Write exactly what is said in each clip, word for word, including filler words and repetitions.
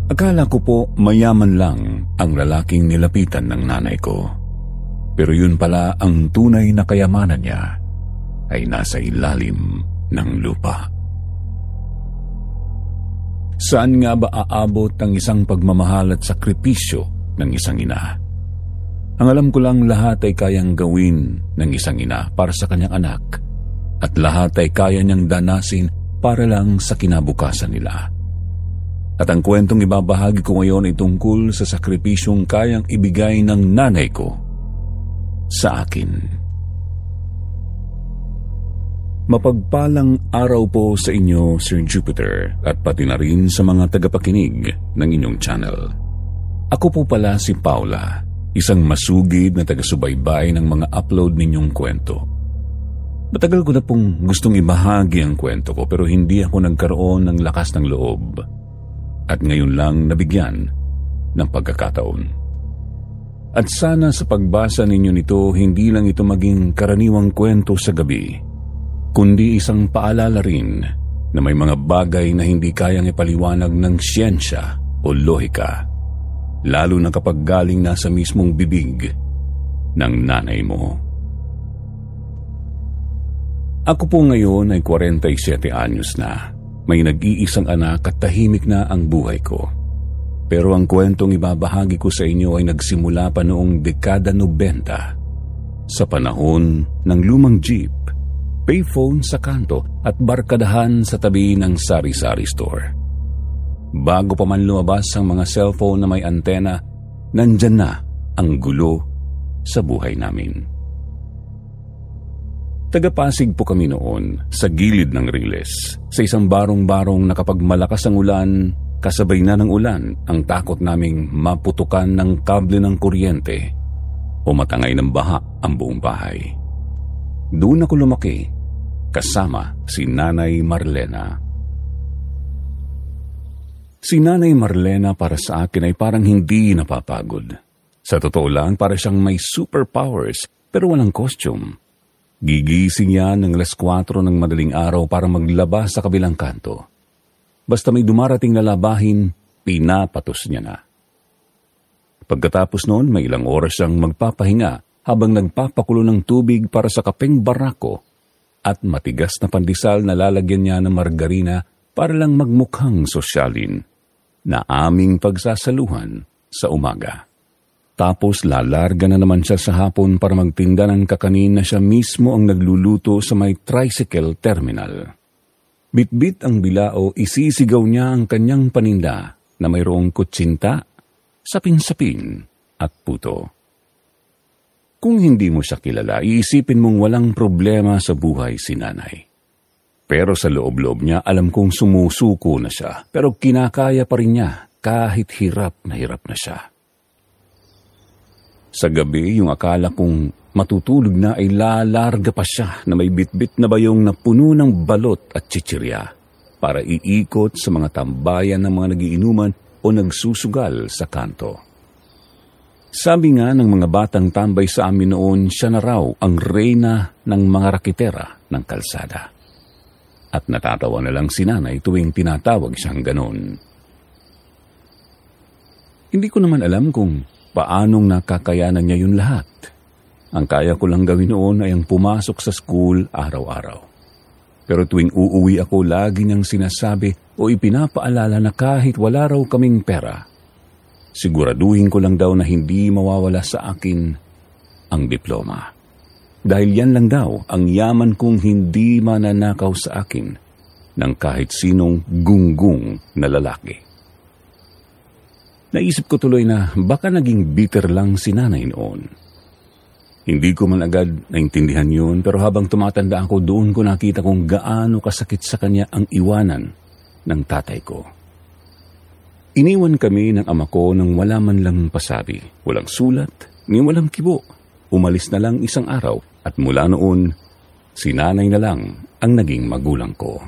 Akala ko po mayaman lang ang lalaking nilapitan ng nanay ko. Pero yun pala ang tunay na kayamanan niya ay nasa ilalim ng lupa. Saan nga ba aabot ang isang pagmamahal at sakripisyo ng isang ina? Ang alam ko lang, lahat ay kayang gawin ng isang ina para sa kanyang anak at lahat ay kaya niyang danasin para lang sa kinabukasan nila. At ang kwentong ibabahagi ko ngayon ay tungkol sa sakripisyong kayang ibigay ng nanay ko sa akin. Mapagpalang araw po sa inyo, Sir Jupiter, at pati na rin sa mga tagapakinig ng inyong channel. Ako po pala si Paula, isang masugid na taga-subaybay ng mga upload ninyong kwento. Matagal ko na pong gustong ibahagi ang kwento ko pero hindi ako nagkaroon ng lakas ng loob. At ngayon lang nabigyan ng pagkakataon. At sana sa pagbasa ninyo nito, hindi lang ito maging karaniwang kwento sa gabi, kundi isang paalala rin na may mga bagay na hindi kayang ipaliwanag ng siyensya o lohika, lalo na kapag galing na sa mismong bibig ng nanay mo. Ako po ngayon ay forty-seven anyos na. May nag-iisang anak at tahimik na ang buhay ko. Pero ang kwentong ibabahagi ko sa inyo ay nagsimula pa noong dekada ninety sa panahon ng lumang jeep, payphone sa kanto at barkadahan sa tabi ng sari-sari store. Bago pa man lumabas ang mga cellphone na may antena, nandyan na ang gulo sa buhay namin. Taga-Pasig po kami noon, sa gilid ng Riles, sa isang barong-barong na kapag malakas ang ulan, kasabay na ng ulan, ang takot naming maputukan ng kable ng kuryente o matangay ng baha ang buong bahay. Doon ako lumaki, kasama si Nanay Marlena. Si Nanay Marlena para sa akin ay parang hindi napapagod. Sa totoo lang, para siyang may superpowers pero walang costume. Gigising yan ng alas kwatro ng madaling araw para maglaba sa kabilang kanto. Basta may dumarating na labahin, pinapatos niya na. Pagkatapos noon, may ilang oras siyang magpapahinga habang nagpapakulo ng tubig para sa kapeng barako at matigas na pandesal na lalagyan niya ng margarina para lang magmukhang sosyalin na aming pagsasaluhan sa umaga. Tapos lalarga na naman siya sa hapon para magtinda ng kakanin na siya mismo ang nagluluto sa may tricycle terminal. Bitbit ang bilao, isisigaw niya ang kanyang paninda na mayroong kutsinta, sapin-sapin at puto. Kung hindi mo siya kilala, iisipin mong walang problema sa buhay si nanay. Pero sa loob-loob niya, alam kong sumusuko na siya, pero kinakaya pa rin niya kahit hirap na hirap na siya. Sa gabi, yung akala kong matutulog na ay lalarga pa siya na may bitbit na bayong na puno ng balot at chichirya para iikot sa mga tambayan ng mga nagiinuman o nagsusugal sa kanto. Sabi nga ng mga batang tambay sa amin noon, siya na raw ang reyna ng mga rakitera ng kalsada. At natatawa na lang si nanay tuwing tinatawag siyang ganon. Hindi ko naman alam kung paanong nakakayanan niya yun lahat. Ang kaya ko lang gawin noon ay ang pumasok sa school araw-araw. Pero tuwing uuwi ako, lagi niyang sinasabi o ipinapaalala na kahit wala raw kaming pera, siguraduhin ko lang daw na hindi mawawala sa akin ang diploma. Dahil yan lang daw ang yaman kong hindi mananakaw sa akin ng kahit sinong gunggong na lalaki. Naisip ko tuloy na baka naging bitter lang si nanay noon. Hindi ko man agad naintindihan yun, pero habang tumatanda ako, doon ko nakita kung gaano kasakit sa kanya ang iwanan ng tatay ko. Iniwan kami ng ama ko nang wala man lang pasabi, walang sulat, ni walang kibo. Umalis na lang isang araw at mula noon, si nanay na lang ang naging magulang ko.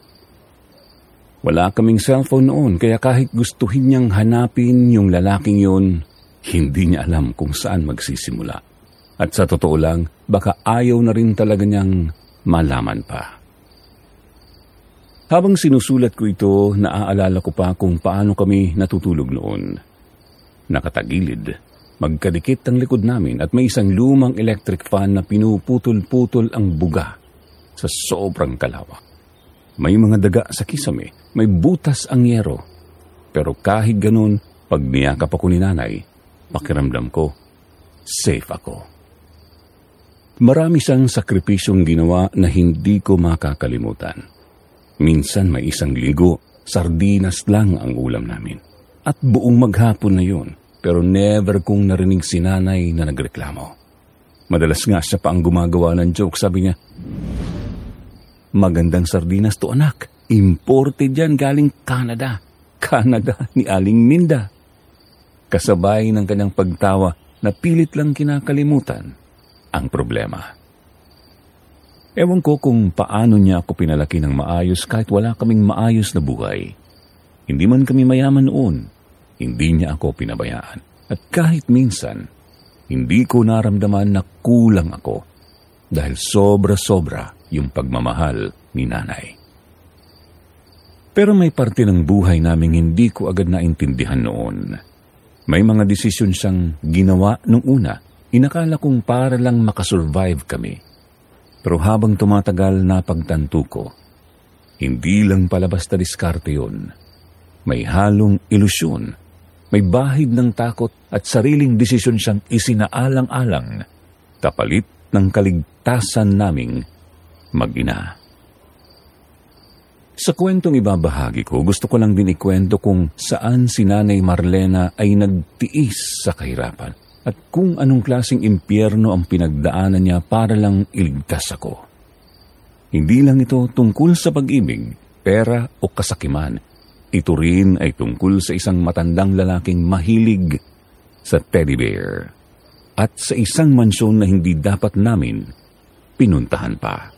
Wala kaming cellphone noon, kaya kahit gustuhin niyang hanapin yung lalaking yun, hindi niya alam kung saan magsisimula. At sa totoo lang, baka ayaw na rin talaga niyang malaman pa. Habang sinusulat ko ito, naaalala ko pa kung paano kami natutulog noon. Nakatagilid, magkadikit ang likod namin at may isang lumang electric fan na pinuputol-putol ang buga sa sobrang kalawak. May mga daga sa kisame, may butas ang yero. Pero kahit ganun, pag niyakap ako ni nanay, pakiramdam ko, safe ako. Marami siyang sakripisyong ginawa na hindi ko makakalimutan. Minsan may isang linggo, sardinas lang ang ulam namin. At buong maghapon na yun, pero never kong narinig si nanay na nagreklamo. Madalas nga siya pa ang gumagawa ng joke, sabi niya, "Magandang sardinas to anak, imported yan galing Canada. Canada ni Aling Minda." Kasabay ng kanyang pagtawa na pilit lang kinakalimutan ang problema. Ewan ko kung paano niya ako pinalaki ng maayos kahit wala kaming maayos na buhay. Hindi man kami mayaman noon, hindi niya ako pinabayaan. At kahit minsan, hindi ko naramdaman na kulang ako dahil sobra-sobra yung pagmamahal ni nanay. Pero may parte ng buhay naming hindi ko agad naintindihan noon. May mga desisyon siyang ginawa nung una, inakala kong para lang makasurvive kami. Pero habang tumatagal na pagtanto ko, hindi lang pala basta diskarte yun. May halong ilusyon, may bahid ng takot at sariling desisyon siyang isinaalang-alang kapalit ng kaligtasan naming mag-ina. Sa kwentong ibabahagi ko, gusto ko lang din ikwento kung saan si Nanay Marlena ay nagtiis sa kahirapan. At kung anong klaseng impyerno ang pinagdaanan niya para lang iligtas ako. Hindi lang ito tungkol sa pag-ibig, pera o kasakiman. Ito rin ay tungkol sa isang matandang lalaking mahilig sa teddy bear. At sa isang mansyon na hindi dapat namin pinuntahan pa.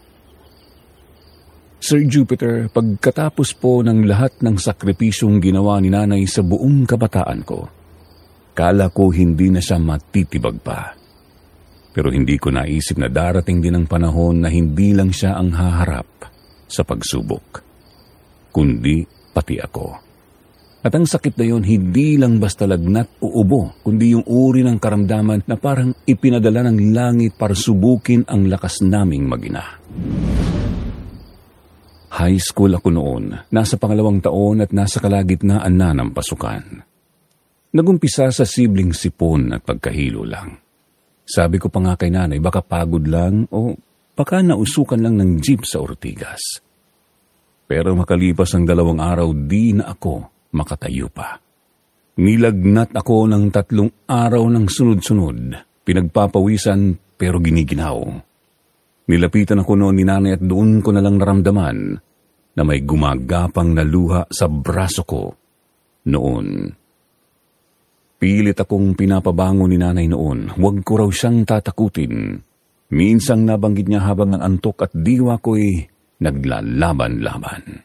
Sir Jupiter, pagkatapos po ng lahat ng sakripisyong ginawa ni nanay sa buong kabataan ko, kala ko hindi na siya matitibag pa. Pero hindi ko naisip na darating din ang panahon na hindi lang siya ang haharap sa pagsubok, kundi pati ako. At ang sakit na yun, hindi lang basta lagnat o ubo, kundi yung uri ng karamdaman na parang ipinadala ng langit para subukin ang lakas naming mag-ina. High school ako noon, nasa pangalawang taon at nasa kalagitnaan na ng pasukan. Nagumpisa sa sibling sipon at pagkahilo lang. Sabi ko pa nga kay nanay, baka pagod lang o baka nausukan lang ng jeep sa Ortigas. Pero makalipas ang dalawang araw, di na ako makatayo pa. Nilagnat ako ng tatlong araw ng sunod-sunod, pinagpapawisan pero giniginaw. Nilapitan ako noon ni nanay at doon ko nalang naramdaman na may gumagapang na luha sa braso ko noon. Pilit akong pinapabango ni nanay noon. Huwag ko raw siyang tatakutin. Minsang nabanggit niya habang ang antok at diwa ko'y naglalaban-laban.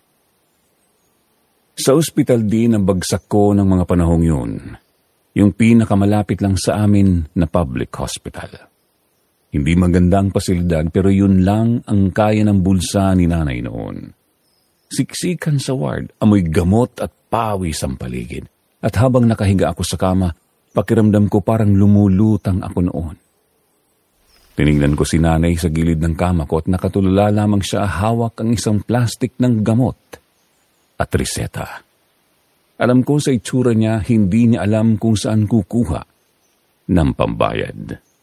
Sa ospital din ang bagsak ko ng mga panahong yun. Yung pinakamalapit lang sa amin na public hospital. Hindi maganda ang pasilidad pero yun lang ang kaya ng bulsa ni nanay noon. Siksikan sa ward, amoy gamot at pawis ang paligid. At habang nakahiga ako sa kama, pakiramdam ko parang lumulutang ako noon. Tiningnan ko si nanay sa gilid ng kama ko at nakatulala lamang siya hawak ang isang plastik ng gamot at reseta. Alam ko sa itsura niya, hindi niya alam kung saan kukuha ng pambayad.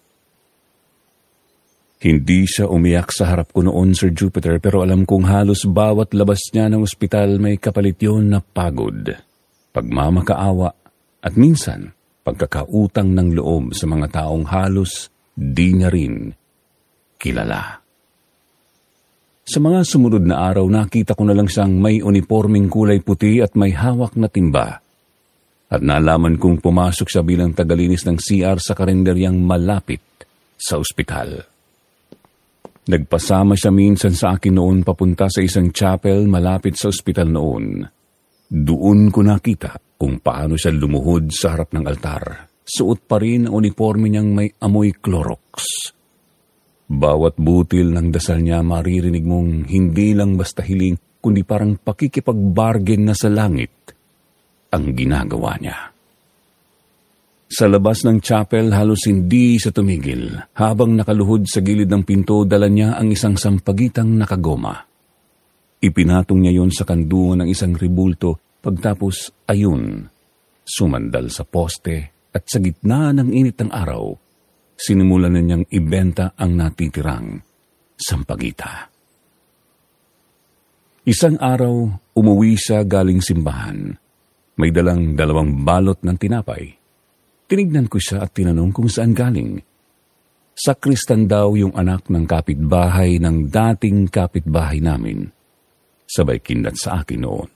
Hindi siya umiyak sa harap ko noon, Sir Jupiter, pero alam kong halos bawat labas niya ng ospital may kapalit yun na pagod, pagmamakaawa, at minsan pagkakautang ng loob sa mga taong halos di niya rin kilala. Sa mga sumunod na araw, nakita ko na lang siyang may uniforming kulay puti at may hawak na timba. At nalaman kong pumasok siya bilang tagalinis ng C R sa karinderyang malapit sa ospital. Nagpasama siya minsan sa akin noon papunta sa isang chapel malapit sa ospital noon. Doon ko nakita kung paano siya lumuhod sa harap ng altar. Suot pa rin ang uniforme niyang may amoy Clorox. Bawat butil ng dasal niya maririnig mong hindi lang basta hiling, kundi parang pakikipag-bargain na sa langit ang ginagawa niya. Sa labas ng chapel, halos hindi siya tumigil. Habang nakaluhod sa gilid ng pinto, dala niya ang isang sampagitang nakagoma. Ipinatong niya yon sa kandungan ng isang ribulto, pagtapos ayun, sumandal sa poste at sa gitna ng init ng araw, sinimulan na niyang ibenta ang natitirang sampagita. Isang araw, umuwi siya galing simbahan. May dalang dalawang balot ng tinapay. Tinignan ko siya at tinanong kung saan galing. Sakristan daw yung anak ng kapitbahay ng dating kapitbahay namin. Sabay kindat sa akin noon.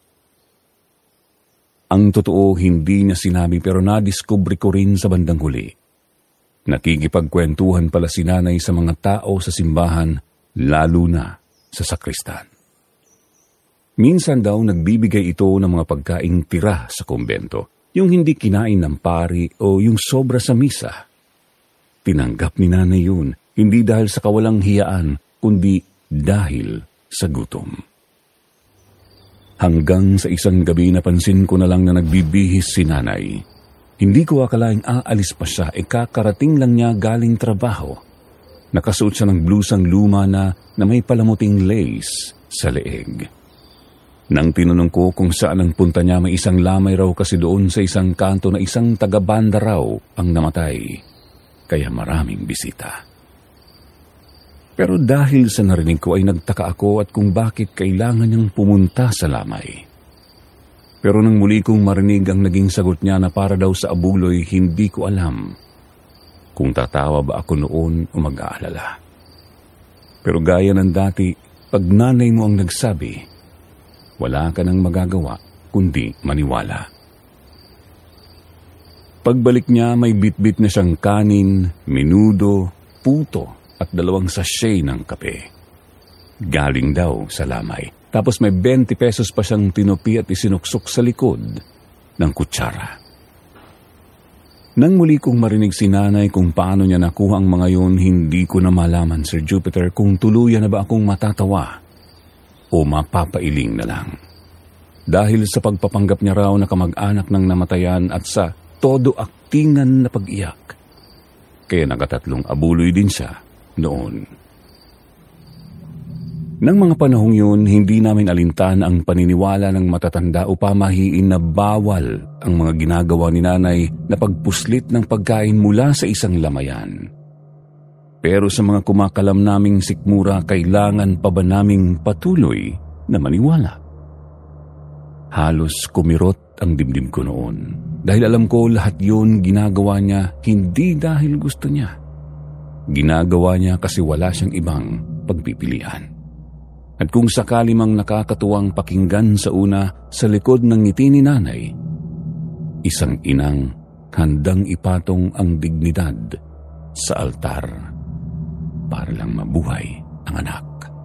Ang totoo, hindi niya sinabi pero nadiskubre ko rin sa bandang huli. Nakikipagkwentuhan pala si nanay sa mga tao sa simbahan, lalo na sa sakristan. Minsan daw nagbibigay ito ng mga pagkaing tira sa kumbento. Yung hindi kinain ng pari o yung sobra sa misa. Tinanggap ni nanay yun, hindi dahil sa kawalang hiyaan, kundi dahil sa gutom. Hanggang sa isang gabi napansin ko na lang na nagbibihis si nanay. Hindi ko akalaing aalis pa siya, e kakarating lang niya galing trabaho. Nakasuot siya ng blusang luma na, na may palamuting lace sa leeg. Nang tinanong ko kung saan ang punta niya, may isang lamay raw kasi doon sa isang kanto na isang taga-banda raw ang namatay. Kaya maraming bisita. Pero dahil sa narinig ko ay nagtaka ako at kung bakit kailangan niyang pumunta sa lamay. Pero nang muli kong marinig ang naging sagot niya na para daw sa abuloy, hindi ko alam kung tatawa ba ako noon o mag-aalala. Pero gaya ng dati, pag nanay mo ang nagsabi, wala ka nang magagawa kundi maniwala. Pagbalik niya, may bitbit na siyang kanin, menudo, puto at dalawang sachet ng kape. Galing daw sa lamay. Tapos may twenty pesos pa siyang tinupi at isinuksok sa likod ng kutsara. Nang muli kong marinig si nanay kung paano niya nakuha ang mga yun, hindi ko na malaman, Sir Jupiter, kung tuluyan na ba akong matatawa o mapapailing na lang. Dahil sa pagpapanggap niya raw na kamag-anak ng namatayan at sa todo aktingan na pag-iyak. Kaya nakatatlong abuloy din siya noon. Nang mga panahong yun, hindi namin alintan ang paniniwala ng matatanda o pamahiin na bawal ang mga ginagawa ni nanay na pagpuslit ng pagkain mula sa isang lamayan. Pero sa mga kumakalam naming sikmura, kailangan pa ba naming patuloy na maniwala? Halos kumirot ang dibdib ko noon. Dahil alam ko lahat yun ginagawa niya hindi dahil gusto niya. Ginagawa niya kasi wala siyang ibang pagpipilian. At kung sakali mang nakakatuwang pakinggan sa una, sa likod ng ngiti ni nanay, isang inang handang ipatong ang dignidad sa altar para lang mabuhay ang anak.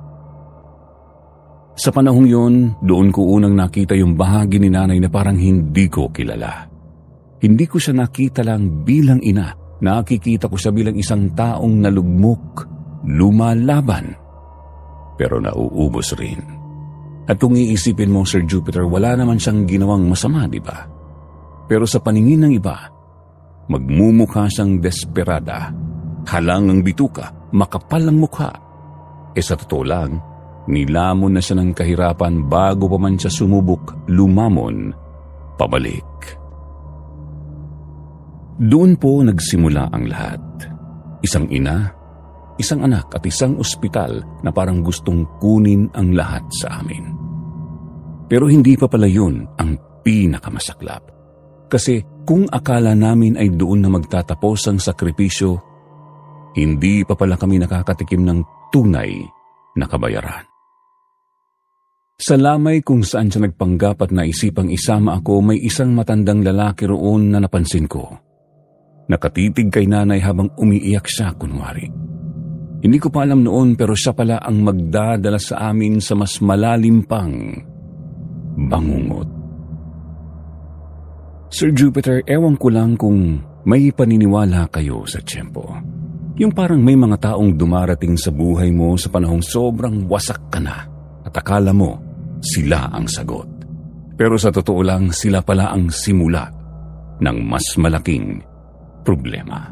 Sa panahong yun, doon ko unang nakita yung bahagi ni nanay na parang hindi ko kilala. Hindi ko siya nakita lang bilang ina. Nakikita ko siya bilang isang taong nalugmok, lumalaban, pero nauubos rin. At kung iisipin mo, Sir Jupiter, wala naman siyang ginawang masama, di ba? Pero sa paningin ng iba, magmumukha siyang desperada, halang ang bituka, makapal ang mukha. E sa totoo lang, nilamon na siya ng kahirapan bago pa man siya sumubok lumamon pabalik. Doon po nagsimula ang lahat. Isang ina, isang anak at isang ospital na parang gustong kunin ang lahat sa amin. Pero hindi pa pala yun ang pinakamasaklap. Kasi kung akala namin ay doon na magtatapos ang sakripisyo, hindi pa pala kami nakakatikim ng tunay na kabayaran. Sa lamay kung saan siya nagpanggap at naisipang isama ako, may isang matandang lalaki roon na napansin ko. Nakatitig kay nanay habang umiiyak siya kunwari. Hindi ko pa alam noon pero siya pala ang magdadala sa amin sa mas malalim pang bangungot. Sir Jupiter, ewan ko lang kung may paniniwala kayo sa tiyempo. Yung parang may mga taong dumarating sa buhay mo sa panahong sobrang wasak ka na at akala mo sila ang sagot. Pero sa totoo lang, sila pala ang simula ng mas malaking problema.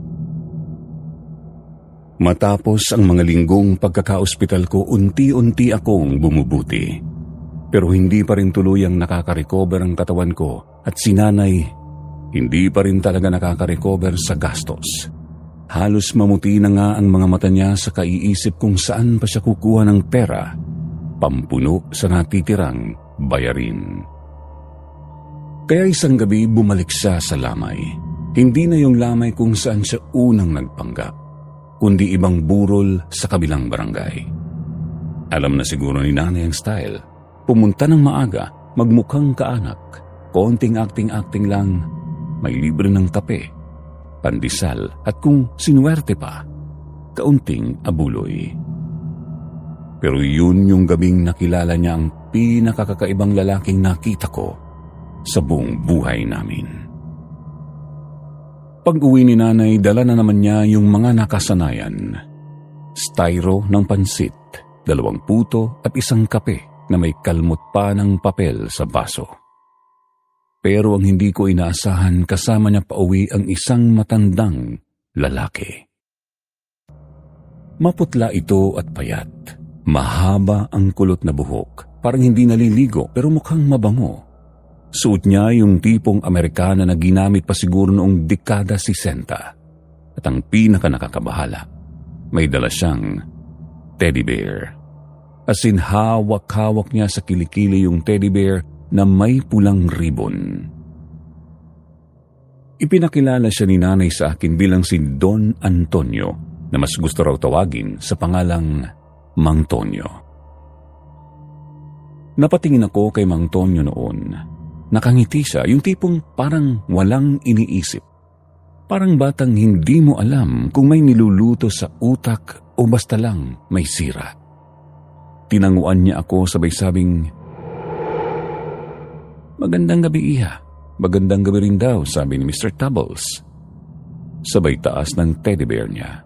Matapos ang mga linggong pagkaka-ospital ko, unti-unti akong bumubuti. Pero hindi pa rin tuluyang nakaka-recover ang katawan ko at si nanay hindi pa rin talaga nakaka-recover sa gastos. Halos mamuti na nga ang mga mata niya sa kaiisip kung saan pa siya kukuha ng pera pampuno sa natitirang bayarin. Kaya isang gabi bumalik siya sa lamay. Hindi na yung lamay kung saan siya unang nagpanggap, kundi ibang burol sa kabilang barangay. Alam na siguro ni nanay ang style. Pumunta ng maaga, magmukhang kaanak, konting acting-acting lang, may libre ng kape, pandesal at kung sinuwerte pa, kaunting abuloy. Pero yun yung gabing nakilala niya ang pinakakakaibang lalaking nakita ko sa buong buhay namin. Pag-uwi ni nanay, dala na naman niya yung mga nakasanayan. Styro ng pansit, dalawang puto at isang kape na may kalmot pa ng papel sa baso. Pero ang hindi ko inaasahan, kasama niya pauwi ang isang matandang lalaki. Maputla ito at payat. Mahaba ang kulot na buhok. Parang hindi naliligo pero mukhang mabango. Suot niya yung tipong Amerikana na ginamit pa siguro noong dekada sisenta. At ang pinaka nakakabahala, may dala siyang teddy bear. As in hawak-hawak niya sa kilikili yung teddy bear na may pulang ribbon. Ipinakilala siya ni nanay sa akin bilang si Don Antonio na mas gusto raw tawagin sa pangalang Mang Tonyo. Napatingin ako kay Mang Tonyo noon. Nakangiti siya, yung tipong parang walang iniisip. Parang batang hindi mo alam kung may niluluto sa utak o basta lang may sira. Tinanguan niya ako sabay sabing, "Magandang gabi, Iha. Magandang gabi rin daw," sabi ni Mister Tubbles. Sabay taas ng teddy bear niya.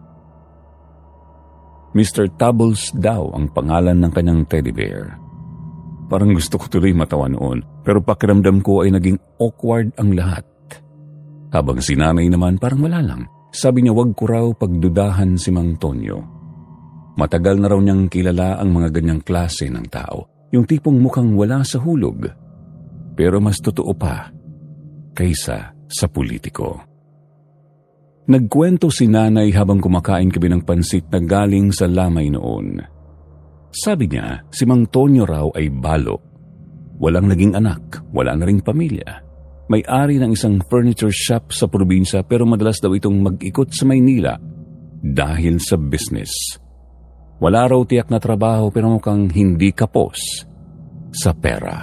Mister Tubbles daw ang pangalan ng kanyang teddy bear. Parang gusto ko tuloy matawa noon, pero pakiramdam ko ay naging awkward ang lahat. Habang si nanay naman parang wala lang. Sabi niya wag ko raw pagdudahan si Mang Tonyo. Matagal na raw niyang kilala ang mga ganyang klase ng tao. Yung tipong mukhang wala sa hulog, pero mas totoo pa kaysa sa politiko. Nagkwento si nanay habang kumakain kami ng pansit na galing sa lamay noon. Sabi niya, si Mang Tonyo raw ay balo. Walang naging anak, wala na ring pamilya. May-ari ng isang furniture shop sa probinsya pero madalas daw itong mag-ikot sa Maynila dahil sa business. Wala raw tiyak na trabaho pero mukhang hindi kapos sa pera.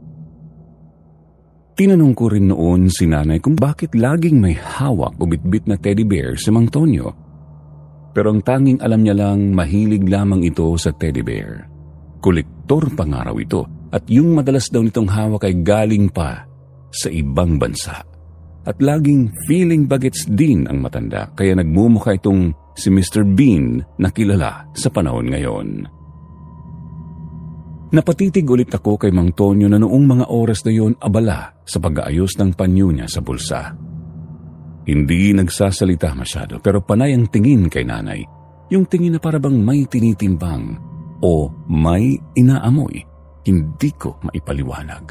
Tinanong ko rin noon si nanay kung bakit laging may hawak o bitbit na teddy bear si Mang Tonyo. Pero ang tanging alam niya lang, mahilig lamang ito sa teddy bear. Kolektor pa nga raw ito at yung madalas daw nitong hawak ay galing pa sa ibang bansa. At laging feeling bagets din ang matanda kaya nagmumukha itong si Mister Bean na kilala sa panahon ngayon. Napatitig ulit ako kay Mang Tonyo na noong mga oras na yon abala sa pag-aayos ng panyo niya sa bulsa. Hindi nagsasalita masyado pero panay ang tingin kay nanay. Yung tingin na parabang may tinitimbang o may inaamoy. Hindi ko maipaliwanag.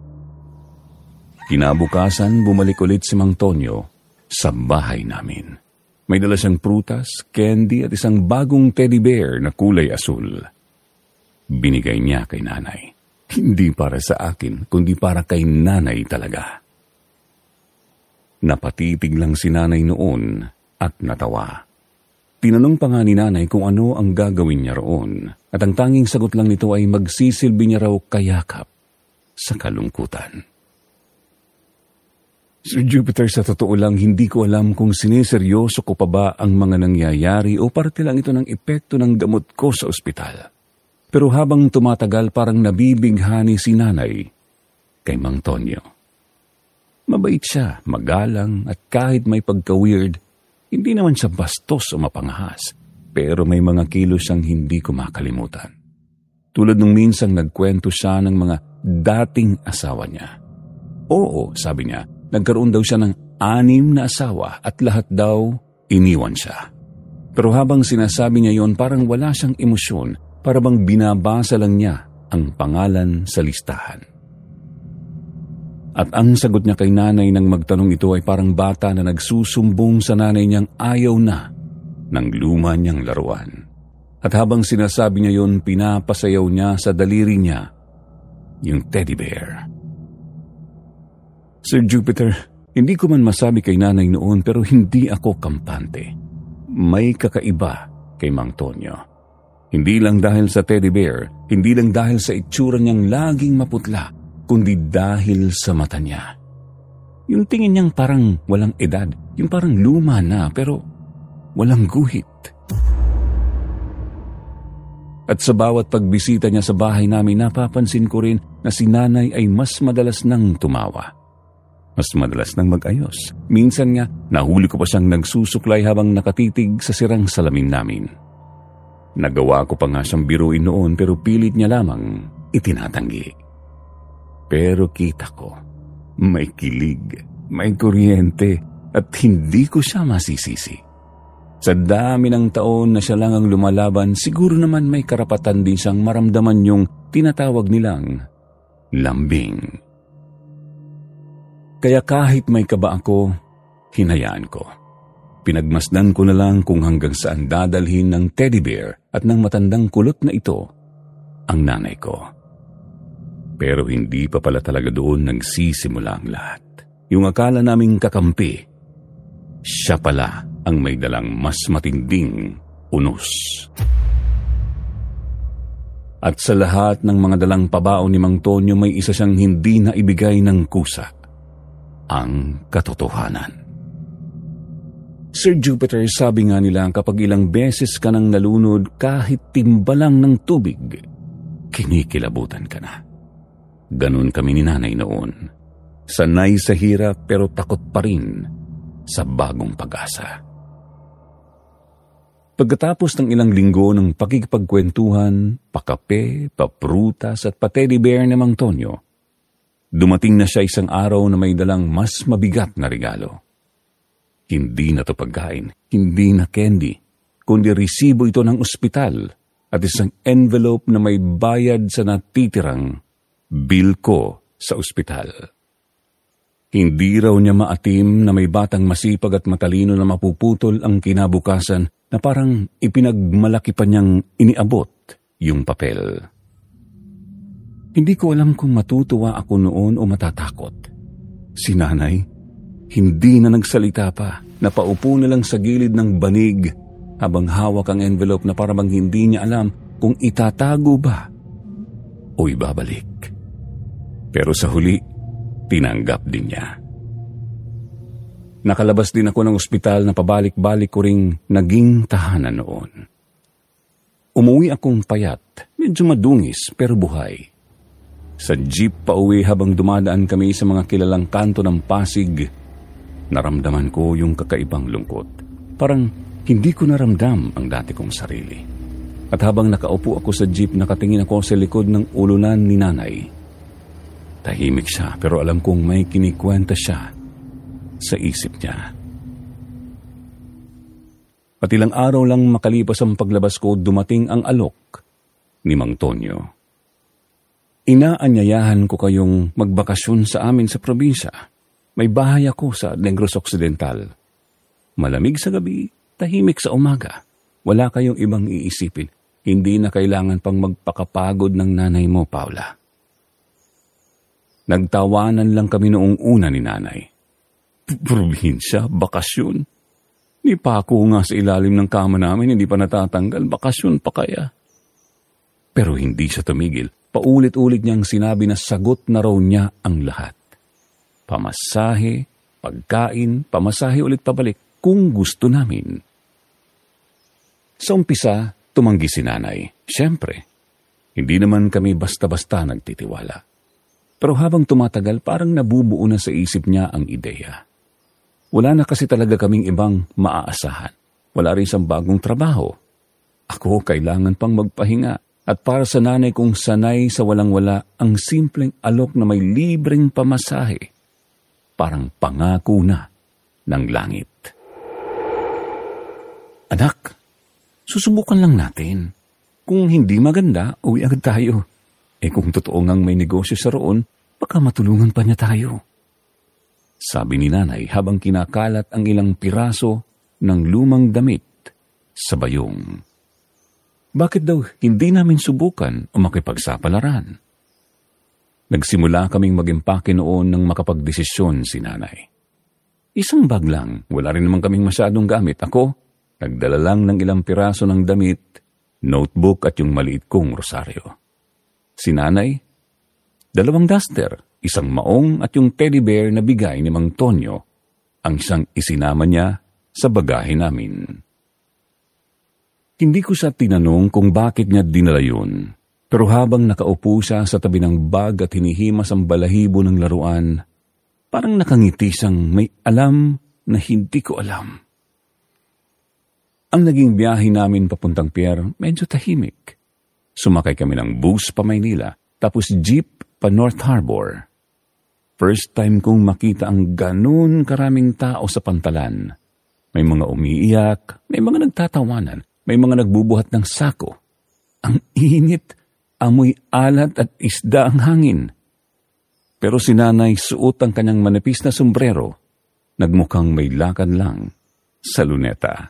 Kinabukasan, bumalik ulit si Mang Tonyo sa bahay namin. May dala siyang prutas, candy at isang bagong teddy bear na kulay asul. Binigay niya kay nanay. Hindi para sa akin, kundi para kay nanay talaga. Napatitig lang si nanay noon at natawa. Tinanong pa nga ni nanay kung ano ang gagawin niya roon at ang tanging sagot lang nito ay magsisilbi niya raw kayakap sa kalungkutan. Sir Jupiter, sa totoo lang, hindi ko alam kung siniseryoso ko pa ba ang mga nangyayari o parte lang ito ng epekto ng gamot ko sa ospital. Pero habang tumatagal, parang nabibighani si nanay kay Mang Tonyo. Mabait siya, magalang at kahit may pagka-weird, hindi naman siya bastos o mapangahas. Pero may mga kilos siyang hindi ko makalimutan. Tulad nung minsang nagkwento siya ng mga dating asawa niya. Oo, sabi niya, nagkaroon daw siya ng anim na asawa at lahat daw iniwan siya. Pero habang sinasabi niya yon, parang wala siyang emosyon, para bang binabasa lang niya ang pangalan sa listahan. At ang sagot niya kay nanay nang magtanong ito ay parang bata na nagsusumbong sa nanay niyang ayaw na ng luma niyang laruan. At habang sinasabi niya yon, pinapasayaw niya sa daliri niya yung teddy bear. Sir Jupiter, hindi ko man masabi kay nanay noon pero hindi ako kampante. May kakaiba kay Mang Tonyo. Hindi lang dahil sa teddy bear, hindi lang dahil sa itsura niyang laging maputla, kundi dahil sa mata niya. Yung tingin niyang parang walang edad, yung parang luma na pero walang guhit. At sa bawat pagbisita niya sa bahay namin, napapansin ko rin na si nanay ay mas madalas nang tumawa. Mas madalas nang mag-ayos. Minsan nga, nahuli ko pa siyang nagsusuklay habang nakatitig sa sirang salamin namin. Nagawa ko pa nga siyang biruin noon pero pilit niya lamang itinatanggi. Pero kita ko, may kilig, may kuryente at hindi ko siya masisisi. Sa dami ng taon na siya lang ang lumalaban, siguro naman may karapatan din siyang maramdaman yung tinatawag nilang lambing. Kaya kahit may kaba ako, hinayaan ko. Pinagmasdan ko na lang kung hanggang saan dadalhin ng teddy bear at ng matandang kulot na ito ang nanay ko. Pero hindi pa pala talaga doon nagsisimula ang lahat. Yung akala naming kakampi, siya pala ang may dalang mas matinding unos. At sa lahat ng mga dalang pabao ni Mang Tonyo, may isa siyang hindi na ibigay ng kusa. Ang katotohanan. Sir Jupiter, sabi nga nila kapag ilang beses ka nang nalunod kahit timbalang ng tubig, kinikilabutan ka na. Ganun kami ni nanay noon. Sanay sa hirap pero takot pa rin sa bagong pag-asa. Pagkatapos ng ilang linggo ng pakikipagkwentuhan, pakape, paprutas at pa-teddy bear ni Mang Tonyo, dumating na siya isang araw na may dalang mas mabigat na regalo. Hindi na to pagkain, hindi na candy, kundi resibo ito ng ospital at isang envelope na may bayad sa natitirang bill ko sa ospital. Hindi raw niya maatim na may batang masipag at matalino na mapuputol ang kinabukasan na parang ipinagmalaki pa niyang iniabot yung papel. Hindi ko alam kung matutuwa ako noon o matatakot. Si nanay, hindi na nagsalita pa. Napaupo na lang sa gilid ng banig habang hawak ang envelope na parang hindi niya alam kung itatago ba o ibabalik. Pero sa huli, tinanggap din niya. Nakalabas din ako ng ospital na pabalik-balik ko ring naging tahanan noon. Umuwi akong payat, medyo madungis pero buhay. Sa jeep pa uwi habang dumadaan kami sa mga kilalang kanto ng Pasig, naramdaman ko yung kakaibang lungkot. Parang hindi ko naramdam ang dati kong sarili. At habang nakaupo ako sa jeep, nakatingin ako sa likod ng ulunan ni nanay. Tahimik siya pero alam kong may kinikwenta siya sa isip niya. At ilang araw lang makalipas ang paglabas ko, dumating ang alok ni Mang Tonyo. Inaanyayahan ko kayong magbakasyon sa amin sa probinsya. May bahay ako sa Negros Occidental. Malamig sa gabi, tahimik sa umaga. Wala kayong ibang iisipin. Hindi na kailangan pang magpakapagod ng nanay mo, Paula. Nagtawanan lang kami noong una ni nanay. Probinsya, bakasyon. Ni pa ako nga sa ilalim ng kama namin, hindi pa natatanggal. Bakasyon pa kaya? Pero hindi siya tumigil. Paulit-ulit niyang sinabi na sagot na raw niya ang lahat. Pamasahe, pagkain, pamasahe ulit pabalik kung gusto namin. Sa umpisa, tumanggi si nanay. Siyempre, hindi naman kami basta-basta nagtitiwala. Pero habang tumatagal, parang nabubuo na sa isip niya ang ideya. Wala na kasi talaga kaming ibang maaasahan. Wala rin siyang bagong trabaho. Ako kailangan pang magpahinga. At para sa nanay kong sanay sa walang-wala ang simpleng alok na may libreng pamasahe, parang pangako na ng langit. Anak, susubukan lang natin. Kung hindi maganda, uwi agad tayo. Eh kung totoo ngang may negosyo sa roon, baka matulungan pa niya tayo. Sabi ni nanay habang kinakalat ang ilang piraso ng lumang damit sa bayong. Bakit daw hindi namin subukan o makipagsapalaran? Nagsimula kaming mag-impake noon nang makapagdesisyon si nanay. Isang bag lang, wala rin naman kaming masyadong gamit. Ako, nagdala lang ng ilang piraso ng damit, notebook at yung maliit kong rosaryo. Si nanay, dalawang duster, isang maong at yung teddy bear na bigay ni Mang Tonyo, ang isang isinama niya sa bagahe namin. Hindi ko siya tinanong kung bakit niya dinala yun, pero habang nakaupo siya sa tabi ng bag at hinihimas ang balahibo ng laruan, parang nakangiti siyang may alam na hindi ko alam. Ang naging biyahe namin papuntang pier, medyo tahimik. Sumakay kami ng bus pa Maynila, tapos jeep pa North Harbor. First time kong makita ang ganun karaming tao sa pantalan. May mga umiiyak, may mga nagtatawanan, may mga nagbubuhat ng sako. Ang init, amoy alat at isda ang hangin. Pero si nanay suot ang kanyang manipis na sombrero, nagmukhang may lakad lang sa luneta.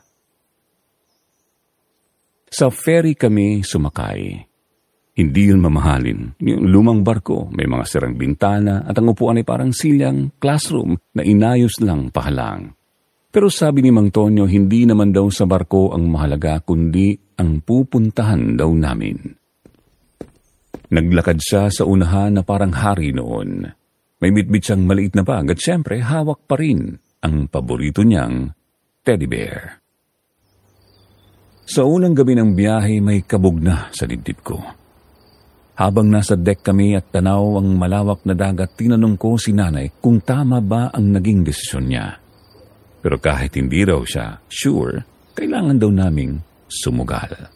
Sa ferry kami sumakay. Hindi yun mamahalin. Yung lumang barko, may mga sirang bintana at ang upuan ay parang silyang classroom na inayos lang pahalang. Pero sabi ni Mang Tonyo, hindi naman daw sa barko ang mahalaga kundi ang pupuntahan daw namin. Naglakad siya sa unahan na parang hari noon. May bitbit siyang maliit na bag at syempre hawak pa rin ang paborito niyang teddy bear. Sa unang gabi ng biyahe may kabog na sa dibdib ko. Habang nasa deck kami at tanaw ang malawak na dagat, tinanong ko si nanay kung tama ba ang naging desisyon niya. Pero kahit hindi raw siya sure, kailangan daw naming sumugal.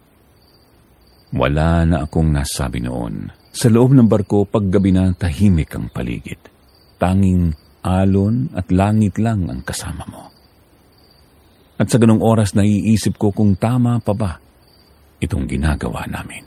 Wala na akong nasabi noon. Sa loob ng barko, paggabi na tahimik ang paligid. Tanging alon at langit lang ang kasama mo. At sa ganong oras naiisip ko kung tama pa ba itong ginagawa namin.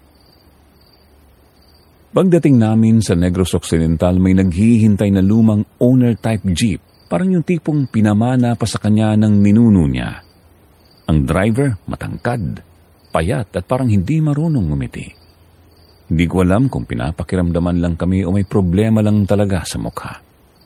Pagdating namin sa Negros Occidental, may naghihintay na lumang owner-type jeep. Parang yung tipong pinamana pa sa kanya ng ninuno niya. Ang driver, matangkad, payat at parang hindi marunong ngumiti. Hindi ko alam kung pinapakiramdaman lang kami o may problema lang talaga sa mukha.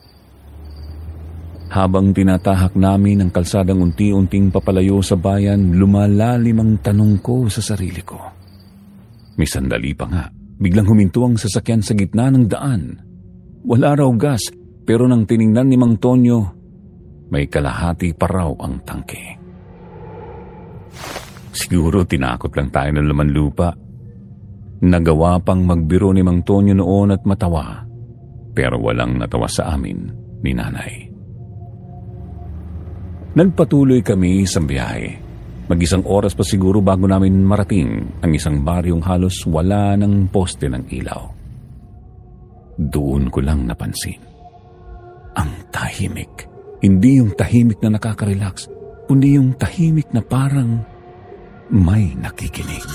Habang tinatahak namin ang kalsadang unti-unting papalayo sa bayan, lumalalim ang tanong ko sa sarili ko. May sandali pa nga, biglang huminto ang sasakyan sa gitna ng daan. Wala raw gas, pero nang tiningnan ni Mang Tonyo, may kalahati pa raw ang tangke. Siguro tinakot lang tayo ng laman lupa. Nagawa pang magbiro ni Mang Tonyo noon at matawa, pero walang natawa sa amin ni nanay. Nagpatuloy kami sa biyahe. Mag-isang oras pa siguro bago namin marating ang isang baryong halos wala ng poste ng ilaw. Doon ko lang napansin. Ang tahimik. Hindi yung tahimik na nakaka-relax, kundi yung tahimik na parang may nakikinig.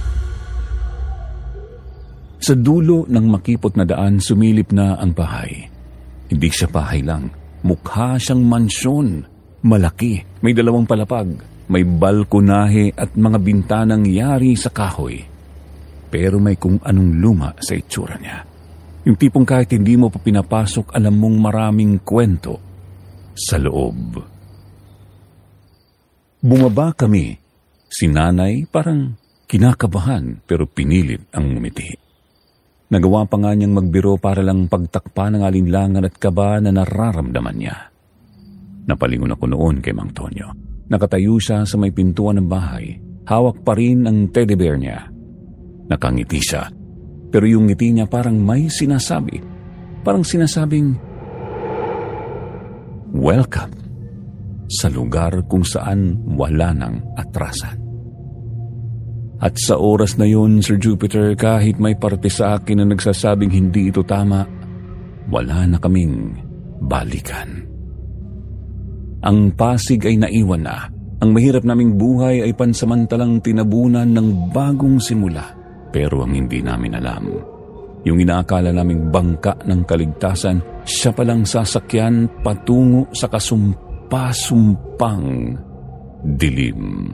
Sa dulo ng makipot na daan, sumilip na ang bahay. Hindi siya bahay lang. Mukha siyang mansyon. Malaki, may dalawang palapag, may balkonahe at mga bintanang yari sa kahoy. Pero may kung anong luma sa itsura niya. Yung tipong kahit hindi mo pa pinapasok, alam mong maraming kwento sa loob. Bumaba kami. Si nanay parang kinakabahan pero pinilit ang ngumiti. Nagawa pa nga niyang magbiro para lang pagtakpa ng alinlangan at kaba na nararamdaman niya. Napalingon ako noon kay Mang Tonyo. Nakatayo siya sa may pintuan ng bahay. Hawak pa rin ang teddy bear niya. Nakangiti siya. Pero yung ngiti niya parang may sinasabi. Parang sinasabing, "Welcome sa lugar kung saan wala nang atrasan." At sa oras na yon, Sir Jupiter, kahit may parte sa akin na nagsasabing hindi ito tama, wala na kaming balikan. Ang Pasig ay naiwan na. Ang mahirap naming buhay ay pansamantalang tinabunan ng bagong simula. Pero ang hindi namin alam, yung inaakala naming bangka ng kaligtasan, siya palang sasakyan patungo sa kasumpa-sumpang dilim.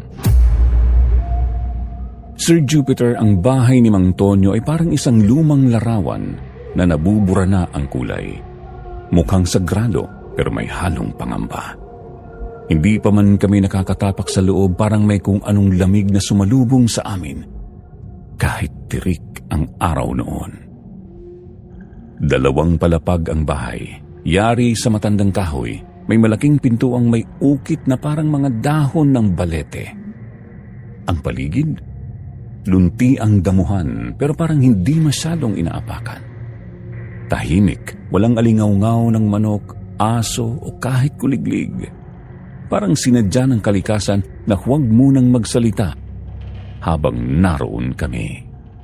Sir Jupiter, ang bahay ni Mang Tonyo ay parang isang lumang larawan na nabubura na ang kulay. Mukhang sagrado pero may halong pangamba. Hindi pa man kami nakakatapak sa loob, parang may kung anong lamig na sumalubong sa amin. Kahit tirik ang araw noon. Dalawang palapag ang bahay. Yari sa matandang kahoy. May malaking pintuang may ukit na parang mga dahon ng balete. Ang paligid, lunti ang damuhan pero parang hindi masyadong inaapakan. Tahimik, walang alingaw-ngaw ng manok, aso o kahit kuliglig. Parang sinadya ng kalikasan na huwag munang magsalita habang naroon kami.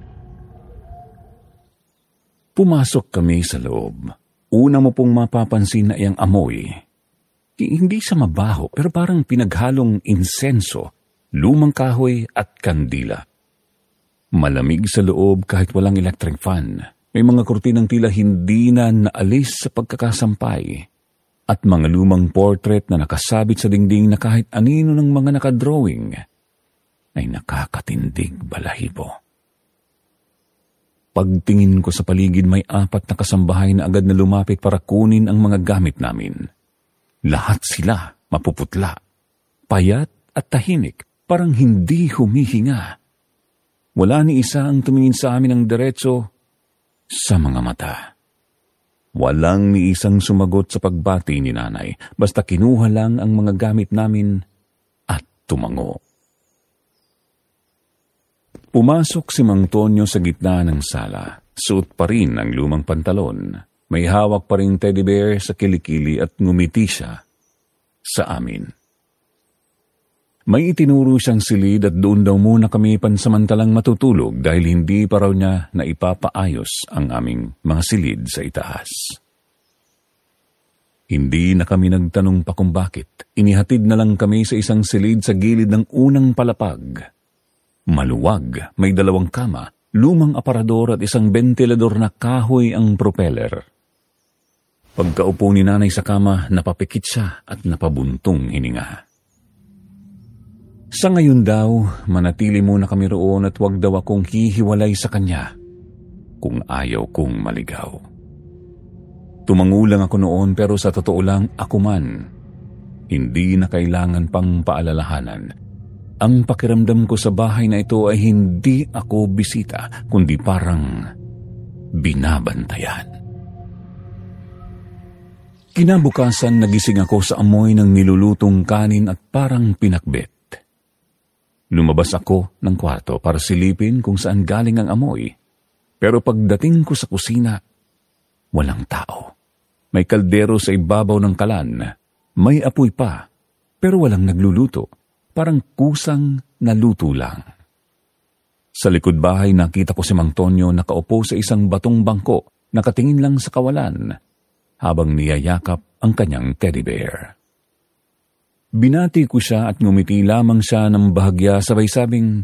Pumasok kami sa loob. Una mo pong mapapansin na iyang amoy. Hindi sa mabaho pero parang pinaghalong insenso, lumang kahoy at kandila. Malamig sa loob kahit walang electric fan. May mga kurtinang tila hindi na naalis sa pagkakasampay. At mga lumang portrait na nakasabit sa dingding na kahit anino ng mga nakadrawing ay nakakatindig balahibo. Pagtingin ko sa paligid, may apat na kasambahay na agad na lumapit para kunin ang mga gamit namin. Lahat sila mapuputla, payat at tahimik, parang hindi humihinga. Wala ni isa ang tumingin sa amin ng diretso sa mga mata. Walang ni isang sumagot sa pagbati ni nanay, basta kinuha lang ang mga gamit namin at tumango. Pumasok si Mang Tonyo sa gitna ng sala. Suot pa rin ang lumang pantalon. May hawak pa rin teddy bear sa kilikili at ngumiti siya sa amin. May itinuro siyang silid at doon daw muna kami pansamantalang matutulog dahil hindi pa raw niya na ipapaayos ang aming mga silid sa itaas. Hindi na kami nagtanong pa kung bakit. Inihatid na lang kami sa isang silid sa gilid ng unang palapag. Maluwag, may dalawang kama, lumang aparador at isang bentilador na kahoy ang propeller. Pagkaupo ni nanay sa kama, napapikit siya at napabuntong hininga. Sa ngayon daw, manatili muna kami roon at wag daw akong hihiwalay sa kanya kung ayaw kong maligaw. Tumangulang ako noon pero sa totoo lang ako man, hindi na kailangan pang paalalahanan. Ang pakiramdam ko sa bahay na ito ay hindi ako bisita, kundi parang binabantayan. Kinabukasan nagising ako sa amoy ng nilulutong kanin at parang pinakbit. Lumabas ako ng kwarto para silipin kung saan galing ang amoy. Pero pagdating ko sa kusina, walang tao. May kaldero sa ibabaw ng kalan. May apoy pa, pero walang nagluluto. Parang kusang naluto lang. Sa likod bahay nakita ko si Mang Tonyo nakaupo sa isang batong bangko, nakatingin lang sa kawalan, habang niyayakap ang kanyang teddy bear. Binati ko siya at ngumiti lamang siya ng bahagya sabay sabing,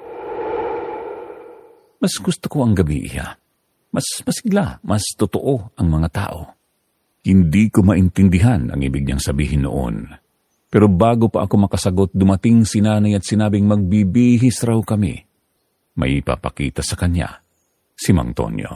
mas gusto ko ang gabi iya. Mas masigla, mas totoo ang mga tao. Hindi ko maintindihan ang ibig niyang sabihin noon. Pero bago pa ako makasagot, dumating si nanay at sinabing magbibihis raw kami. May ipapakita sa kanya si Mang Tonyo.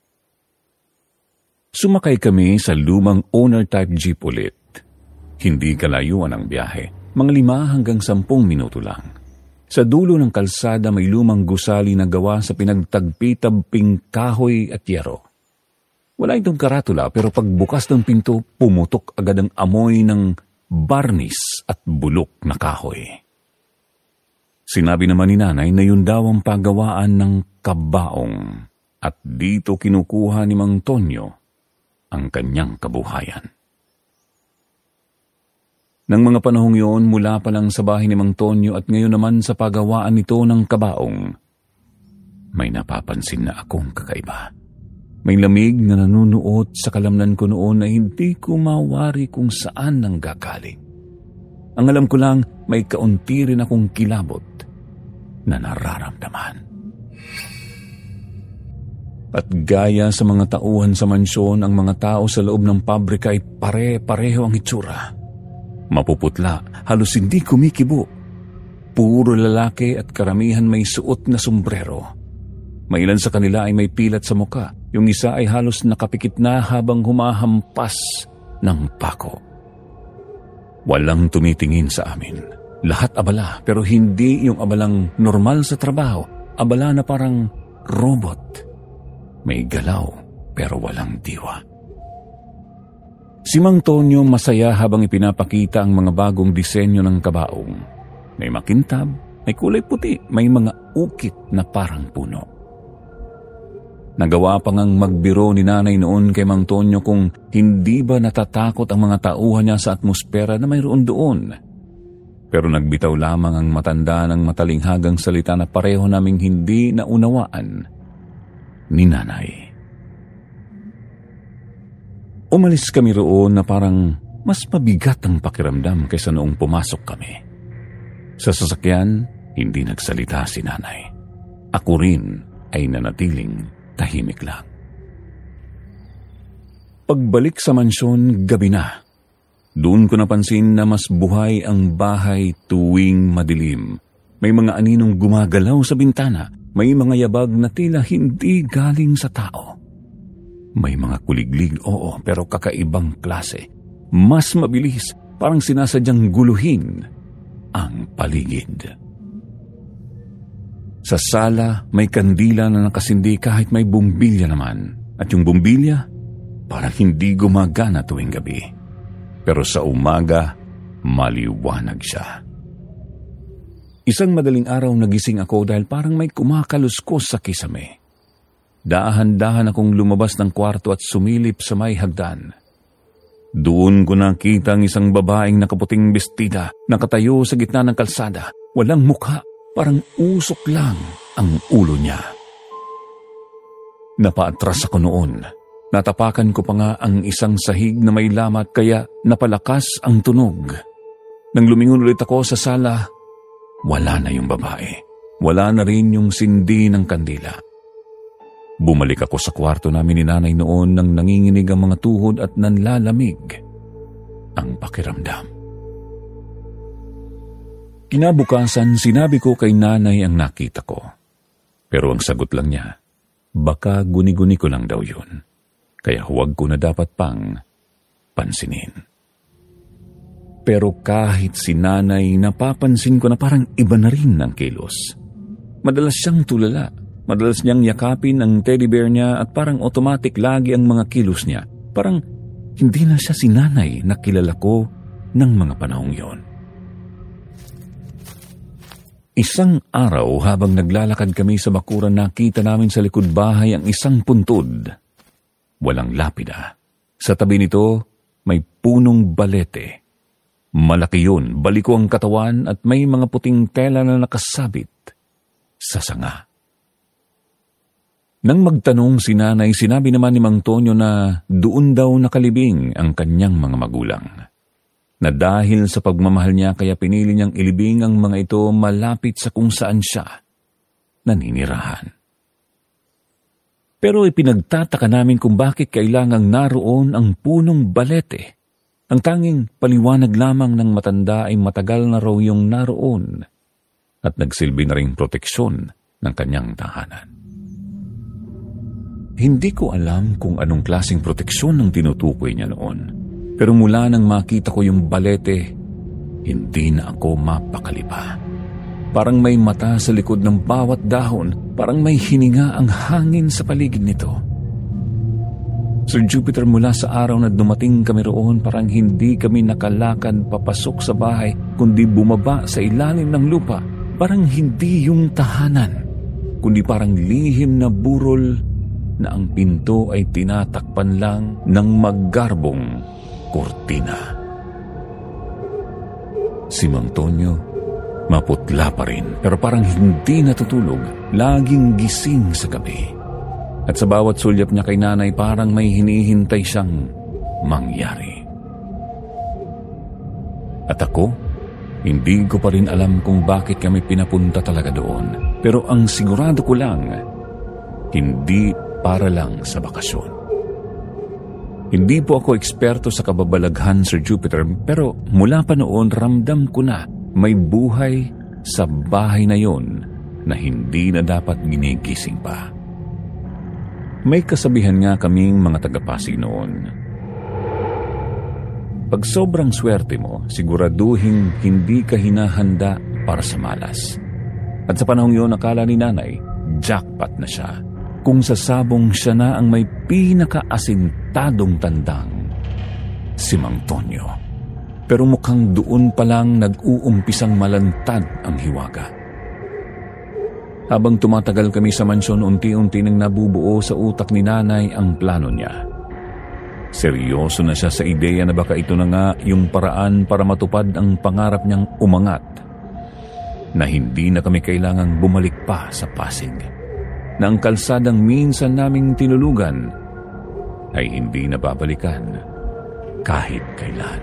Sumakay kami sa lumang owner-type jeep ulit. Hindi kalayuan ang biyahe, mga lima hanggang sampung minuto lang. Sa dulo ng kalsada may lumang gusali na gawa sa pinagtagpi-tabping kahoy at yero. Wala itong karatula pero pagbukas ng pinto, pumutok agad ang amoy ng barnis at bulok na kahoy. Sinabi naman ni nanay na yun daw ang pagawaan ng kabaong at dito kinukuha ni Mang Tonyo ang kanyang kabuhayan. Nang mga panahong yun, mula pa lang sa bahay ni Mang Tonyo at ngayon naman sa pagawaan nito ng kabaong, may napapansin na akong kakaiba. May lamig na nanunuot sa kalamnan ko noon na hindi ko mawari kung saan nang gagaling. Ang alam ko lang, may kaunti rin akong kilabot na nararamdaman. At gaya sa mga tauhan sa mansyon, ang mga tao sa loob ng pabrika ay pare-pareho ang itsura. Mapuputla, halos hindi kumikibo. Puro lalaki at karamihan may suot na sombrero. May ilan sa kanila ay may pilat sa muka. Yung isa ay halos nakapikit na habang humahampas ng pako. Walang tumitingin sa amin. Lahat abala, pero hindi yung abalang normal sa trabaho. Abala na parang robot. May galaw, pero walang diwa. Si Mang Tonyo masaya habang ipinapakita ang mga bagong disenyo ng kabaong. May makintab, may kulay puti, may mga ukit na parang puno. Nagawa pa ngang magbiro ni nanay noon kay Mang Tonyo kung hindi ba natatakot ang mga tauhan niya sa atmosfera na mayroon doon. Pero nagbitaw lamang ang matanda ng matalinghagang salita na pareho naming hindi naunawaan ni nanay. Umalis kami roon na parang mas mabigat ang pakiramdam kaysa noong pumasok kami. Sa sasakyan, hindi nagsalita si nanay. Ako rin ay nanatiling tahimik lang. Pagbalik sa mansyon, gabi na. Doon ko napansin na mas buhay ang bahay tuwing madilim. May mga aninong gumagalaw sa bintana. May mga yabag na tila hindi galing sa tao. May mga kuliglig, oo, pero kakaibang klase. Mas mabilis, parang sinasadyang guluhin ang paligid. Sa sala, may kandila na nakasindi kahit may bumbilya naman. At yung bumbilya, parang hindi gumagana tuwing gabi. Pero sa umaga, maliwanag siya. Isang madaling araw nagising ako dahil parang may kumakaluskos sa kisame. Dahan-dahan akong lumabas ng kwarto at sumilip sa may hagdan. Doon ko nakita ang isang babaeng nakaputing bestida, nakatayo sa gitna ng kalsada. Walang mukha, parang usok lang ang ulo niya. Napaatras ako noon. Natapakan ko pa nga ang isang sahig na may lamat kaya napalakas ang tunog. Nang lumingon ulit ako sa sala, wala na yung babae. Wala na rin yung sindi ng kandila. Bumalik ako sa kwarto namin ni nanay noon nang nanginginig ang mga tuhod at nanlalamig ang pakiramdam. Kinabukasan, sinabi ko kay nanay ang nakita ko. Pero ang sagot lang niya, baka guni-guni ko lang daw yun. Kaya huwag ko na dapat pang pansinin. Pero kahit si nanay, napapansin ko na parang iba na rin ang kilos. Madalas siyang tulala. Madalas niyang yakapin ang teddy bear niya at parang automatic lagi ang mga kilos niya. Parang hindi na siya si nanay na kilala ko ng mga panahong yon. Isang araw habang naglalakad kami sa bakuran, nakita namin sa likod bahay ang isang puntod. Walang lapida. Sa tabi nito, may punong balete. Malaki yun, baliko ang katawan at may mga puting tela na nakasabit sa sanga. Nang magtanong si nanay, sinabi naman ni Mang Tonyo na doon daw nakalibing ang kanyang mga magulang. Na dahil sa pagmamahal niya kaya pinili niyang ilibing ang mga ito malapit sa kung saan siya naninirahan. Pero ipinagtataka namin kung bakit kailangang naroon ang punong balete. Ang tanging paliwanag lamang ng matanda ay matagal na raw yung naroon at nagsilbi na ring proteksyon ng kanyang tahanan. Hindi ko alam kung anong klaseng proteksyon ang tinutukoy niya noon. Pero mula nang makita ko yung balete, hindi na ako mapakali pa. Parang may mata sa likod ng bawat dahon, parang may hininga ang hangin sa paligid nito. Sir Jupiter, mula sa araw na dumating kami roon, parang hindi kami nakalakad papasok sa bahay, kundi bumaba sa ilalim ng lupa. Parang hindi yung tahanan, kundi parang lihim na burol na ang pinto ay tinatakpan lang ng maggarbong kurtina. Si Mang Tonyo, maputla pa rin pero parang hindi natutulog, laging gising sa gabi. At sa bawat sulyap niya kay nanay parang may hinihintay siyang mangyari. At ako, hindi ko pa rin alam kung bakit kami pinapunta talaga doon. Pero ang sigurado ko lang, hindi para lang sa bakasyon. Hindi po ako eksperto sa kababalaghan, Sir Jupiter, pero mula pa noon ramdam ko na may buhay sa bahay na yon na hindi na dapat ginigising pa. May kasabihan nga kaming mga taga-Pasig noon. Pag sobrang swerte mo, siguraduhin hindi ka hinahanda para sa malas. At sa panahong yun, akala ni nanay, jackpot na siya. Kung sasabong siya na ang may pinaka-asintadong tandang, si Mang Tonyo. Pero mukhang doon pa lang nag-uumpisang malantad ang hiwaga. Habang tumatagal kami sa mansyon, unti-unti nang nabubuo sa utak ni nanay ang plano niya. Seryoso na siya sa ideya na baka ito na nga yung paraan para matupad ang pangarap niyang umangat, na hindi na kami kailangang bumalik pa sa Pasig, na ang kalsadang minsan naming tinulugan ay hindi na babalikan kahit kailan.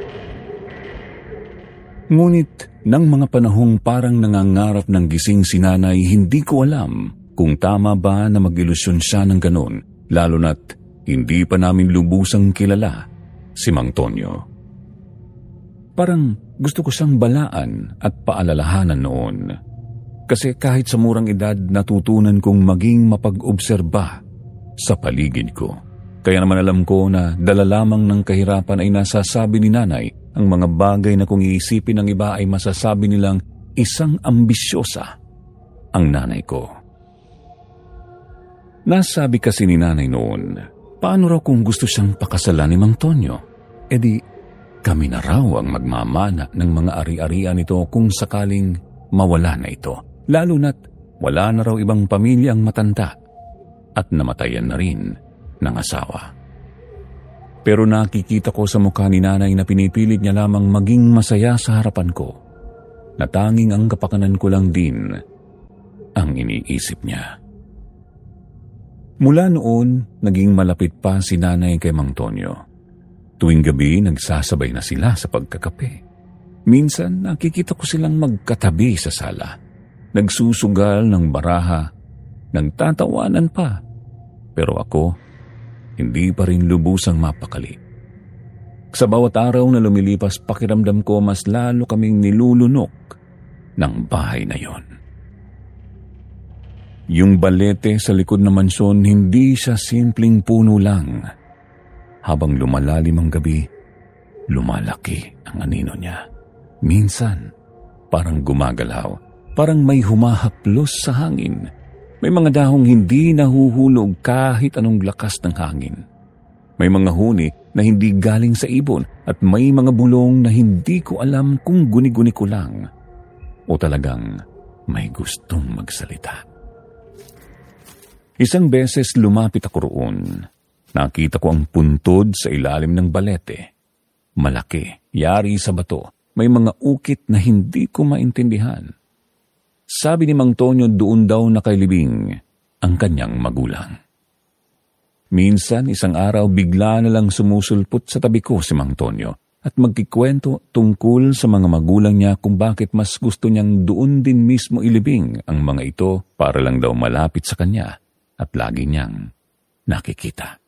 Ngunit nang mga panahong parang nangangarap ng gising si nanay, hindi ko alam kung tama ba na mag-ilusyon siya ng ganun, lalo na't hindi pa namin lubusang kilala si Mang Tonyo. Parang gusto ko siyang balaan at paalalahanan noon. Kasi kahit sa murang edad, natutunan kong maging mapag-obserba sa paligid ko. Kaya naman alam ko na dala lamang ng kahirapan ay nasasabi ni nanay ang mga bagay na kung iisipin ng iba ay masasabi nilang isang ambisyosa ang nanay ko. Nasabi kasi ni nanay noon, paano raw kung gusto siyang pakasalan ni Mang Tonyo? E di, kami na raw ang magmamana ng mga ari-arian nito kung sakaling mawala na ito. Lalo na't wala na raw ibang pamilya ang matanda at namatayan na rin ng asawa. Pero nakikita ko sa mukha ni nanay na pinipilit niya lamang maging masaya sa harapan ko, na tanging ang kapakanan ko lang din ang iniisip niya. Mula noon, naging malapit pa si nanay kay Mang Tonyo. Tuwing gabi, nagsasabay na sila sa pagkakape. Minsan, nakikita ko silang magkatabi sa sala. Nagsusugal ng baraha, nagtatawanan pa. Pero ako, hindi pa rin lubusang mapakali. Sa bawat araw na lumilipas, pakiramdam ko mas lalo kaming nilulunok ng bahay na yon. Yung balete sa likod ng mansyon, hindi siya simpleng puno lang. Habang lumalalim ang gabi, lumalaki ang anino niya. Minsan, parang gumagalaw, parang may humahaplos sa hangin. May mga dahong hindi nahuhulog kahit anong lakas ng hangin. May mga huni na hindi galing sa ibon at may mga bulong na hindi ko alam kung guni-guni ko lang o talagang may gustong magsalita. Isang beses lumapit ako roon. Nakita ko ang puntod sa ilalim ng balete. Malaki, yari sa bato. May mga ukit na hindi ko maintindihan. Sabi ni Mang Tonyo doon daw nakailibing ang kanyang magulang. Minsan, isang araw, bigla na lang sumusulpot sa tabi ko si Mang Tonyo at magkikwento tungkol sa mga magulang niya kung bakit mas gusto niyang doon din mismo ilibing ang mga ito para lang daw malapit sa kanya at lagi niyang nakikita.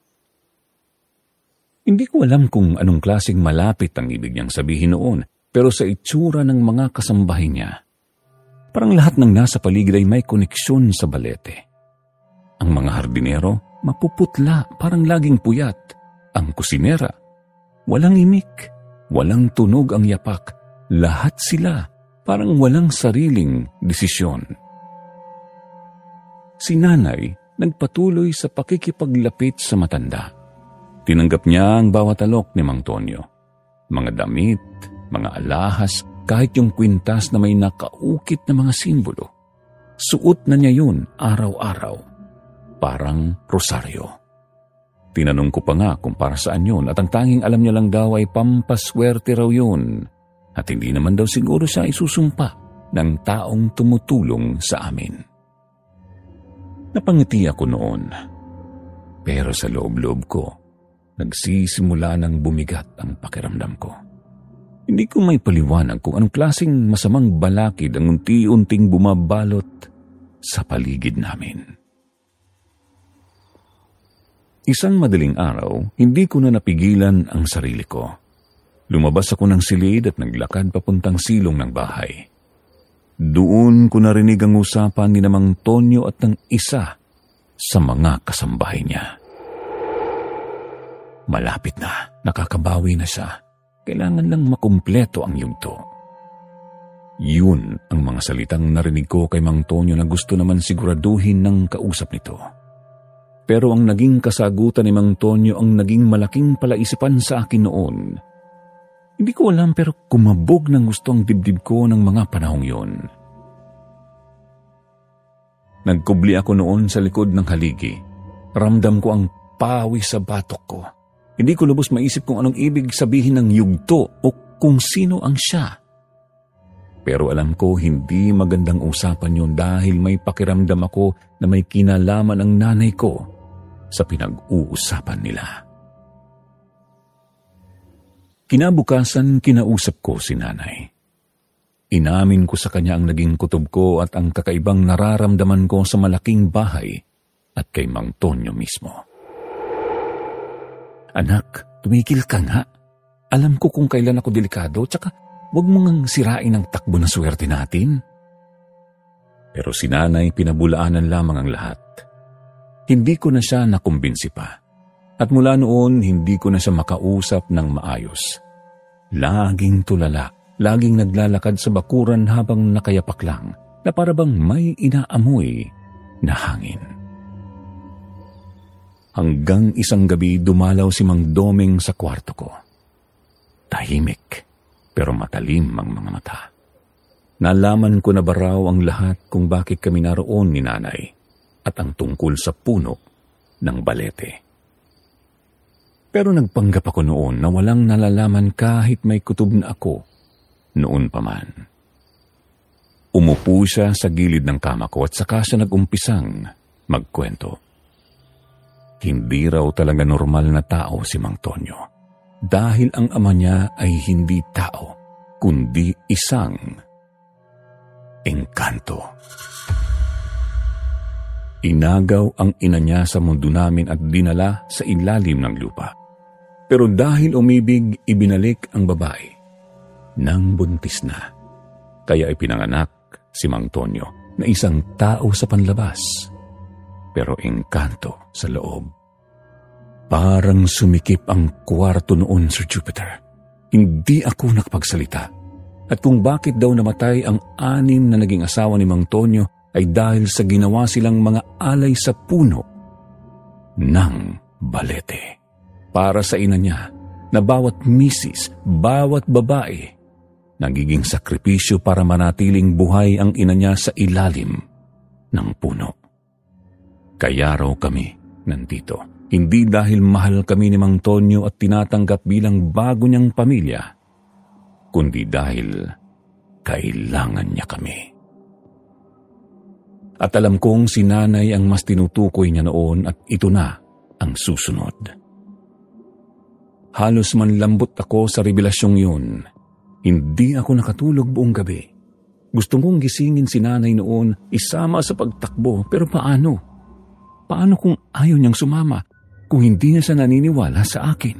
Hindi ko alam kung anong klaseng malapit ang ibig niyang sabihin noon, pero sa itsura ng mga kasambahay niya, parang lahat ng nasa paligid ay may koneksyon sa balete. Ang mga hardinero, mapuputla, parang laging puyat. Ang kusinera, walang imik, walang tunog ang yapak. Lahat sila, parang walang sariling desisyon. Si nanay, nagpatuloy sa pakikipaglapit sa matanda. Tinanggap niya ang bawat alok ni Mang Tonyo. Mga damit, mga alahas, kahit yung kwintas na may nakaukit na mga simbolo. Suot na niya yun araw-araw. Parang rosaryo. Tinanong ko pa nga kung para saan yun at ang tanging alam niya lang daw ay pampaswerte raw yun at hindi naman daw siguro siya isusumpa ng taong tumutulong sa amin. Napangiti ako noon, pero sa loob-loob ko, nagsisimula ng bumigat ang pakiramdam ko. Hindi ko may paliwanag kung anong klaseng masamang balakid ang unti-unting bumabalot sa paligid namin. Isang madaling araw, hindi ko na napigilan ang sarili ko. Lumabas ako ng silid at naglakad papuntang silong ng bahay. Doon ko narinig ang usapan ni Mang Tonyo at ng isa sa mga kasambahay niya. Malapit na, nakakabawi na siya. Kailangan lang makumpleto ang yugto. Yun ang mga salitang narinig ko kay Mang Tonyo na gusto naman siguraduhin ng kausap nito. Pero ang naging kasagutan ni Mang Tonyo ang naging malaking palaisipan sa akin noon. Hindi ko alam pero kumabog ng gusto ang dibdib ko ng mga panahong yun. Nagkubli ako noon sa likod ng haligi. Ramdam ko ang pawis sa batok ko. Hindi ko lubos maisip kung anong ibig sabihin ng yugto o kung sino ang siya. Pero alam ko hindi magandang usapan yun dahil may pakiramdam ako na may kinalaman ang nanay ko sa pinag-uusapan nila. Kinabukasan, kinausap ko si nanay. Inamin ko sa kanya ang naging kutob ko at ang kakaibang nararamdaman ko sa malaking bahay at kay Mang Tonyo mismo. Anak, tumikil ka nga. Alam ko kung kailan ako delikado, tsaka huwag mo ngang sirain ang takbo na swerte natin. Pero si nanay pinabulaanan lamang ang lahat. Hindi ko na siya nakumbinsi pa. At mula noon, hindi ko na siya makausap ng maayos. Laging tulala, laging naglalakad sa bakuran habang nakayapak lang, na para bang may inaamoy na hangin. Hanggang isang gabi dumalaw si Mang Doming sa kwarto ko. Tahimik, pero matalim ang mga mata. Nalaman ko na ba raw ang lahat kung bakit kami naroon ni nanay at ang tungkol sa puno ng balete. Pero nagpanggap ako noon na walang nalalaman kahit may kutob na ako noon pa man. Umupo siya sa gilid ng kama ko at saka siya nagumpisang magkwento. Hindi raw talaga normal na tao si Mang Tonyo dahil ang ama niya ay hindi tao kundi isang engkanto. Inagaw ang ina niya sa mundo namin at dinala sa ilalim ng lupa. Pero dahil umibig, ibinalik ang babae nang buntis na. Kaya ipinanganak si Mang Tonyo na isang tao sa panlabas, pero engkanto sa loob. Parang sumikip ang kwarto noon, Sir Jupiter. Hindi ako nakapagsalita. At kung bakit daw namatay ang anim na naging asawa ni Mang Tonyo ay dahil sa ginawa silang mga alay sa puno ng balete. Para sa ina niya na bawat misis, bawat babae, nagiging sakripisyo para manatiling buhay ang ina niya sa ilalim ng puno. Kaya raw kami nandito, hindi dahil mahal kami ni Mang Tonyo at tinatanggap bilang bago niyang pamilya, kundi dahil kailangan niya kami. At alam kong si nanay ang mas tinutukoy niya noon at ito na ang susunod. Halos manlambot ako sa revelasyong yun. Hindi ako nakatulog buong gabi. Gusto kong gisingin si nanay noon, isama sa pagtakbo, pero paano? Paano kung ayaw niyang sumama? Kung hindi niya siya naniniwala sa akin?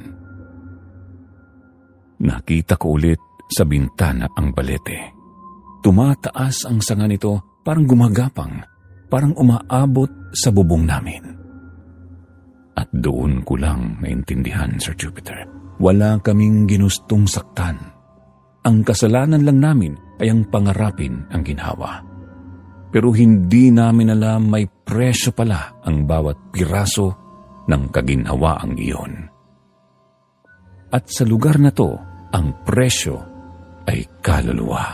Nakita ko ulit sa bintana ang balete. Tumataas ang sanga nito, parang gumagapang, parang umaabot sa bubong namin. At doon ko lang naintindihan, Sir Jupiter. Wala kaming ginustong saktan. Ang kasalanan lang namin ay ang pangarapin ang ginhawa. Pero hindi namin alam may presyo pala ang bawat piraso ng kaginhawaang iyon. At sa lugar na to, ang presyo ay kaluluwa.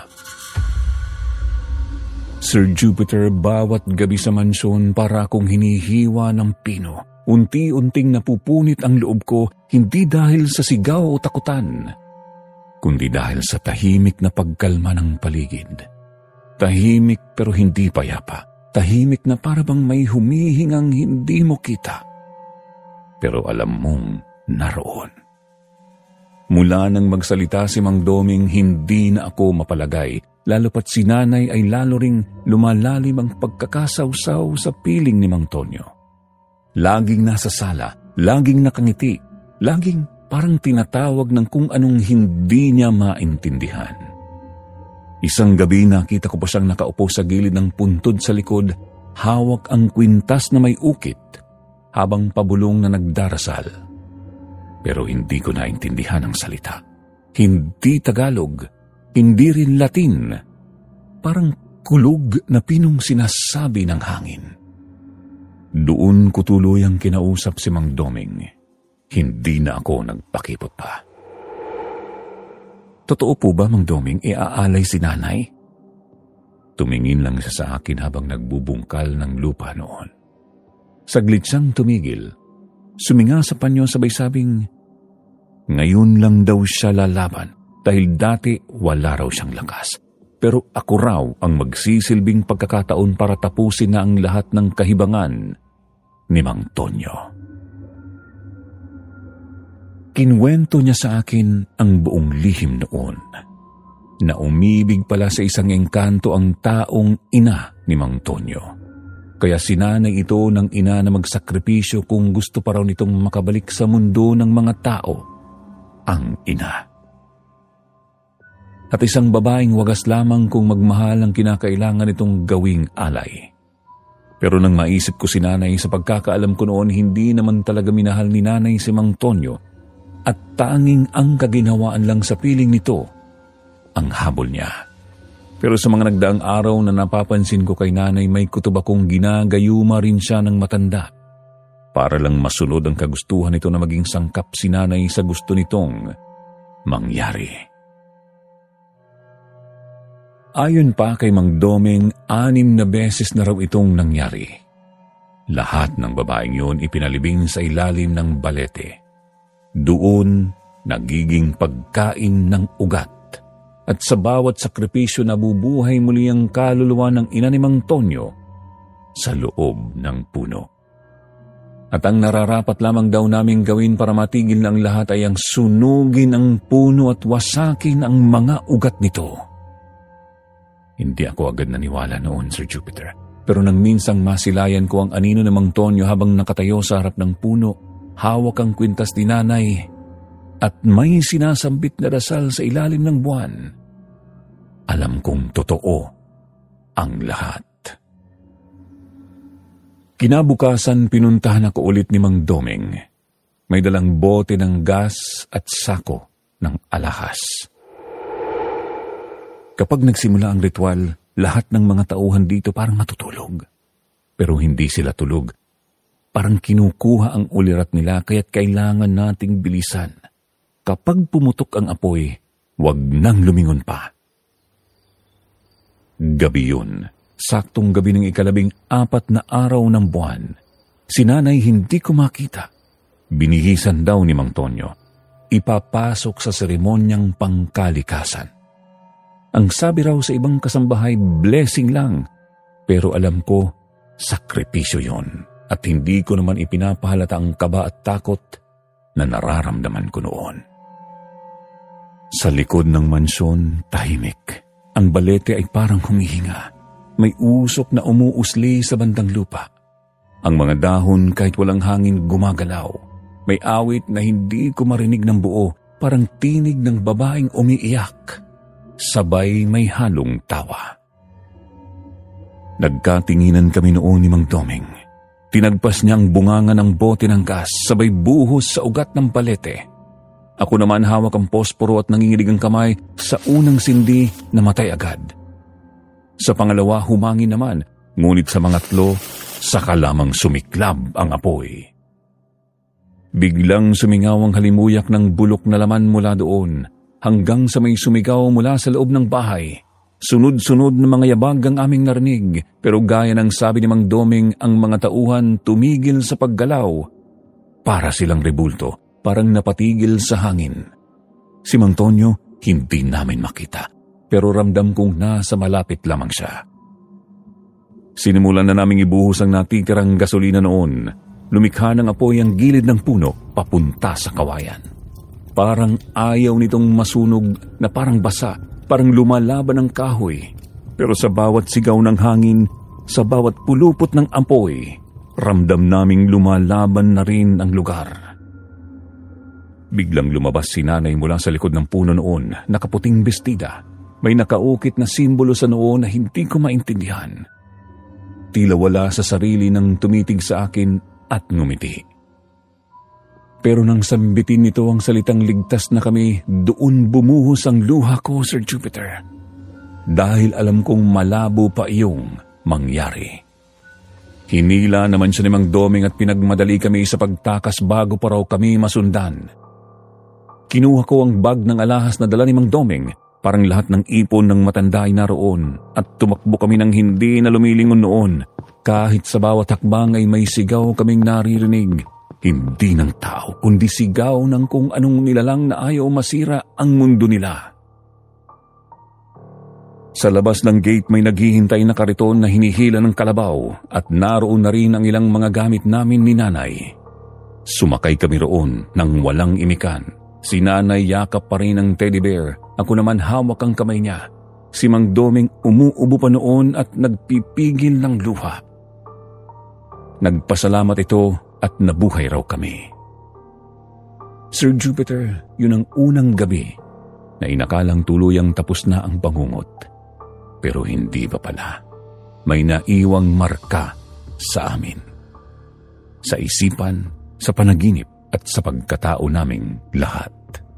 Sir Jupiter, bawat gabi sa mansyon para akong hinihiwa ng pino. Unti-unting napupunit ang loob ko, hindi dahil sa sigaw o takutan, kundi dahil sa tahimik na pagkalma ng paligid. Tahimik pero hindi payapa. Tahimik na para bang may humihingang hindi mo kita. Pero alam mong naroon. Mula nang magsalita si Mang Doming, hindi na ako mapalagay, lalo pat si Nanay ay lalo ring lumalalim ang pagkakasawsaw sa piling ni Mang Tonyo. Laging nasa sala, laging nakangiti, laging parang tinatawag ng kung anong hindi niya maintindihan. Isang gabi nakita ko pa siyang nakaupo sa gilid ng puntod sa likod, hawak ang kwintas na may ukit, habang pabulong na nagdarasal. Pero hindi ko naintindihan ang salita. Hindi Tagalog, hindi rin Latin. Parang kulog na pinong sinasabi ng hangin. Doon ko tuluyang kinausap si Mang Doming. Hindi na ako nagpakipot pa. Totoo po ba, Mang Doming, iaalay si Nanay? Tumingin lang siya sa akin habang nagbubungkal ng lupa noon. Saglit siyang tumigil. Suminga sa panyo sabay sabing, ngayon lang daw siya lalaban dahil dati wala raw siyang lakas. Pero ako raw ang magsisilbing pagkakataon para tapusin na ang lahat ng kahibangan ni Mang Tonyo. Kinwento niya sa akin ang buong lihim noon, na umibig pala sa isang engkanto ang taong ina ni Mang Tonyo. Kaya sinanay ito ng ina na magsakripisyo kung gusto pa raw nitong makabalik sa mundo ng mga tao, ang ina. At isang babaeng wagas lamang kung magmahal ang kinakailangan nitong gawing alay. Pero nang maisip ko si Nanay, sa pagkakaalam ko noon, hindi naman talaga minahal ni Nanay si Mang Tonyo at tanging ang kaginhawaan lang sa piling nito ang habol niya. Pero sa mga nagdaang araw na napapansin ko kay Nanay, may kutob akong ginagayuma rin siya ng matanda para lang masunod ang kagustuhan nito na maging sangkap si Nanay sa gusto nitong mangyari. Ayon pa kay Mang Doming, anim na beses na raw itong nangyari. Lahat ng babaeng yun ipinalibing sa ilalim ng balete. Doon nagiging pagkain ng ugat. At sa bawat sakripisyo nabubuhay muli ang kaluluwa ng ina ni Mang Tonyo sa loob ng puno. At ang nararapat lamang daw naming gawin para matigil ng lahat ay ang sunugin ang puno at wasakin ang mga ugat nito. Hindi ako agad naniwala noon, Sir Jupiter. Pero nang minsang masilayan ko ang anino ng Mang Tonyo habang nakatayo sa harap ng puno, hawak ang kwintas ni Nanay, at may sinasambit na dasal sa ilalim ng buwan, alam kong totoo ang lahat. Kinabukasan, pinuntahan ako ulit ni Mang Doming. May dalang bote ng gas at sako ng alahas. Kapag nagsimula ang ritual, lahat ng mga tauhan dito parang matutulog. Pero hindi sila tulog. Parang kinukuha ang ulirat nila, kaya't kailangan nating bilisan. Kapag pumutok ang apoy, wag nang lumingon pa. Gabi yun, saktong gabi ng ikalabing apat na araw ng buwan. Si Nanay hindi ko makita. Binihisan daw ni Mang Tonyo. Ipapasok sa seremonyang pangkalikasan. Ang sabi raw sa ibang kasambahay, blessing lang. Pero alam ko, sakripisyo yon. At hindi ko naman ipinapahalata ang kaba at takot na nararamdaman ko noon. Sa likod ng mansyon, tahimik. Ang balete ay parang humihinga. May usok na umuusli sa bandang lupa. Ang mga dahon kahit walang hangin gumagalaw. May awit na hindi ko marinig ng buo, parang tinig ng babaeng umiiyak. Sabay may halong tawa. Nagkatinginan kami noon ni Mang Doming. Tinagpas niya ang bunganga ng bote ng gas, sabay buhos sa ugat ng balete. Ako naman hawak ang posporo at nanginginig ang kamay. Sa unang sindi, namatay agad. Sa pangalawa, humangin naman, ngunit sa mangatlo, saka lamang sumiklab ang apoy. Biglang sumingaw ang halimuyak ng bulok na laman mula doon, hanggang sa may sumigaw mula sa loob ng bahay. Sunod-sunod na mga yabag ang aming narinig, pero gaya ng sabi ni Mang Doming, ang mga tauhan tumigil sa paggalaw. Para silang rebulto, parang napatigil sa hangin. Si Mang Tonyo hindi namin makita, pero ramdam kong nasa malapit lamang siya. Sinimulan na naming ibuhos ang natitirang gasolina noon. Lumikha ng apoy ang gilid ng puno papunta sa kawayan. Parang ayaw nitong masunog na parang basa, parang lumalaban ng kahoy. Pero sa bawat sigaw ng hangin, sa bawat pulupot ng apoy, ramdam naming lumalaban na rin ang lugar. Biglang lumabas si nanay mula sa likod ng puno noon, nakaputing bestida. May nakaukit na simbolo sa noo na hindi ko maintindihan. Tila wala sa sarili nang tumitig sa akin at ngumiti. Pero nang sambitin nito ang salitang ligtas na kami, doon bumuhos ang luha ko, Sir Jupiter. Dahil alam kong malabo pa iyong mangyari. Hinila naman siya ni Mang Doming at pinagmadali kami sa pagtakas bago pa raw kami masundan. Kinuha ko ang bag ng alahas na dala ni Mang Doming. Parang lahat ng ipon ng matanda ay naroon at tumakbo kami ng hindi na lumilingon noon. Kahit sa bawat hakbang ay may sigaw kaming naririnig. Hindi ng tao, kundi sigaw ng kung anong nilalang na ayaw masira ang mundo nila. Sa labas ng gate may naghihintay na kariton na hinihila ng kalabaw at naroon na rin ang ilang mga gamit namin ni nanay. Sumakay kami roon nang walang imikan. Si nanay yakap pa rin ang teddy bear. Ako naman hawak ang kamay niya. Si Mang Doming umuubo pa noon at nagpipigil ng luha. Nagpasalamat ito at nabuhay raw kami. Sir Jupiter, yun ang unang gabi na inakalang tuluyang tapos na ang bangungot. Pero hindi pa pala. May naiwang marka sa amin. Sa isipan, sa panaginip at sa pagkatao naming lahat.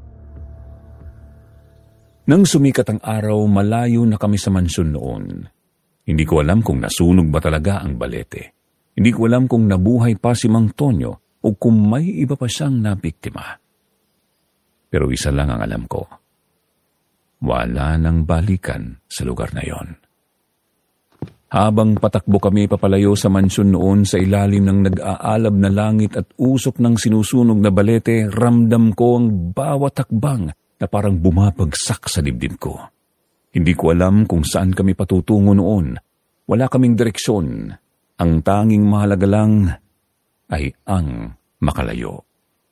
Nang sumikat ang araw, malayo na kami sa mansyon noon. Hindi ko alam kung nasunog ba talaga ang balete. Hindi ko alam kung nabuhay pa si Mang Tonyo o kung may iba pa siyang nabiktima. Pero isa lang ang alam ko. Wala nang balikan sa lugar na yon. Habang patakbo kami papalayo sa mansyon noon sa ilalim ng nag-aalab na langit at usok ng sinusunog na balete, ramdam ko ang bawat hakbang na parang bumabagsak sa dibdib ko. Hindi ko alam kung saan kami patutungo noon. Wala kaming direksyon. Ang tanging mahalaga lang ay ang makalayo.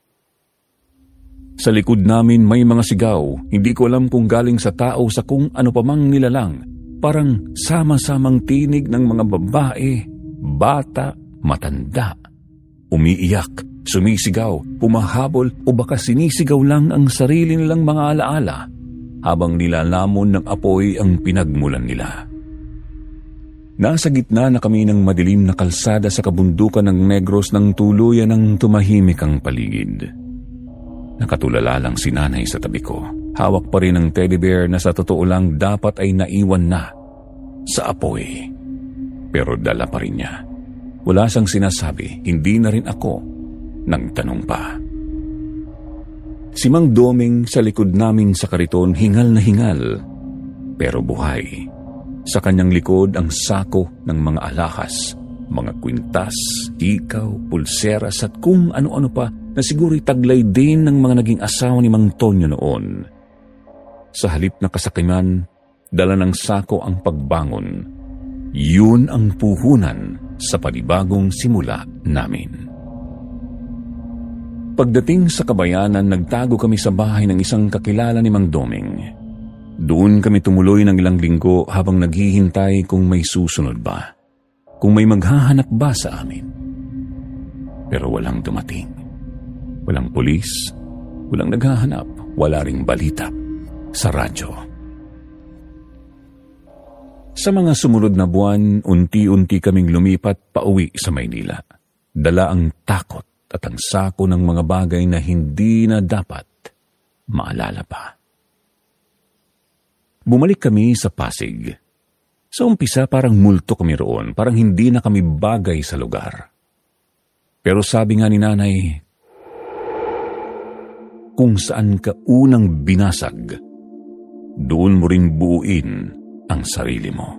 Sa likod namin may mga sigaw. Hindi ko alam kung galing sa tao sa kung ano pa mang nilalang. Parang sama-samang tinig ng mga babae, bata, matanda. Umiiyak. Sumisigaw, pumahabol o baka sinisigaw lang ang sarili nilang mga alaala habang nilalamon ng apoy ang pinagmulan nila. Nasa gitna na kami ng madilim na kalsada sa kabundukan ng Negros nang tuluyan ng tumahimik ang paligid. Nakatulala lang si nanay sa tabi ko. Hawak pa rin ang teddy bear na sa totoo lang dapat ay naiwan na sa apoy. Pero dala pa rin niya. Wala siyang sinasabi, hindi na rin ako nagtanong pa. Si Mang Doming sa likod namin sa kariton hingal na hingal, pero buhay. Sa kanyang likod ang sako ng mga alahas, mga kwintas, ikaw, pulseras at kung ano-ano pa na siguro'y taglay din ng mga naging asawa ni Mang Tonyo noon. Sa halip na kasakiman, dala ng sako ang pagbangon. Yun ang puhunan sa panibagong simula namin. Pagdating sa kabayanan, nagtago kami sa bahay ng isang kakilala ni Mang Doming. Doon kami tumuloy ng ilang linggo habang naghihintay kung may susunod ba, kung may maghahanap ba sa amin. Pero walang dumating. Walang pulis, walang naghahanap, wala ring balita sa radyo. Sa mga sumunod na buwan, unti-unti kaming lumipat pauwi sa Maynila. Dala ang takot at ang sako ng mga bagay na hindi na dapat maalala pa. Bumalik kami sa Pasig. Sa umpisa parang multo kami roon, parang hindi na kami bagay sa lugar. Pero sabi nga ni nanay, kung saan ka unang binasag, doon mo rin buuin ang sarili mo.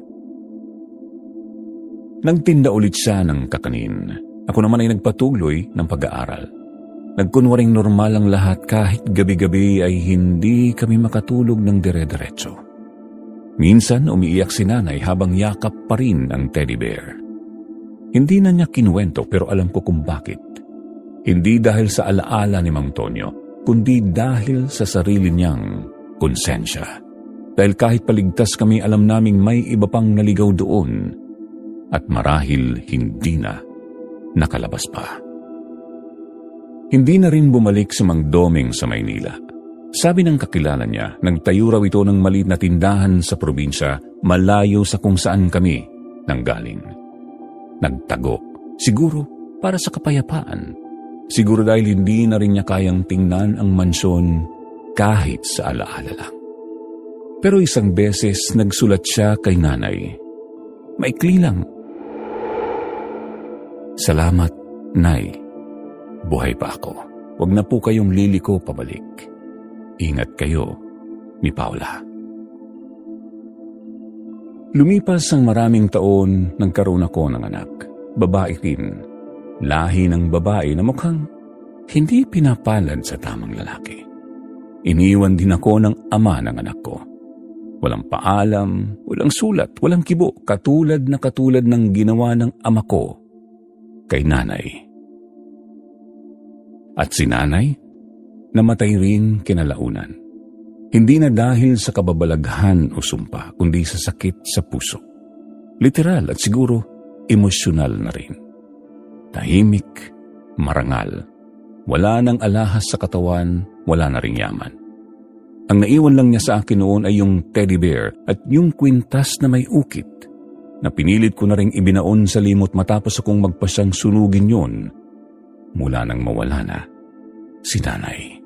Nagtinda ulit siya ng kakanin. Ako naman ay nagpatuloy ng pag-aaral. Nagkunwaring normal ang lahat kahit gabi-gabi ay hindi kami makatulog ng dire-diretso. Minsan umiiyak si nanay habang yakap pa rin ang teddy bear. Hindi na niya kinuwento pero alam ko kung bakit. Hindi dahil sa alaala ni Mang Tonyo, kundi dahil sa sarili niyang konsensya. Dahil kahit paligtas kami, alam naming may iba pang naligaw doon at marahil hindi na nakalabas pa. Hindi na rin bumalik si Mang Doming sa Maynila. Sabi ng kakilala niya, nagtayo raw ito ng maliit na tindahan sa probinsya, malayo sa kung saan kami nanggaling. Nagtago, siguro para sa kapayapaan. Siguro dahil hindi na rin niya kayang tingnan ang mansyon kahit sa alaala lang. Pero isang beses nagsulat siya kay nanay. Maikli lang. Salamat, Nay. Buhay pa ako. Huwag na po kayong liliko pabalik. Ingat kayo ni Paula. Lumipas ang maraming taon, nagkaroon ako ng anak. Babae din. Lahi ng babae na mukhang hindi pinapalad sa tamang lalaki. Iniwan din ako ng ama ng anak ko. Walang paalam, walang sulat, walang kibo, katulad na katulad ng ginawa ng ama ko kay nanay. At si nanay, namatay rin kinalaunan. Hindi na dahil sa kababalaghan o sumpa, kundi sa sakit sa puso. Literal at siguro emosyonal na rin. Tahimik, marangal. Wala nang alahas sa katawan, wala na ring yaman. Ang naiwan lang niya sa akin noon ay yung teddy bear at yung kwintas na may ukit na pinilit ko na ring ibinaon sa limot matapos akong magpasyang sunugin yun mula nang mawala na si nanay.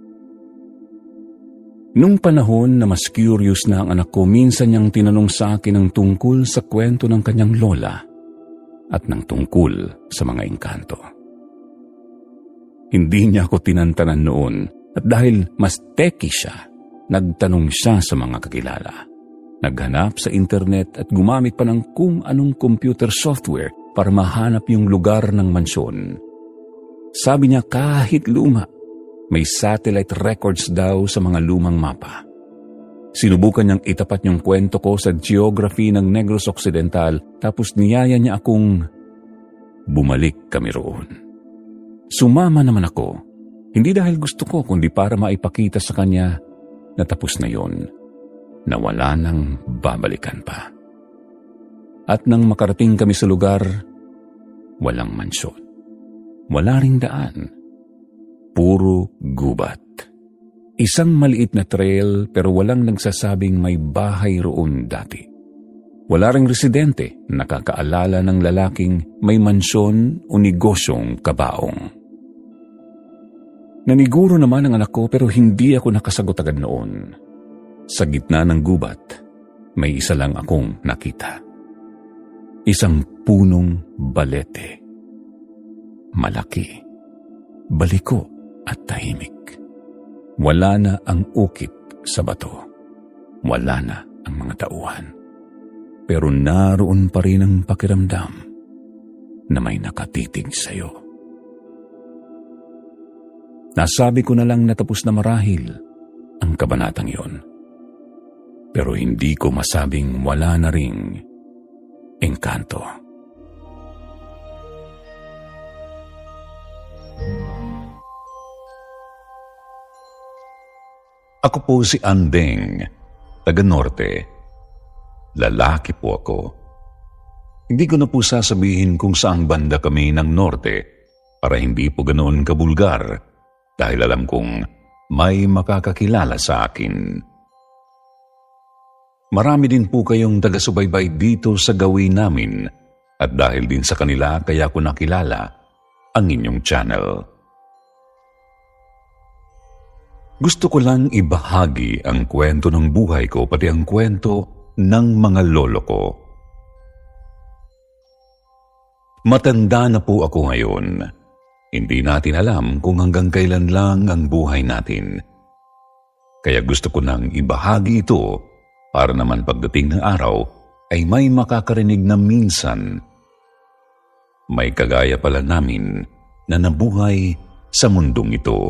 Nung panahon na mas curious na ang anak ko, minsan niyang tinanong sa akin ang tungkol sa kwento ng kanyang lola at ng tungkol sa mga engkanto. Hindi niya ako tinantanan noon at dahil mas techy siya, nagtanong siya sa mga kakilala. Naghanap sa internet at gumamit pa ng kung anong computer software para mahanap yung lugar ng mansyon. Sabi niya kahit luma, may satellite records daw sa mga lumang mapa. Sinubukan niyang itapat yung kwento ko sa geography ng Negros Occidental tapos niyaya niya akong bumalik kami roon. Sumama naman ako, hindi dahil gusto ko kundi para maipakita sa kanya na tapos na yon, na wala nang babalikan pa. At nang makarating kami sa lugar, walang mansyon. Wala ring daan. Puro gubat. Isang maliit na trail pero walang nagsasabing may bahay roon dati. Wala ring residente nakakaalala ng lalaking may mansyon o negosyong kabaong. Naniguro naman ang anak ko pero hindi ako nakasagot agad noon. Sa gitna ng gubat, may isa lang akong nakita. Isang punong balete. Malaki, baliko at tahimik. Wala na ang ukit sa bato. Wala na ang mga tauhan. Pero naroon pa rin ang pakiramdam na may nakatitig sa'yo. Nasabi ko na lang na tapos na marahil ang kabanatang yon. Pero hindi ko masabing wala na ring engkanto. Ako po si Andeng, taga-Norte. Lalaki po ako. Hindi ko na po sasabihin kung saang banda kami ng Norte para hindi po ganoon kabulgar dahil alam kong may makakakilala sa akin. Marami din po kayong taga-subaybay dito sa gawin namin at dahil din sa kanila kaya ko nakilala ang inyong channel. Gusto ko lang ibahagi ang kwento ng buhay ko pati ang kwento ng mga lolo ko. Matanda na po ako ngayon. Hindi natin alam kung hanggang kailan lang ang buhay natin. Kaya gusto ko nang ibahagi ito para naman pagdating ng araw ay may makakarinig na minsan may kagaya pala namin na nabuhay sa mundong ito.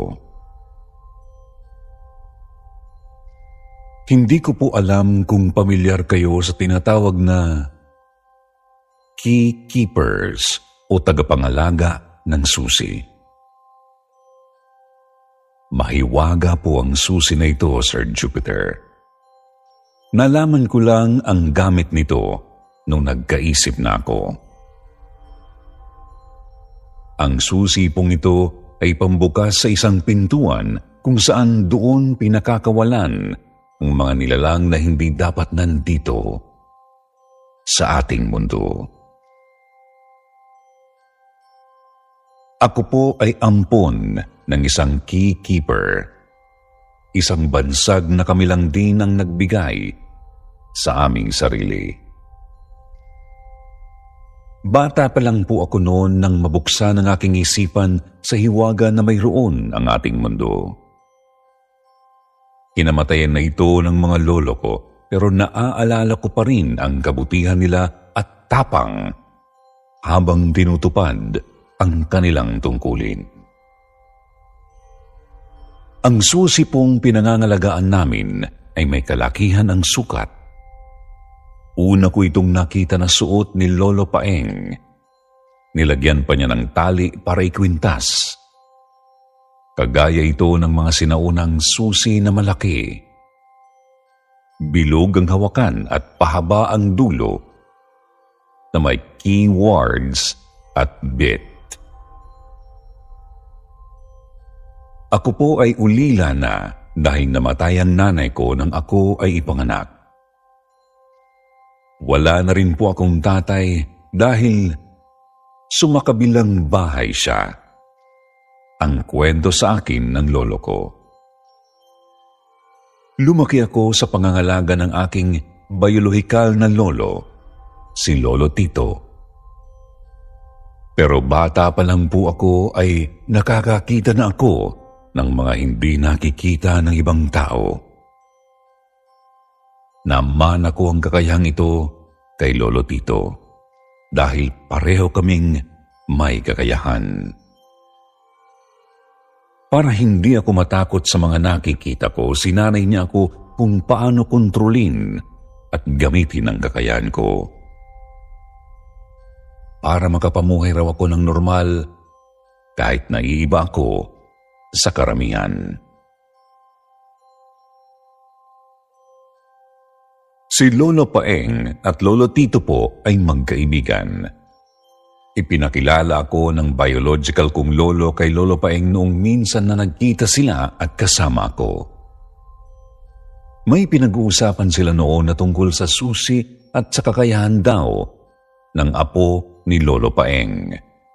Hindi ko po alam kung pamilyar kayo sa tinatawag na key keepers o tagapangalaga ng susi. Mahiwaga po ang susi na ito, Sir Jupiter. Nalaman ko lang ang gamit nito nung nagkaisip na ako. Ang susi pong ito ay pambukas sa isang pintuan kung saan doon pinakakawalan ang mga nilalang na hindi dapat nandito sa ating mundo. Ako po ay ampon ng isang keykeeper. Isang bansag na kami lang din ang nagbigay sa aming sarili. Bata pa lang po ako noon nang mabuksan ang aking isipan sa hiwaga na mayroon ang ating mundo. Kinamatayan na ito ng mga lolo ko, pero naaalala ko pa rin ang kabutihan nila at tapang habang tinutupad ang kanilang tungkulin. Ang susi pong pinangangalagaan namin ay may kalakihan ang sukat. Una ko itong nakita na suot ni Lolo Paeng. Nilagyan pa niya ng tali para ikwintas. Kagaya ito ng mga sinaunang susi na malaki. Bilog ang hawakan at pahaba ang dulo na may keywords at bit. Ako po ay ulila na dahil namatay ang nanay ko nang ako ay ipanganak. Wala na rin po akong tatay dahil sumakabilang bahay siya. Ang kwento sa akin ng lolo ko. Lumaki ako sa pangangalaga ng aking biolohikal na lolo, si Lolo Tito. Pero bata pa lang po ako ay nakakakita na ako ng mga hindi nakikita ng ibang tao. Namana ko ang kakayahang ito kay Lolo Tito dahil pareho kaming may kakayahan. Para hindi ako matakot sa mga nakikita ko, sinanay niya ako kung paano kontrolin at gamitin ang kakayahan ko. Para makapamuhay raw ako ng normal kahit naiiba ako sa karamihan. Si Lolo Paeng at Lolo Tito po ay magkaibigan. Ipinakilala ako ng biological kong lolo kay Lolo Paeng noong minsan na nagkita sila at kasama ko. May pinag-uusapan sila noon na tungkol sa susi at sa kakayahan daw ng apo ni Lolo Paeng.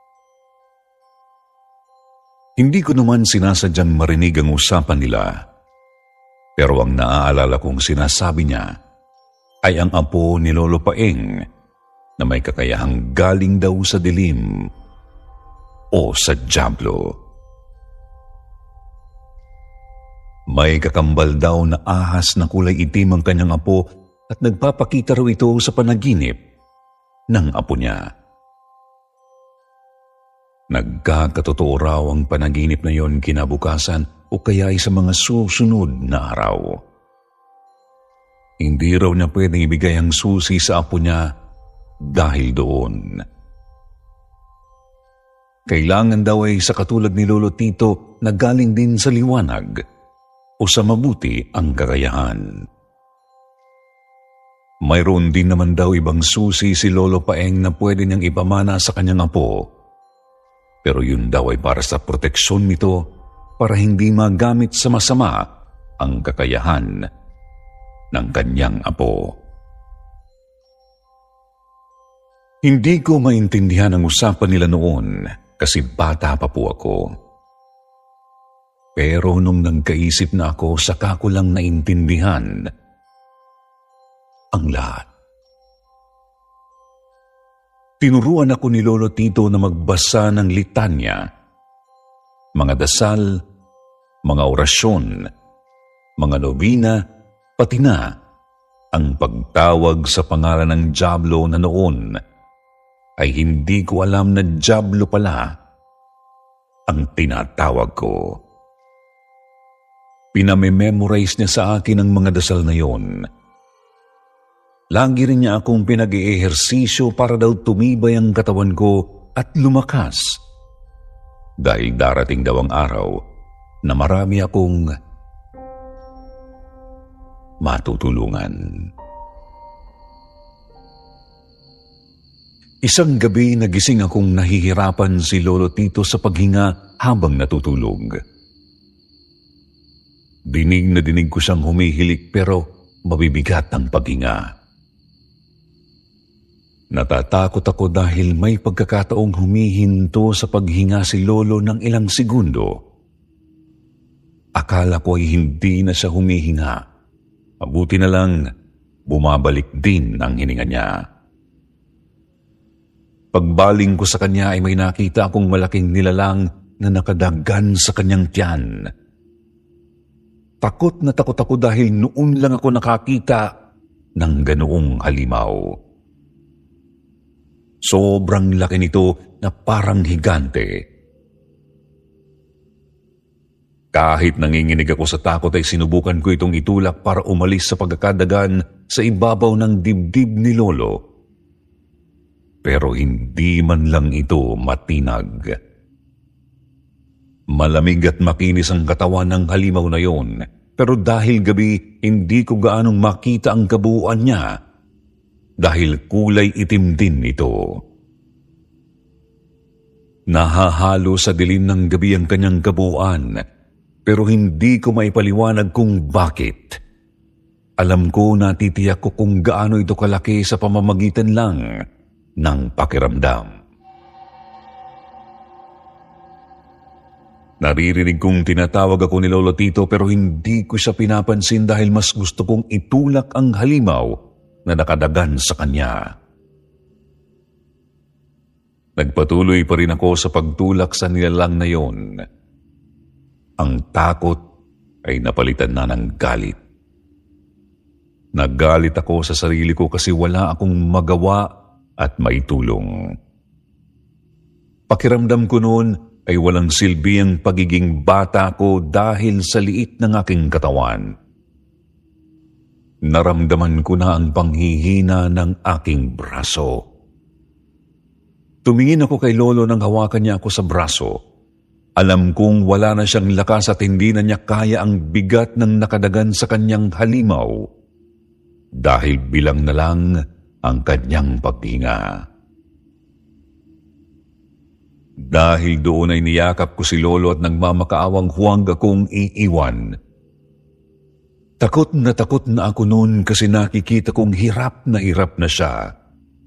Hindi ko naman sinasadyang marinig ang usapan nila, pero ang naaalala kong sinasabi niya ay ang apo ni Lolo Paeng na may kakayahang galing daw sa dilim o sa dyablo. May kakambal daw na ahas na kulay itim ang kanyang apo at nagpapakita raw ito sa panaginip ng apo niya. Nagkakatotoo raw ang panaginip na yon kinabukasan o kaya ay sa mga susunod na araw. Hindi raw niya pwedeng ibigay ang susi sa apo niya dahil doon. Kailangan daw ay sa katulad ni Lolo Tito na galing din sa liwanag o sa mabuti ang kakayahan. Mayroon din naman daw ibang susi si Lolo Paeng na pwede niyang ipamana sa kanyang apo. Pero yun daw ay para sa proteksyon nito para hindi magamit sa masama ang kakayahan ng kanyang apo. Hindi ko maintindihan ang usapan nila noon kasi bata pa po ako. Pero nung nagkaisip na ako, saka ko lang naintindihan ang lahat. Tinuruan ako ni Lolo Tito na magbasa ng litanya, mga dasal, mga orasyon, mga nobina, pati na ang pagtawag sa pangalan ng dyablo na noon ay hindi ko alam na dyablo pala ang tinatawag ko. Pinamememorize niya sa akin ang mga dasal na yon. Lagi rin niya akong pinag-i-ehersisyo para daw tumibay ang katawan ko at lumakas. Dahil darating daw ang araw na marami akong matutulungan. Isang gabi nagising akong nahihirapan si Lolo Tito sa paghinga habang natutulog. Dinig na dinig ko siyang humihilik pero mabibigat ang paghinga. Natatakot ako dahil may pagkakataong humihinto sa paghinga si Lolo ng ilang segundo. Akala ko ay hindi na siya humihinga. Mabuti na lang bumabalik din ang hininga niya. Pagbaling ko sa kanya ay may nakita akong malaking nilalang na nakadagan sa kanyang tiyan. Takot na takot ako dahil noon lang ako nakakita ng ganoong halimaw. Sobrang laki nito na parang higante. Kahit nanginginig ako sa takot ay sinubukan ko itong itulak para umalis sa pagkakadagan sa ibabaw ng dibdib ni Lolo. Pero hindi man lang ito matinag. Malamig at makinis ang katawan ng halimaw na yon, pero dahil gabi, hindi ko gaanong makita ang kabuuan niya dahil kulay itim din ito. Nahahalo sa dilim ng gabi ang kanyang kabuuan, pero hindi ko maipaliwanag kung bakit. Alam ko na titiyak ko kung gaano ito kalaki sa pamamagitan lang ng pakiramdam. Naririnig kong tinatawag ako ni Lolo Tito pero hindi ko siya pinapansin dahil mas gusto kong itulak ang halimaw na nakadagan sa kanya. Nagpatuloy pa rin ako sa pagtulak sa nilalang na yon. Ang takot ay napalitan na ng galit. Nagalit ako sa sarili ko kasi wala akong magawa at maitulong. Pakiramdam ko noon ay walang silbi ang pagiging bata ko dahil sa liit ng aking katawan. Naramdaman ko na ang panghihina ng aking braso. Tumingin ako kay Lolo nang hawakan niya ako sa braso. Alam kong wala na siyang lakas at hindi na niya kaya ang bigat ng nakadagan sa kanyang halimaw dahil bilang na lang ang kanyang paghinga. Dahil doon ay niyakap ko si Lolo at nagmamakaawang huwag akong iiwan. Takot na takot na ako noon kasi nakikita kong hirap na hirap na siya.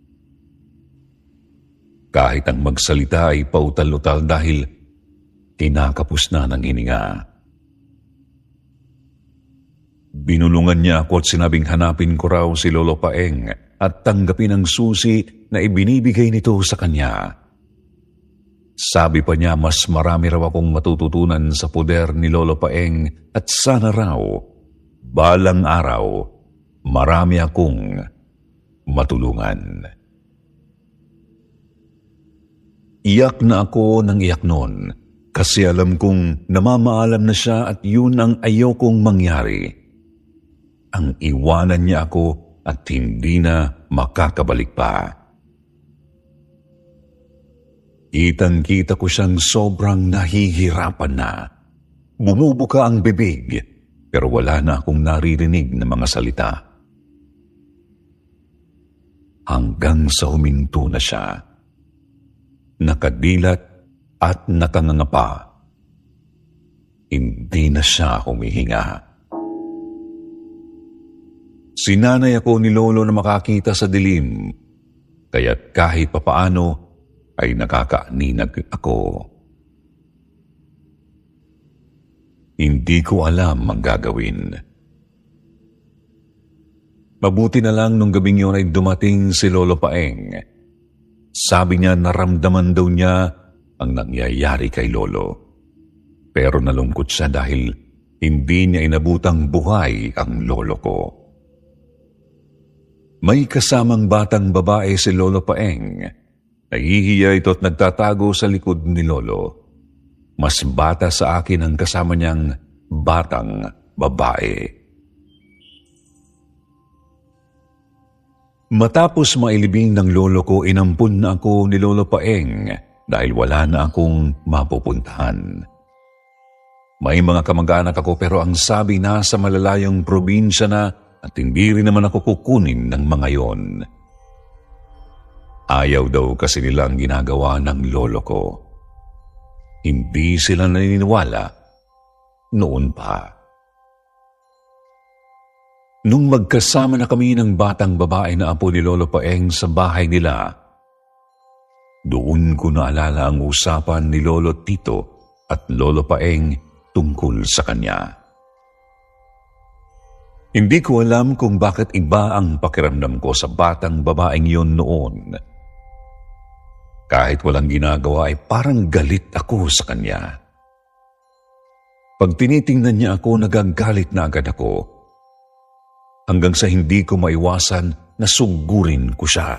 Kahit ang magsalita ay pautal-utal dahil kinakapos na ng hininga. Binulungan niya ako at sinabing hanapin ko raw si Lolo Paeng at tanggapin ang susi na ibinibigay nito sa kanya. Sabi pa niya mas marami raw akong matututunan sa poder ni Lolo Paeng at sana raw, balang araw, marami akong matulungan. Iyak na ako ng iyak noon kasi alam kong namamaalam na siya at yun ang ayokong mangyari. Ang iwanan niya ako at hindi na makakabalik pa. Kitang-kita ko siyang sobrang nahihirapan na. Bumubuka ang bibig, pero wala na akong naririnig na mga salita. Hanggang sa huminto na siya. Nakadilat at nakangangapa. Hindi na siya humihinga. Sinanay ako ni Lolo na makakita sa dilim, kaya't kahit papaano ay nakakaaninag ako. Hindi ko alam ang gagawin. Mabuti na lang nung gabing yun ay dumating si Lolo Paeng. Sabi niya naramdaman daw niya ang nangyayari kay Lolo. Pero nalungkot siya dahil hindi niya inabutang buhay ang lolo ko. May kasamang batang babae si Lolo Paeng. Nahihiya ito at nagtatago sa likod ni Lolo. mas bata sa akin ang kasama niyang batang babae. Matapos mailibing ng lolo ko, inampun na ako ni Lolo Paeng dahil wala na akong mapupuntahan. May mga kamag-anak ako pero ang sabi na sa malalayong probinsya na at hindi rin naman ako kukunin ng mga yon. Ayaw daw kasi nila ang ginagawa ng lolo ko. Hindi sila naniniwala noon pa. Nung magkasama na kami ng batang babae na apo ni Lolo Paeng sa bahay nila, doon ko naalala ang usapan ni Lolo Tito at Lolo Paeng tungkol sa kanya. Hindi ko alam kung bakit iba ang pakiramdam ko sa batang babaeng yon noon. Kahit walang ginagawa ay parang galit ako sa kanya. Pag tinitingnan niya ako, nagagalit na agad ako. Hanggang sa hindi ko maiwasan na sugurin ko siya.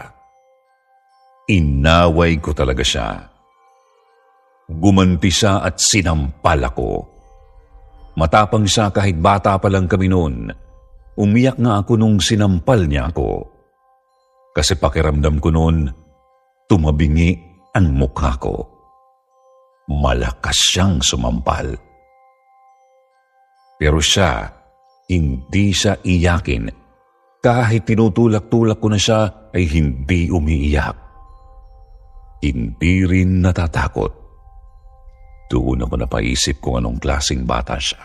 Inaway ko talaga siya. Gumanti siya at sinampal ako. Matapang siya kahit bata pa lang kami noon. Umiyak nga ako nung sinampal niya ako. Kasi pakiramdam ko noon, tumabingi ang mukha ko. Malakas siyang sumampal. Pero siya, hindi siya iyakin. Kahit tinutulak-tulak ko na siya, ay hindi umiiyak. Hindi rin natatakot. Doon ako napaisip kung anong klaseng bata siya.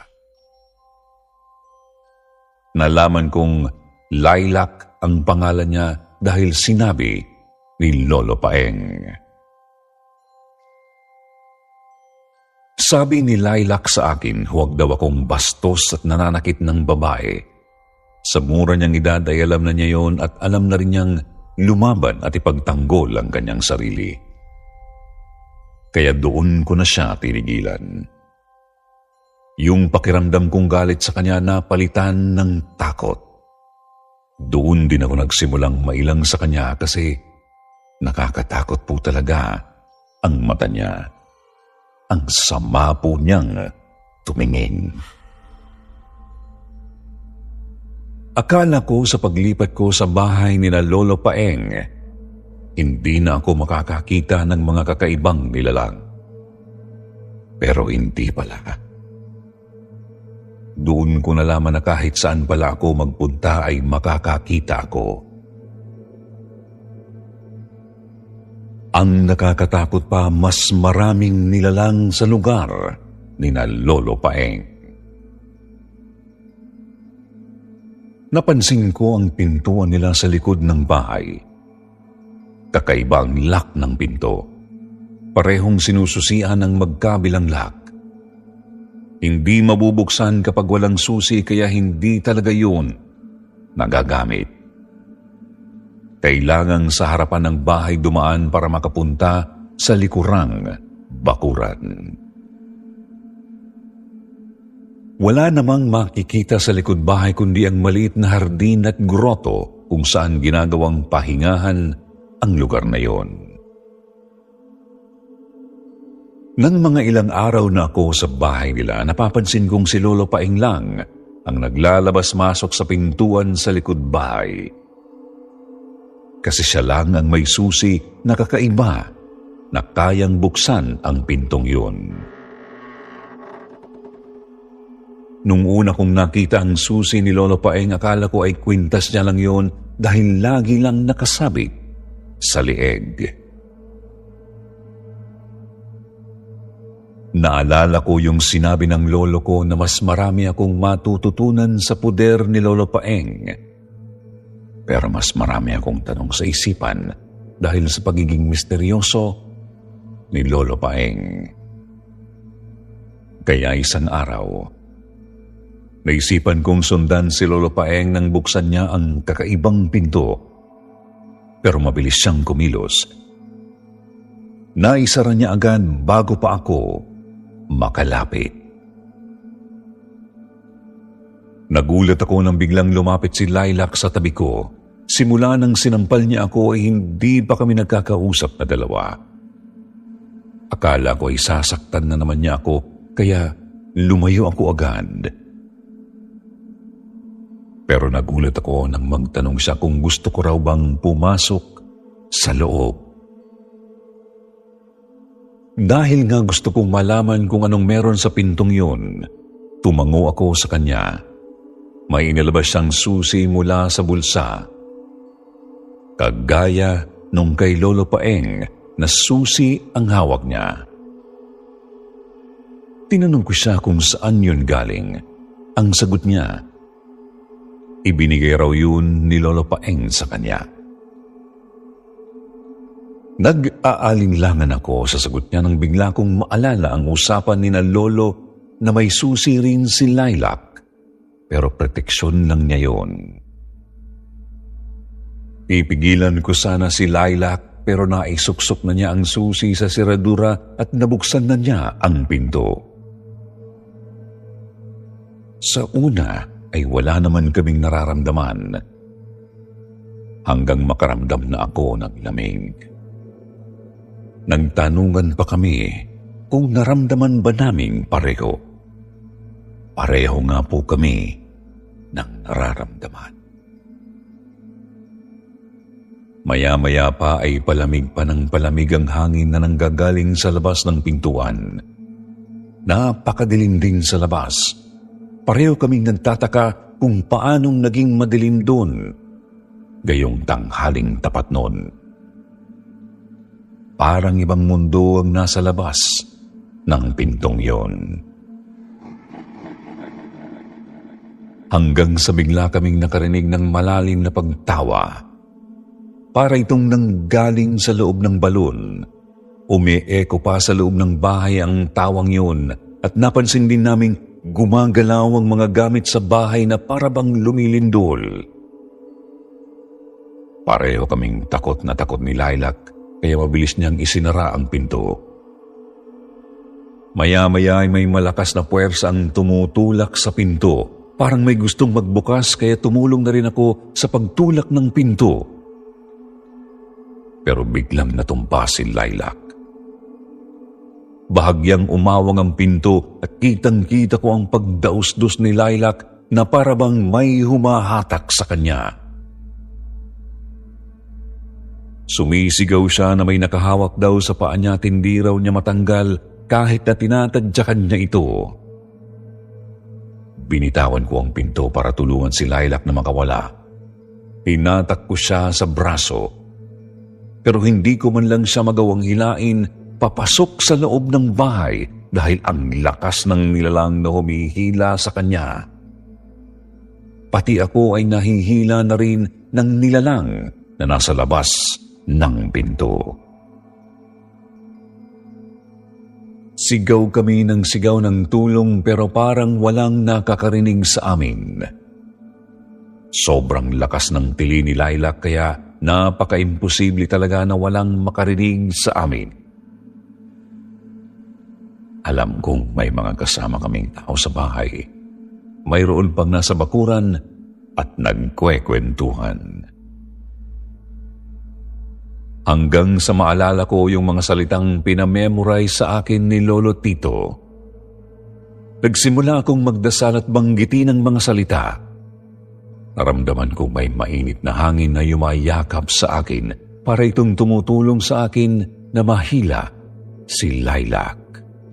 Nalaman kong Lilac ang pangalan niya dahil sinabi ni Lolo Paeng. Sabi ni Lilac sa akin, huwag daw akong bastos at nananakit ng babae. Sa mura niyang edad ay alam na niya yon at alam na rin niyang lumaban at ipagtanggol ang kanyang sarili. Kaya doon ko na siya tinigilan. Yung pakiramdam kong galit sa kanya napalitan ng takot. Doon din ako nagsimulang mailang sa kanya kasi nakakatakot po talaga ang mata niya. Ang sama po niyang tumingin. Akala ko sa paglipat ko sa bahay ni na Lolo Paeng, hindi na ako makakakita ng mga kakaibang nilalang. Pero hindi pala. Doon ko nalaman na kahit saan pala ako magpunta ay makakakita ako. Ang nakakatakot pa, mas maraming nilalang sa lugar ni na Lolo Paeng. Napansin ko ang pintuan nila sa likod ng bahay. Kakaibang lock ng pinto. Parehong sinususian ng magkabilang lock. Hindi mabubuksan kapag walang susi kaya hindi talaga yun nagagamit. Kailangang sa harapan ng bahay dumaan para makapunta sa likurang bakuran. Wala namang makikita sa likod bahay kundi ang maliit na hardin at groto kung saan ginagawang pahingahan ang lugar na yon. Nang mga ilang araw na ako sa bahay nila, napapansin kong si Lolo Paeng lang ang naglalabas-masok sa pintuan sa likod bahay. Kasi siya lang ang may susi na kakaiba na kayang buksan ang pintong yun. Nung una kong nakita ang susi ni Lolo Paeng, akala ko ay kwintas niya lang yun dahil lagi lang nakasabit sa lieg. Naalala ko yung sinabi ng lolo ko na mas marami akong matututunan sa puder ni Lolo Paeng. Pero mas marami akong tanong sa isipan dahil sa pagiging misteryoso ni Lolo Paeng. Kaya isang araw, naisipan kong sundan si Lolo Paeng nang buksan niya ang kakaibang pinto. Pero mabilis siyang kumilos. Naisara niya agad bago pa ako makalapit. Nagulat ako nang biglang lumapit si Lilac sa tabi ko. Simula nang sinampal niya ako ay hindi pa kami nagkakausap na dalawa. Akala ko ay sasaktan na naman niya ako, kaya lumayo ako agad. Pero nagulat ako nang magtanong siya kung gusto ko raw bang pumasok sa loob. Dahil nga gusto kong malaman kung anong meron sa pintong yun, tumango ako sa kanya. May inilabas siyang susi mula sa bulsa. Kagaya nung kay Lolo Paeng na susi ang hawak niya. Tinanong ko siya kung saan yun galing. Ang sagot niya, ibinigay raw yun ni Lolo Paeng sa kanya. Nag-aalinlangan ako sa sagot niya nang bigla kong maalala ang usapan ni na Lolo na may susi rin si Lilac, pero proteksyon lang niya yun. Ipigilan ko sana si Lilac pero naisuksok na niya ang susi sa siradura at nabuksan na niya ang pinto. Sa una ay wala naman kaming nararamdaman hanggang makaramdam na ako ng lamig. Nagtanungan pa kami kung naramdaman ba naming pareho. Pareho nga po kami ng nararamdaman. Maya-maya pa ay palamig pa ng palamig ang hangin na nanggagaling sa labas ng pintuan. Napakadilim din sa labas. Pareho kaming nagtataka kung paanong naging madilim doon, gayong tanghaling tapat noon. Parang ibang mundo ang nasa labas ng pintong yon. Hanggang sa bigla kaming nakarinig ng malalim na pagtawa. Para itong nanggaling sa loob ng balon. Umi-echo pa sa loob ng bahay ang tawang yun at napansin din naming gumagalaw ang mga gamit sa bahay na parabang lumilindol. Pareho kaming takot na takot ni Lilac kaya mabilis niyang isinara ang pinto. Maya-maya ay may malakas na puwersa ang tumutulak sa pinto. Parang may gustong magbukas kaya tumulong na rin ako sa pagtulak ng pinto. Pero biglang natumpa si Lilac. Bahagyang umawang ang pinto at kitang-kita ko ang pagdausdos ni Lilac na parabang may humahatak sa kanya. Sumisigaw siya na may nakahawak daw sa paa niya at hindi raw niya matanggal kahit na tinatadyakan niya ito. Binitawan ko ang pinto para tulungan si Lilac na makawala. Pinatak ko siya sa braso. Pero hindi ko man lang siya magawang hilain papasok sa loob ng bahay dahil ang lakas ng nilalang na humihila sa kanya. Pati ako ay nahihila na rin ng nilalang na nasa labas ng pinto. Sigaw kami ng sigaw ng tulong pero parang walang nakakarinig sa amin. Sobrang lakas ng tili ni Lilac kaya napaka-imposible talaga na walang makarinig sa amin. Alam kong may mga kasama kaming tao sa bahay. Mayroon pang nasa bakuran at nagkwekwentuhan. Hanggang sa maalala ko yung mga salitang pinamemorize sa akin ni Lolo Tito. Nagsimula akong magdasal at banggitin ang mga salita. Naramdaman ko may mainit na hangin na yumayakap sa akin para itong tumutulong sa akin na mahila si Lilac.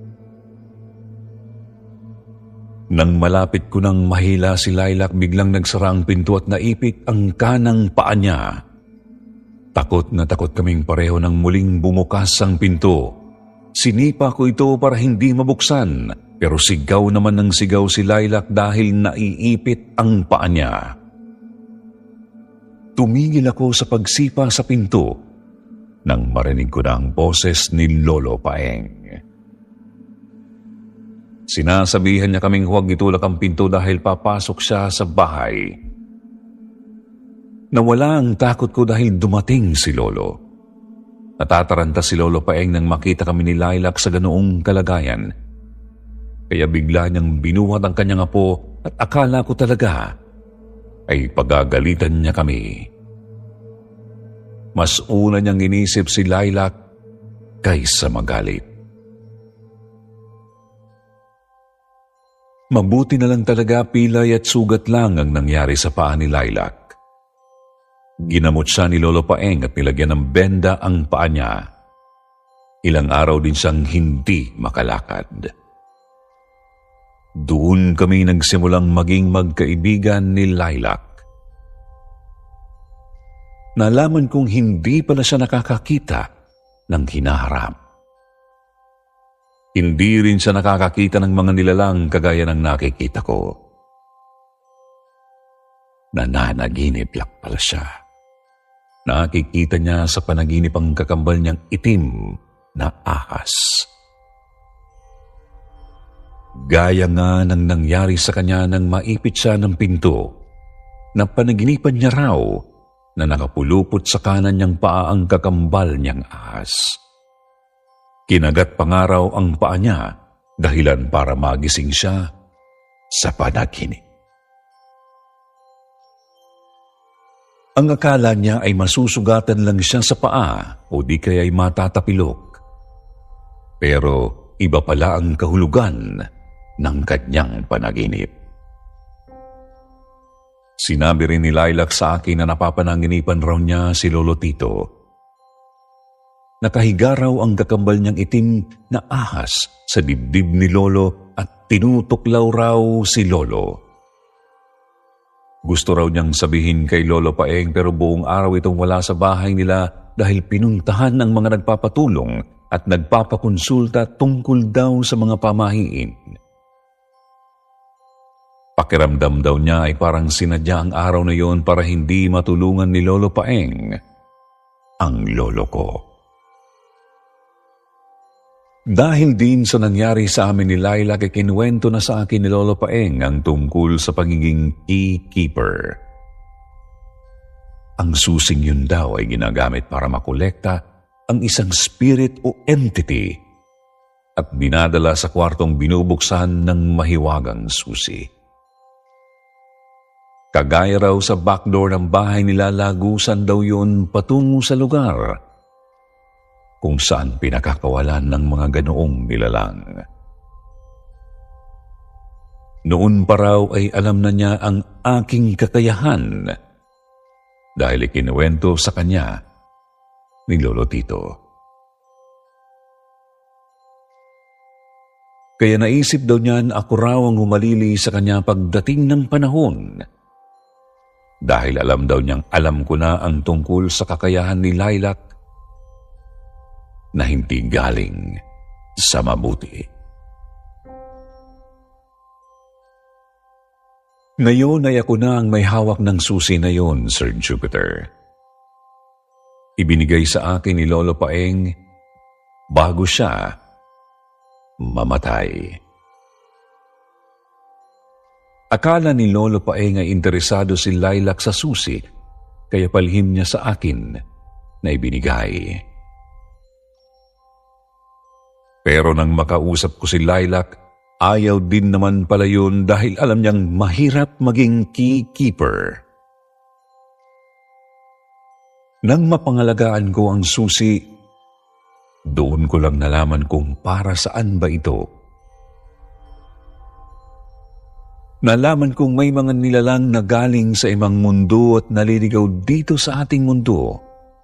Nang malapit ko nang mahila si Lilac, biglang nagsara ang pinto at naipit ang kanang paa niya. Takot na takot kaming pareho nang muling bumukas ang pinto. Sinipa ko ito para hindi mabuksan, pero sigaw naman ng sigaw si Lilac dahil naiipit ang paa niya. Tumigil ako sa pagsipa sa pinto nang marinig ko na ang boses ni Lolo Paeng. Sinasabihan niya kaming huwag itulak ang pinto dahil papasok siya sa bahay. Nawala ang takot ko dahil dumating si Lolo. Natataranta si Lolo Paeng nang makita kami ni Lilac sa ganoong kalagayan. Kaya bigla niyang binuhat ang kanyang apo at akala ko talaga ay pagagalitan niya kami. Mas una niyang inisip si Lilac kaysa magalit. Mabuti na lang talaga pilay at sugat lang ang nangyari sa paa ni Lilac. Ginamot siya ni Lolo Paeng at nilagyan ng benda ang paa niya. Ilang araw din siyang hindi makalakad. Doon kami nagsimulang maging magkaibigan ni Lilac. Nalaman kong hindi pala siya nakakakita ng hinaharap. Hindi rin siya nakakakita ng mga nilalang kagaya ng nakikita ko. Nananaginip lang pala siya. Nakikita niya sa panaginip ang kakambal niyang itim na ahas. Gaya nga ng nangyari sa kanya nang maipit siya ng pinto, na panaginipan niya raw na nakapulupot sa kanan niyang paa ang kakambal niyang ahas. Kinagat pangaraw ang paa niya, dahilan para magising siya sa panaginip. Ang akala niya ay masusugatan lang siya sa paa o di kaya ay matatapilok. Pero iba pala ang kahulugan ng kanyang panaginip. Sinabi rin ni Lilac sa akin na napapanaginipan raw niya si Lolo Tito. Nakahiga raw ang kakambal niyang itim na ahas sa dibdib ni Lolo at tinutuklaw raw si Lolo. Gusto raw niyang sabihin kay Lolo Paeng pero buong araw itong wala sa bahay nila dahil pinuntahan ng mga nagpapatulong at nagpapakonsulta tungkol daw sa mga pamahiin. Pakiramdam daw niya ay parang sinadya ang araw na yon para hindi matulungan ni Lolo Paeng ang lolo ko. Dahil din sa nangyari sa amin ni Lilac, ay kinuwento na sa akin ni Lolo Paeng ang tungkol sa pagiging keykeeper. Ang susing yun daw ay ginagamit para makolekta ang isang spirit o entity at dinadala sa kwartong binubuksan ng mahiwagang susi. Kagaya raw sa backdoor ng bahay nila, lagusan daw yun patungo sa lugar kung saan pinakakawalan ng mga ganoong nilalang. Noon pa raw ay alam na niya ang aking kakayahan dahil ikinuwento sa kanya ni Lolo Tito. Kaya naisip daw niyan ako raw ang humalili sa kanya pagdating ng panahon dahil alam daw niyang alam ko na ang tungkol sa kakayahan ni Lilac na hindi galing sa mabuti. Ngayon ay ako na ang may hawak ng susi na yon, Sir Jupiter. Ibinigay sa akin ni Lolo Paeng bago siya mamatay. Akala ni Lolo Paeng ay interesado si Lilac sa susi, kaya palihim niya sa akin na ibinigay. Pero nang makausap ko si Lilac, ayaw din naman pala yun dahil alam niyang mahirap maging keykeeper. Nang mapangalagaan ko ang susi, doon ko lang nalaman kung para saan ba ito. Nalaman kong may mga nilalang na galing sa ibang mundo at naliligaw dito sa ating mundo.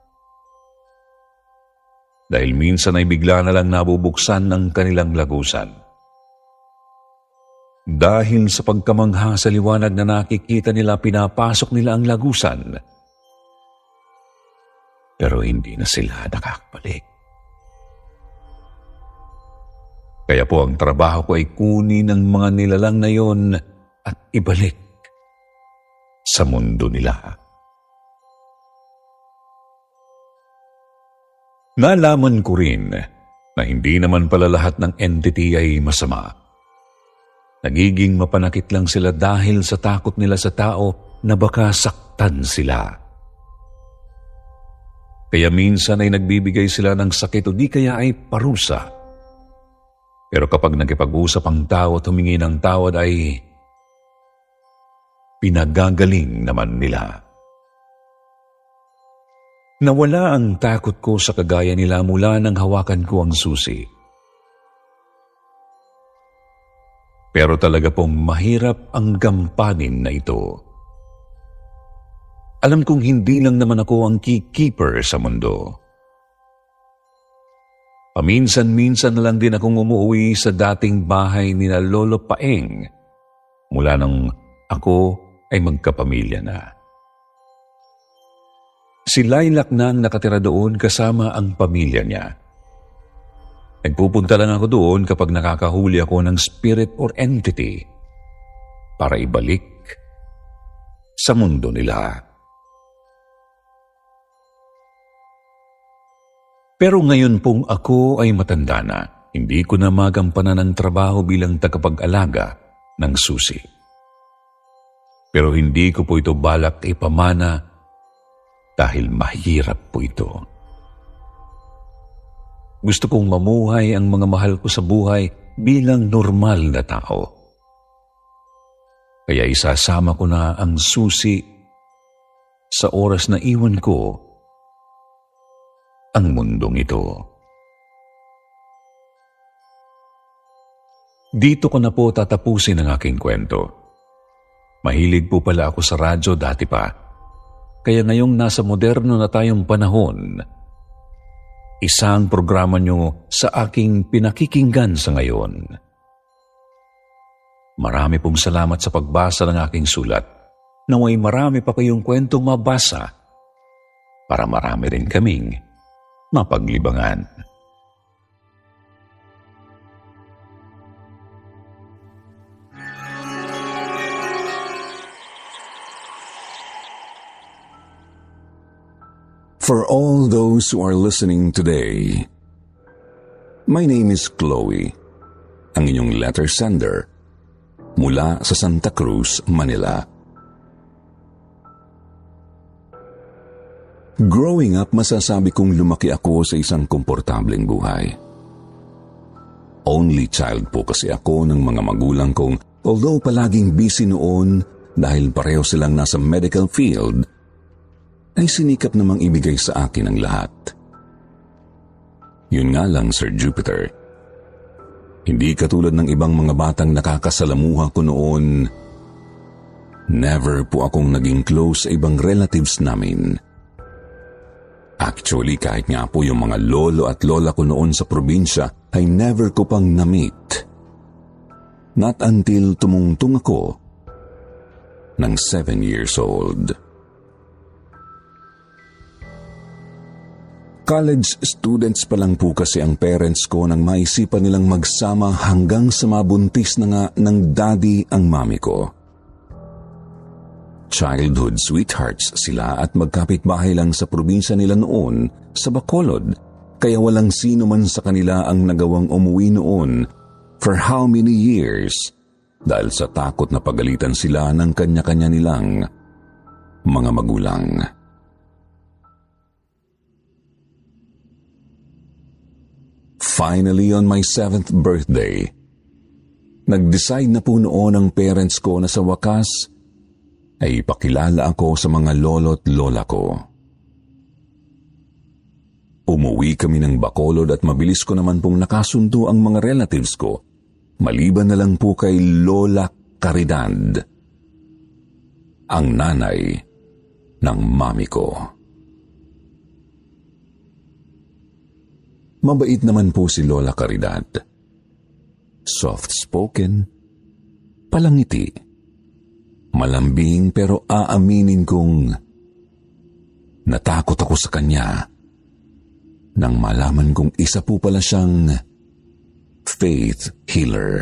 Dahil minsan ay bigla na lang nabubuksan ang kanilang lagusan. Dahil sa pagkamangha sa liwanag na nakikita nila, pinapasok nila ang lagusan. Pero hindi na sila nakakabalik. Kaya po ang trabaho ko ay kunin ang mga nilalang na yon at ibalik sa mundo nila. Nalaman ko rin na hindi naman pala lahat ng entity ay masama. Nagiging mapanakit lang sila dahil sa takot nila sa tao na baka saktan sila. Kaya minsan ay nagbibigay sila ng sakit o di kaya ay parusa. Pero kapag nagkipag-usap ang tao at humingi ng tawad ay pinagagaling naman nila. Nawala ang takot ko sa kagaya nila mula nang hawakan ko ang susi. Pero talaga pong mahirap ang gampanin na ito. Alam kong hindi lang naman ako ang keykeeper sa mundo. Paminsan-minsan na lang din akong umuwi sa dating bahay ni na Lolo Paeng mula nang ako ay magkapamilya na. Si Lilac na ang nakatira doon kasama ang pamilya niya. Nagpupunta lang ako doon kapag nakakahuli ako ng spirit or entity para ibalik sa mundo nila. Pero ngayon pong ako ay matanda na, hindi ko na magampanan ang trabaho bilang tagapag-alaga ng susi. Pero hindi ko po ito balak ipamana dahil mahirap po ito. Gusto kong mamuhay ang mga mahal ko sa buhay bilang normal na tao. Kaya isasama ko na ang susi sa oras na iwan ko ang mundong ito. Dito ko na po tatapusin ang aking kwento. Mahilig po pala ako sa radyo dati pa. Kaya ngayong nasa moderno na tayong panahon, isang programa nyo sa aking pinakikinggan sa ngayon. Marami pong salamat sa pagbasa ng aking sulat. Naway marami pa kayong kwentong mabasa para marami rin kaming mapaglibangan. For all those who are listening today, my name is Chloe, ang inyong letter sender mula sa Santa Cruz, Manila. Growing up, masasabi kong lumaki ako sa isang komportableng buhay. Only child po kasi ako ng mga magulang kong, although palaging busy noon dahil pareho silang nasa medical field, ay sinikap namang ibigay sa akin ang lahat. Yun nga lang, Sir Jupiter. Hindi katulad ng ibang mga batang nakakasalamuha ko noon, never po akong naging close sa ibang relatives namin. Actually, kahit nga po yung mga lolo at lola ko noon sa probinsya ay never ko pang na-meet. Not until tumungtong ako ng seven years old. College students pa lang po kasi ang parents ko nang maisipan nilang magsama hanggang sa mabuntis na nga ng daddy ang mami ko. Childhood sweethearts sila at magkapit-bahay lang sa probinsya nila noon sa Bacolod, kaya walang sino man sa kanila ang nagawang umuwi noon for how many years dahil sa takot na pagalitan sila ng kanya-kanya nilang mga magulang. Finally, on my seventh birthday, nag-decide na po noon ang parents ko na sa wakas ay ipakilala ako sa mga lolo't lola ko. Umuwi kami ng Bacolod at mabilis ko naman pong nakasundo ang mga relatives ko, maliban na lang po kay Lola Caridad, ang nanay ng mami ko. Mabait naman po si Lola Caridad. Soft-spoken, palangiti, malambing pero aaminin kong natakot ako sa kanya nang malaman kong isa po pala siyang faith healer.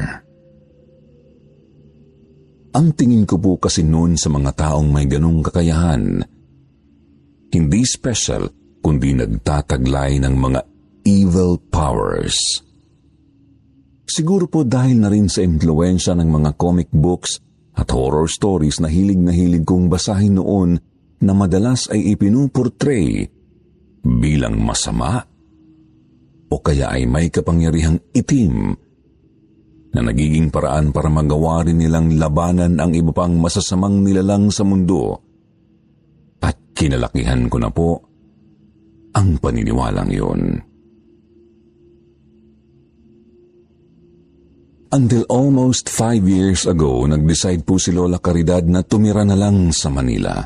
Ang tingin ko po kasi noon sa mga taong may ganong kakayahan, hindi special kundi nagtataglay ng mga evil powers. Siguro po dahil na rin sa impluwensya ng mga comic books at horror stories na hilig na hilig kong basahin noon na madalas ay ipinuportray bilang masama o kaya ay may kapangyarihang itim na nagiging paraan para magawa rin nilang labanan ang iba pang masasamang nilalang sa mundo. At kinalakihan ko na po ang paniniwalang yun. Until almost five years ago, nag-decide po si Lola Caridad na tumira na lang sa Manila.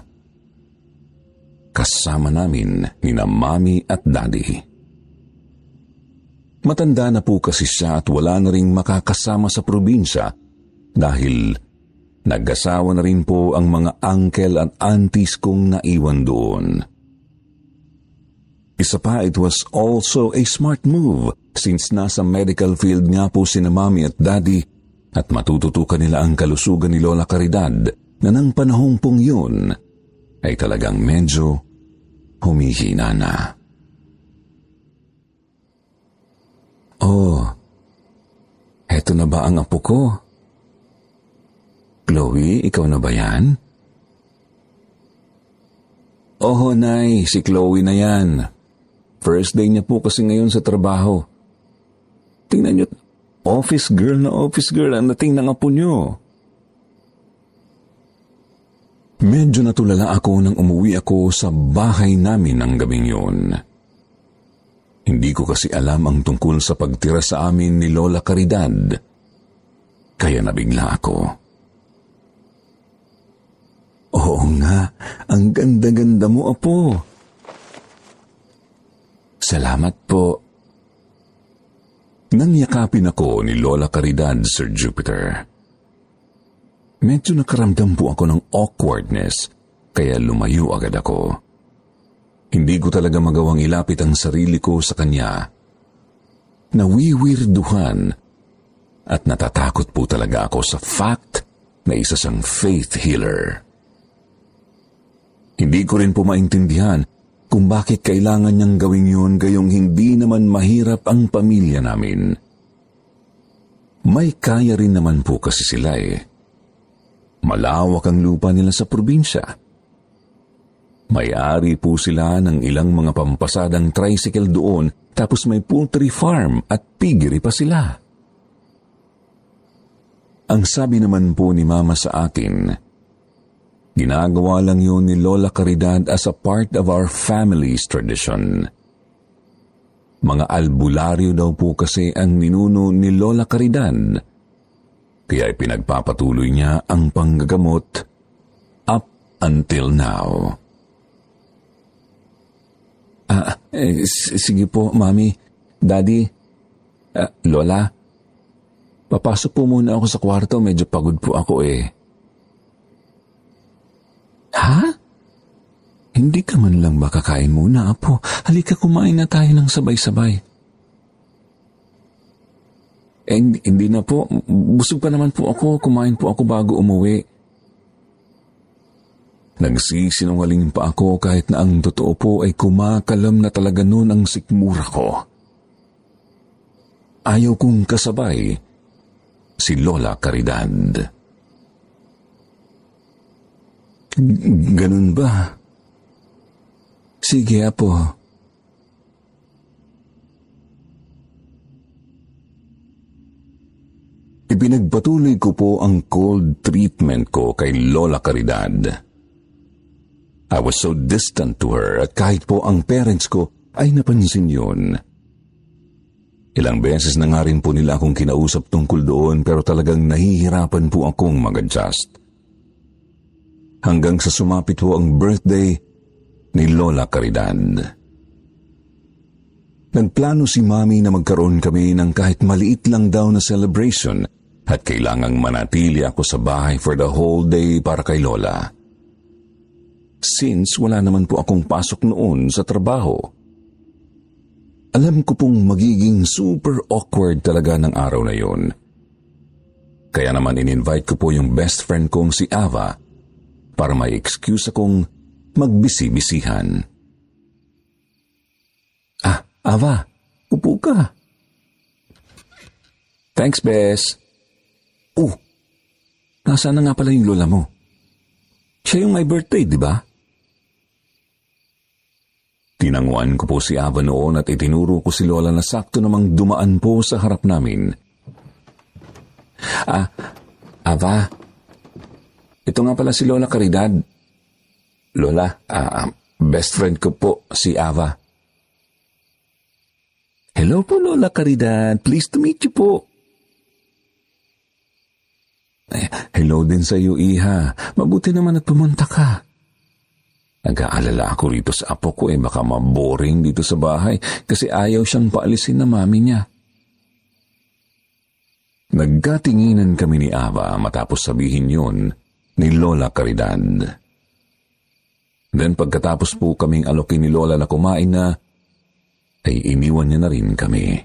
Kasama namin nina Mami at Daddy. Matanda na po kasi siya at wala na ring makakasama sa probinsya dahil nag-asawa na rin po ang mga uncle at aunties kong naiwan doon. Isa pa, it was also a smart move since nasa medical field nga po sina Mami at Daddy at matututukan nila ang kalusugan ni Lola Caridad na nang panahong pong yun ay talagang medyo humihina na. Oh, eto na ba ang apo ko? Chloe, ikaw na ba yan? Oh, Nay, si Chloe na yan. First day niya po kasi ngayon sa trabaho. Tingnan niyo, office girl na office girl ang dating ng apo niyo. Medyo natulala ako nang umuwi ako sa bahay namin ng gabing yun. Hindi ko kasi alam ang tungkol sa pagtira sa amin ni Lola Caridad, kaya nabigla ako. Oo nga, ang ganda-ganda mo, apo. Salamat po. Nangyakapin ako ni Lola Caridad, Sir Jupiter. Medyo nakaramdam po ako ng awkwardness, kaya lumayo agad ako. Hindi ko talaga magawang ilapit ang sarili ko sa kanya. Nawiwirduhan at natatakot po talaga ako sa fact na isa siyang faith healer. Hindi ko rin po maintindihan kung bakit kailangan niyang gawin yun gayong hindi naman mahirap ang pamilya namin. May kaya rin naman po kasi sila eh. Malawak ang lupa nila sa probinsya. May-ari po sila ng ilang mga pampasadang tricycle doon tapos may poultry farm at piggery pa sila. Ang sabi naman po ni Mama sa akin, ginagawa lang yun ni Lola Caridad as a part of our family's tradition. Mga albularyo daw po kasi ang ninuno ni Lola Caridad, kaya ipinagpapatuloy niya ang panggagamot up until now. Ah, eh, sige po, Mami, Daddy, ah, Lola, papasok po muna ako sa kwarto, medyo pagod po ako eh. Ha? Hindi ka man lang ba kakain muna, Apo? Halika, kumain na tayo ng sabay-sabay. Eh, hindi, hindi na po. Busog pa naman po ako. Kumain po ako bago umuwi. Nagsisinungaling pa ako kahit na ang totoo po ay kumakalam na talaga noon ang sikmura ko. Ayaw kong kasabay si Lola Caridad. Ganun ba? Sige, Apo. Ipinagpatuloy ko po ang cold treatment ko kay Lola Caridad. I was so distant to her at kahit po ang parents ko ay napansin yun. Ilang beses na nga rin po nila akong kinausap tungkol doon pero talagang nahihirapan po akong mag-adjust. Hanggang sa sumapit po ang birthday ni Lola Caridad. Nagplano si Mami na magkaroon kami ng kahit maliit lang daw na celebration at kailangang manatili ako sa bahay for the whole day para kay Lola. Since wala naman po akong pasok noon sa trabaho. Alam ko pong magiging super awkward talaga ng araw na yun. Kaya naman in-invite ko po yung best friend kong si Ava para may excuse akong magbisi-bisihan. Ah, Ava, upo ka. Thanks, Bes. Oh, nasaan na nga pala yung lola mo? Siya yung may birthday, di ba? Tinanguan ko po si Ava noon at itinuro ko si Lola na sakto namang dumaan po sa harap namin. Ah, Ava, ito nga pala si Lola Caridad. Lola, ah, best friend ko po si Ava. Hello po, Lola Caridad. Pleased to meet you po. Eh, hello din sa iyo, Iha. Mabuti naman at pumunta ka. Nag-aalala ako rito sa apo ko eh, baka maboring dito sa bahay kasi ayaw siyang paalisin na mami niya. Nagkatinginan kami ni Ava matapos sabihin yun ni Lola Caridad. Then pagkatapos po kaming alokin ni Lola na kumain na, ay iniwan niya na rin kami.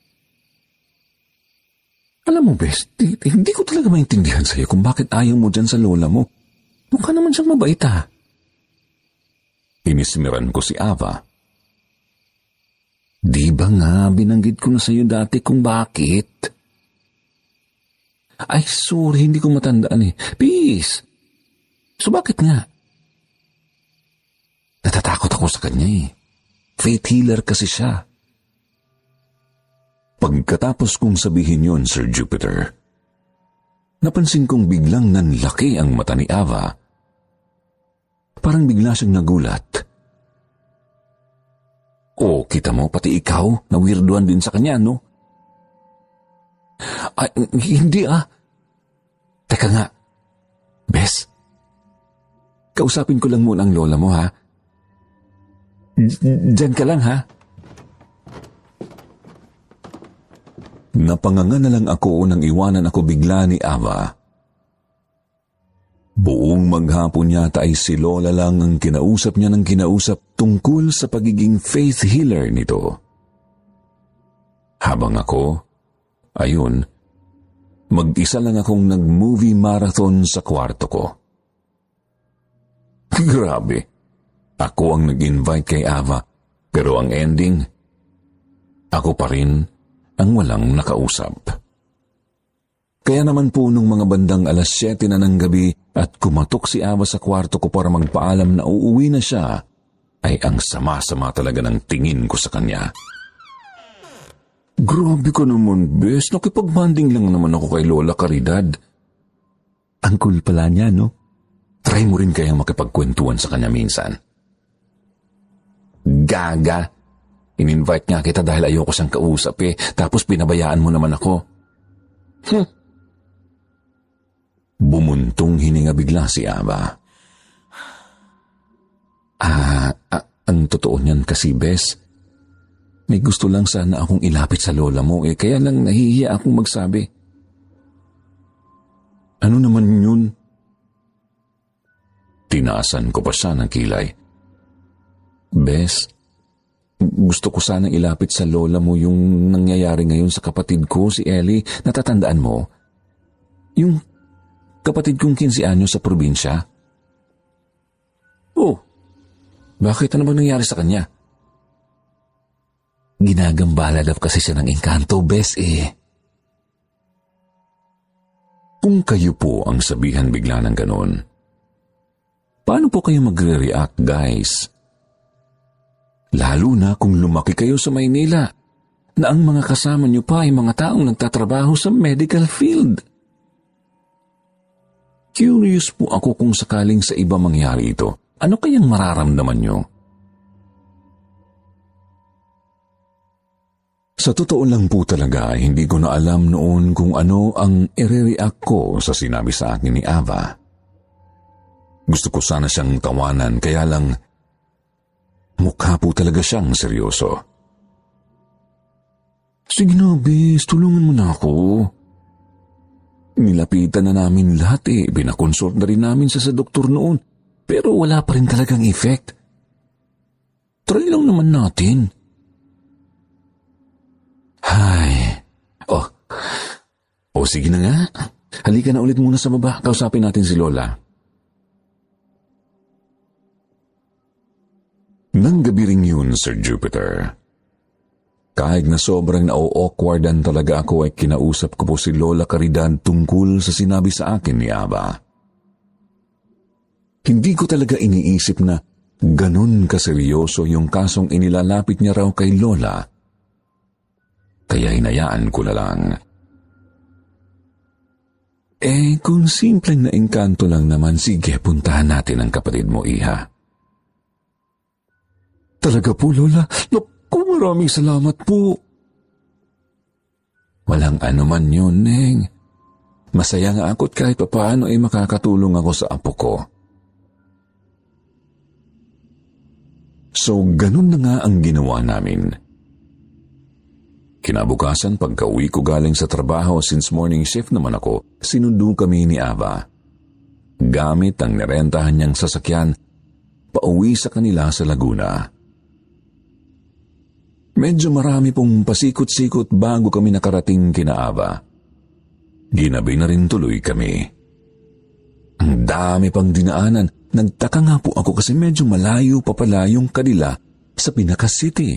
Alam mo, Bes, hindi ko talaga maintindihan sa'yo kung bakit ayaw mo dyan sa lola mo. Mukha naman siyang mabait ha. Inismiran ko si Ava. Di ba nga, binanggit ko na sa'yo dati kung bakit? Ay, sorry, hindi ko matandaan eh. Peace! So bakit nga? Natatakot ako sa kanya eh. Faith healer kasi siya. Pagkatapos kong sabihin yon, Sir Jupiter, napansin kong biglang nanlaki ang mata ni Ava. Parang bigla siyang nagulat. O, kita mo, pati ikaw, nawirduhan din sa kanya, no? Ay, hindi ah. Teka nga, Bes, kausapin ko lang muna ang lola mo, ha? Diyan ka lang, ha? Napanganga na lang ako nang iwanan ako bigla ni Ava. Buong maghapon yata ay si Lola lang ang kinausap niya ng kinausap tungkol sa pagiging faith healer nito. Habang ako, ayun, mag-isa lang akong nag-movie marathon sa kwarto ko. Grabe, ako ang nag-invite kay Ava, pero ang ending, ako pa rin ang walang nakausap. Kaya naman po nung mga bandang alas siyete na ng gabi at kumatok si Ava sa kwarto ko para magpaalam na uuwi na siya, ay ang sama-sama talaga ng tingin ko sa kanya. Grabe ka naman, Bes. Nakipag-banding lang naman ako kay Lola Caridad. Ang cool pala niya, no? Try mo rin kayang makipagkwentuhan sa kanya minsan. Gaga! In-invite nga kita dahil ayoko siyang kausap eh, tapos pinabayaan mo naman ako. Hm. Bumuntong hininga bigla si Ava. Ah, ah, ang totoo niyan kasi, Bes, may gusto lang sana akong ilapit sa lola mo eh, kaya lang nahihiya akong magsabi. Ano naman yun? Tinaasan ko pa siya ng kilay. Bes, gusto ko sanang ilapit sa lola mo yung nangyayari ngayon sa kapatid ko, si Ellie. Natatandaan mo? Yung kapatid kong quince anyos sa probinsya. Oh, bakit? Ano bang nangyari sa kanya? Ginagambala daw kasi siya ng engkanto, Bes eh. Kung kayo po ang sabihan bigla ng ganon, paano po kayo magre-react, guys? Lalo na kung lumaki kayo sa Maynila, na ang mga kasama niyo pa ay mga taong nagtatrabaho sa medical field. Curious po ako kung sakaling sa iba mangyari ito. Ano kayang mararamdaman niyo? Sa totoo lang po talaga, hindi ko na alam noon kung ano ang ire-react ko sa sinabi sa akin ni Ava. Gusto ko sana siyang tawanan, kaya lang mukha po talaga siyang seryoso. Sige na, Bes, tulungan mo na ako. Nilapitan na namin lahat eh. Binakonsult na rin namin sa sa doktor noon. Pero wala pa rin talagang effect. Try lang naman natin. Hay. Oh. O sige na nga. Halika na ulit muna sa baba. Kausapin natin si Lola. Nang gabi rin yun, Sir Jupiter. Kahit na sobrang na-awkwardan talaga ako ay kinausap ko po si Lola Caridad tungkol sa sinabi sa akin ni Ava. Hindi ko talaga iniisip na ganun kaseryoso yung kasong inilalapit niya raw kay Lola. Kaya hinayaan ko na lang. Eh, kung simpleng na engkanto lang naman, sige, puntahan natin ang kapatid mo, Iha. Talaga po, Lola. Naku, maraming salamat po. Walang anuman yun, Neng. masaya nga ako't kahit papaano ay makakatulong ako sa apo ko. So, ganun na nga ang ginawa namin. Kinabukasan, pagka-uwi ko galing sa trabaho, since morning shift naman ako, sinundo kami ni Ava. Gamit ang nirentahan niyang sasakyan, pauwi sa kanila sa Laguna. Medyo marami pong pasikot-sikot bago kami nakarating kina Ava. Ginabi na rin tuloy kami. Ang dami pang dinaanan. Nagtaka nga po ako kasi medyo malayo pa pala yung kanila sa pinaka-city.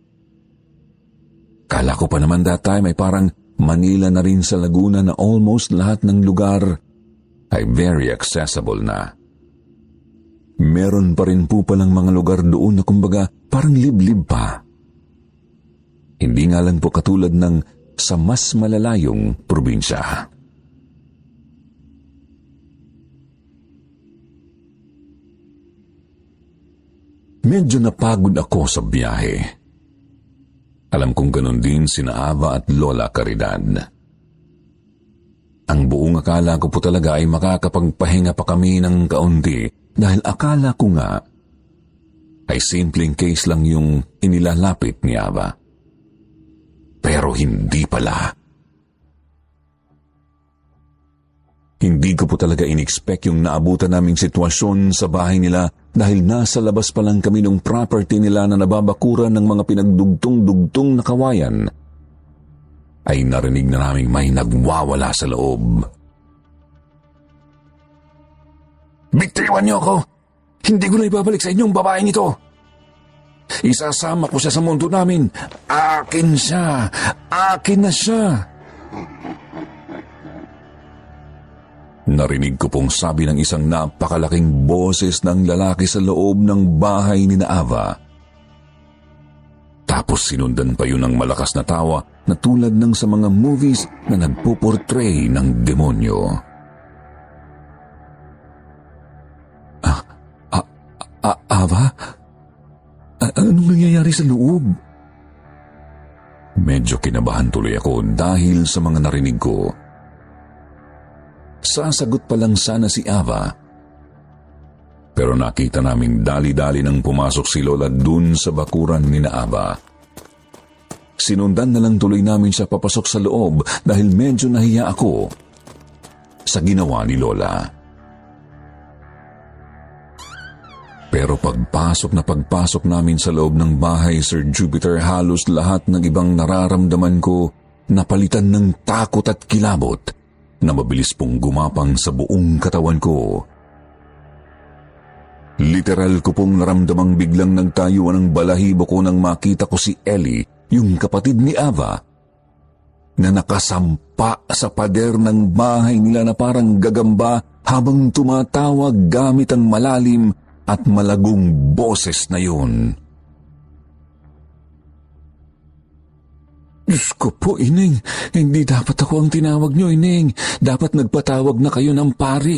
Kala ko pa naman that time ay parang Manila na rin sa Laguna na almost lahat ng lugar ay very accessible na. Meron pa rin po palang mga lugar doon na kumbaga parang liblib pa. Hindi nga lang po katulad ng sa mas malalayong probinsya. Medyo napagod ako sa biyahe. Alam kong ganun din sina Ava at Lola Caridad. Ang buong akala ko po talaga ay makakapagpahinga pa kami ng kaunti dahil akala ko nga ay simpleng case lang yung inilalapit ni Ava. Pero hindi pala. Hindi ko po talaga in-expect yung naabutan naming sitwasyon sa bahay nila dahil nasa labas pa lang kami ng property nila na nababakuran ng mga pinagdugtong-dugtong na kawayan, ay narinig na naming may nagwawala sa loob. "Bitiwan niyo ako! Hindi ko na ibabalik sa inyong babaeng ito! Isasama ko siya sa mundo namin! Akin siya! Akin na siya!" Narinig ko pong sabi ng isang napakalaking boses ng lalaki sa loob ng bahay ni Ava. Tapos sinundan pa yun ng malakas na tawa na tulad ng sa mga movies na nagpo-portray ng demonyo. Ah, ah, ah, Ava? A- anong nangyayari sa loob? Medyo kinabahan tuloy ako dahil sa mga narinig ko. Sasagot pa lang sana si Ava. Pero nakita naming dali-dali nang pumasok si Lola dun sa bakuran ni Ava. Sinundan na lang tuloy namin siya papasok sa loob dahil medyo nahiya ako sa ginawa ni Lola. Pero pagpasok na pagpasok namin sa loob ng bahay, Sir Jupiter, halos lahat ng ibang nararamdaman ko napalitan ng takot at kilabot na mabilis pong gumapang sa buong katawan ko. Literal ko pong naramdamang biglang nagtayuan ang balahibo ko nang makita ko si Ellie, yung kapatid ni Ava, na nakasampa sa pader ng bahay nila na parang gagamba habang tumatawag gamit ang malalim at malagong boses na yun. "Diyos ko po, Ineng. Hindi dapat ako ang tinawag niyo, Ineng. Dapat nagpatawag na kayo ng pari."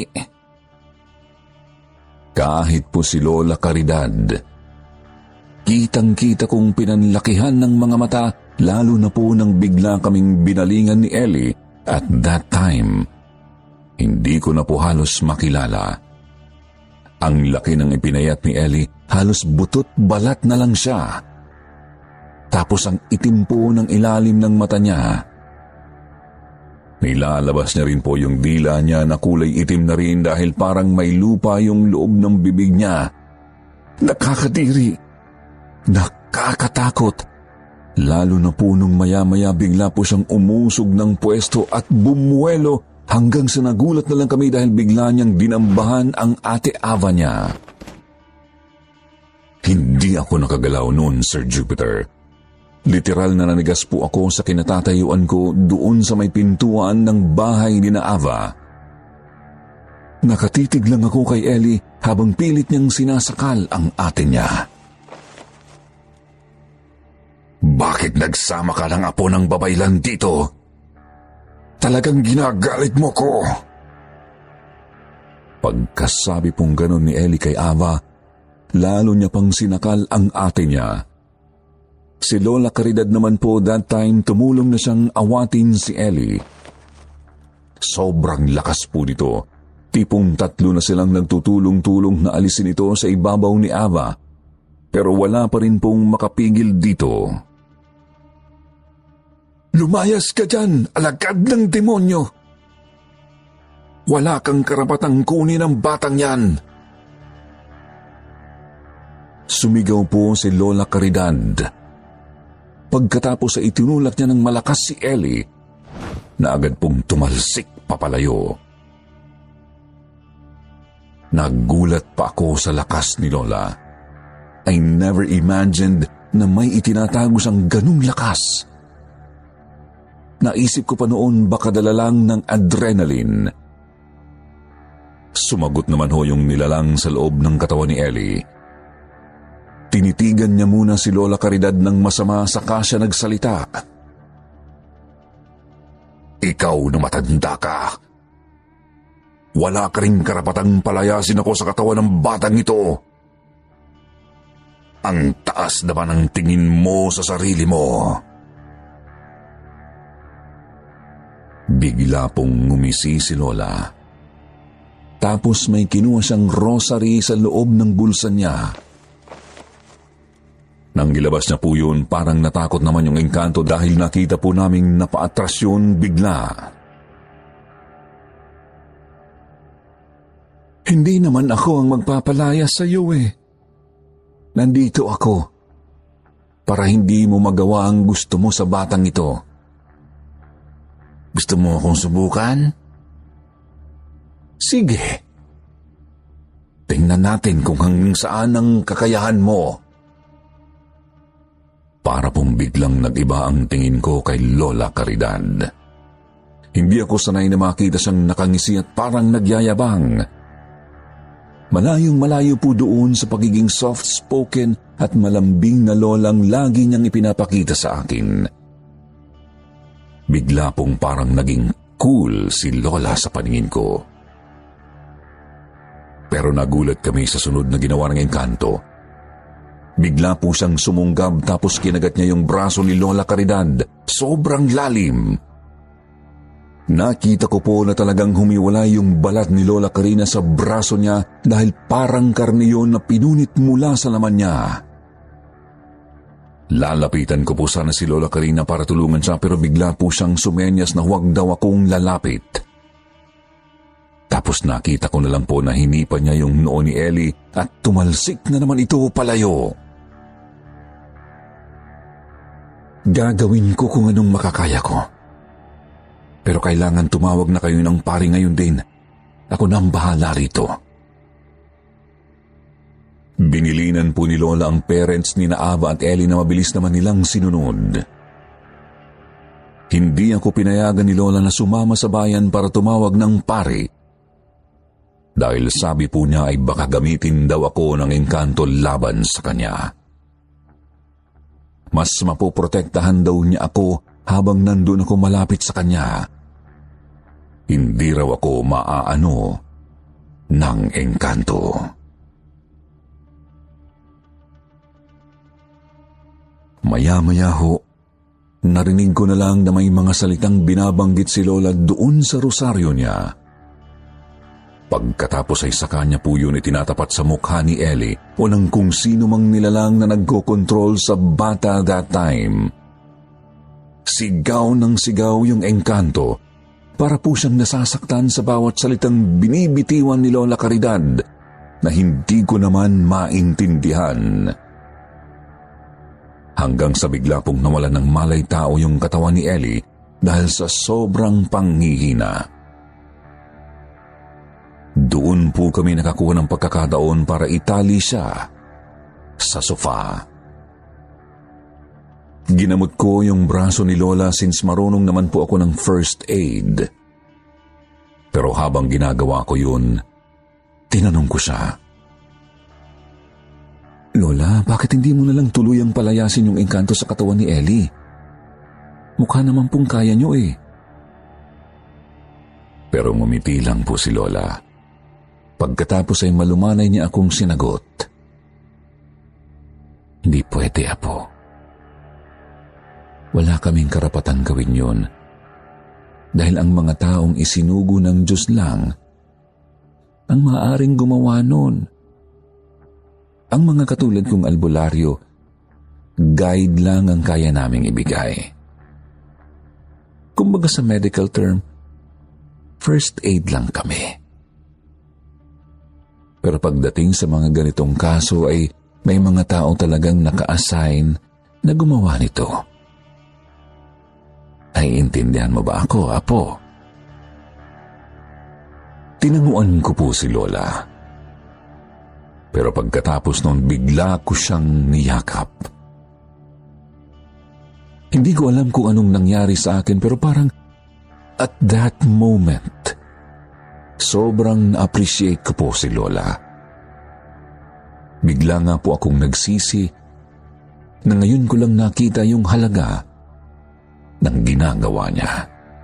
Kahit po si Lola Caridad, kitang-kita kong pinanlakihan ng mga mata, lalo na po nang bigla kaming binalingan ni Ellie. At that time, hindi ko na po halos makilala. Ang laki ng ipinayat ni Ellie, halos butot balat na lang siya. Tapos ang itim po ng ilalim ng mata niya. Nilalabas niya rin po yung dila niya na kulay itim na rin dahil parang may lupa yung loob ng bibig niya. Nakakadiri. Nakakatakot. Lalo na po nung maya-maya bigla po siyang umusog ng pwesto at bumuelo hanggang sa nagulat na lang kami dahil bigla niyang dinambahan ang ate Ava niya. Hindi ako nakagalaw noon, Sir Jupiter. Literal na nanigas po ako sa kinatatayuan ko doon sa may pintuan ng bahay ni Ava. Nakatitig lang ako kay Ellie habang pilit niyang sinasakal ang ate niya. "Bakit nagsama ka ng apo ng babaylan dito? Talagang ginagalit mo ko." Pagkasabi pong ganon ni Ellie kay Ava, lalo niya pang sinakal ang ate niya. Si Lola Caridad naman po that time tumulong na siyang awatin si Ellie. Sobrang lakas po nito. Tipong tatlo na silang nagtutulong-tulong na alisin ito sa ibabaw ni Ava. Pero wala pa rin pong makapigil dito. Lumayas ka dyan, alagad ng demonyo! Wala kang karapatang kunin ang batang yan! Sumigaw po si Lola Caridad. Pagkatapos ay itinulak niya ng malakas si Ellie na agad pong tumalsik papalayo. Nagulat pa ako sa lakas ni Lola. I never imagined na may itinatago siyang ganung lakas. Naisip ko pa noon baka dala lang ng adrenaline. Sumagot naman ho yung nilalang sa loob ng katawan ni Ellie. Tinitigan niya muna si Lola Caridad ng masama saka siya nagsalita. Ikaw na matanda ka. Wala ka ring karapatang palayasin ako sa katawan ng batang ito. Ang taas naman ang tingin mo sa sarili mo. Bigla pong ngumisi si Lola. Tapos may kinuha siyang rosary sa loob ng bulsa niya. Nang ilabas niya po yun, parang natakot naman yung engkanto dahil nakita po naming napaatras yun bigla. Hindi naman ako ang magpapalaya sa iyo eh. Nandito ako para hindi mo magawa ang gusto mo sa batang ito. Gusto mo akong subukan? Sige. Tingnan natin kung hanggang saan ang kakayahan mo. Para pong biglang nag-iba ang tingin ko kay Lola Caridad. Hindi ako sanay na makita siyang nakangisi at parang nagyayabang. Malayong malayo po doon sa pagiging soft-spoken at malambing na lolang lagi niyang ipinapakita sa akin. Bigla pong parang naging cool si Lola sa paningin ko. Pero nagulat kami sa sunod na ginawa ng engkanto. Bigla po siyang sumunggab tapos kinagat niya yung braso ni Lola Caridad. Sobrang lalim. Nakita ko po na talagang humiwala yung balat ni Lola Carina sa braso niya dahil parang karne yun na pinunit mula sa laman niya. Lalapitan ko po sana si Lola Carina para tulungan siya pero bigla po siyang sumenyas na huwag daw akong lalapit. Tapos nakita ko na lang po na hinipan niya yung noo ni Ellie at tumalsik na naman ito palayo. Gagawin ko kung anong makakaya ko. Pero kailangan tumawag na kayo ng pari ngayon din. Ako na ang bahala rito. Binilinan po ni Lola ang parents ni Ava at Ellie na mabilis naman nilang sinunod. Hindi ako pinayagan ni Lola na sumama sa bayan para tumawag ng pari. Dahil sabi po niya ay baka gamitin daw ako ng engkanto laban sa kanya. Mas mapoprotektahan daw niya ako habang nandun ako malapit sa kanya. Hindi raw ako maaano ng engkanto. Maya-maya ho, narinig ko na lang na may mga salitang binabanggit si Lola doon sa rosaryo niya. Pagkatapos ay sa kanya po yun itinatapat sa mukha ni Ellie o ng kung sino mang nilalang na nagkokontrol sa bata that time. Sigaw ng sigaw yung engkanto para po siyang nasasaktan sa bawat salitang binibitiwan ni Lola Caridad na hindi ko naman maintindihan. Hanggang sa bigla pong nawalan ng malay tao yung katawan ni Ellie dahil sa sobrang panghihina. Doon po kami nakakuha ng pagkakataon para itali siya sa sofa. Ginamot ko yung braso ni Lola since marunong naman po ako ng first aid. Pero habang ginagawa ko yun, tinanong ko siya, Lola, bakit hindi mo nalang tuluyang palayasin yung engkanto sa katawan ni Ellie? Mukha naman pong kaya nyo eh. Pero ngumiti lang po si Lola. Pagkatapos ay malumanay niya akong sinagot. Hindi pwede, Apo. Wala kaming karapatang gawin yun. dahil ang mga taong isinugo ng Diyos lang ang maaaring gumawa nun. Ang mga katulad kong albularyo, guide lang ang kaya naming ibigay. Kumbaga sa medical term, first aid lang kami. Pero pagdating sa mga ganitong kaso ay may mga tao talagang naka-assign na gumawa nito. Ay intindihan mo ba ako, Apo? Tinanguan ko po si Lola. Pero pagkatapos noon bigla ko siyang niyakap. Hindi ko alam kung anong nangyari sa akin pero parang at that moment, sobrang na-appreciate ko po si Lola. Bigla nga po akong nagsisi na ngayon ko lang nakita yung halaga ng ginagawa niya.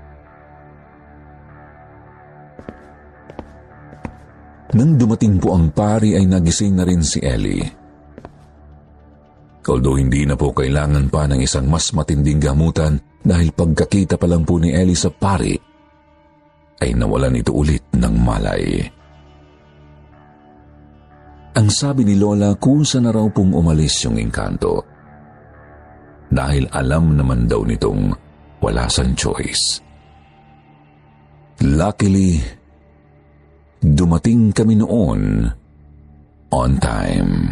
Nang dumating po ang pari ay nagising na rin si Ellie. Although hindi na po kailangan pa ng isang mas matinding gamutan dahil pagkakita pa lang po ni Ellie sa pari ay nawalan ito ulit ng malay. Ang sabi ni Lola kung saan na raw pong umalis yung engkanto dahil alam naman daw nitong wala sang choice. Luckily, dumating kami noon on time.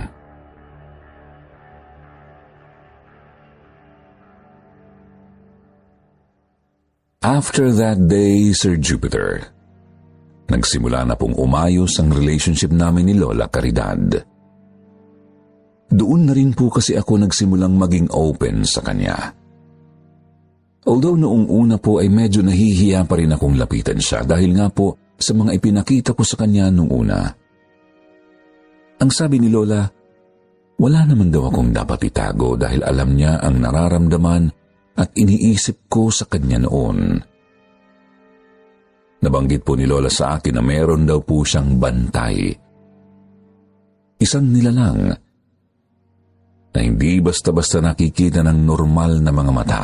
After that day, Sir Jupiter, nagsimula na pong umayos ang relationship namin ni Lola Caridad. Doon na rin po kasi ako nagsimulang maging open sa kanya. Although noong una po ay medyo nahihiya pa rin akong lapitan siya dahil nga po sa mga ipinakita ko sa kanya noong una. Ang sabi ni Lola, wala naman daw akong dapat itago dahil alam niya ang nararamdaman at iniisip ko sa kanya noon. Nabanggit po ni Lola sa akin na meron daw po siyang bantay. Isang nilalang na hindi basta-basta nakikita ng normal na mga mata.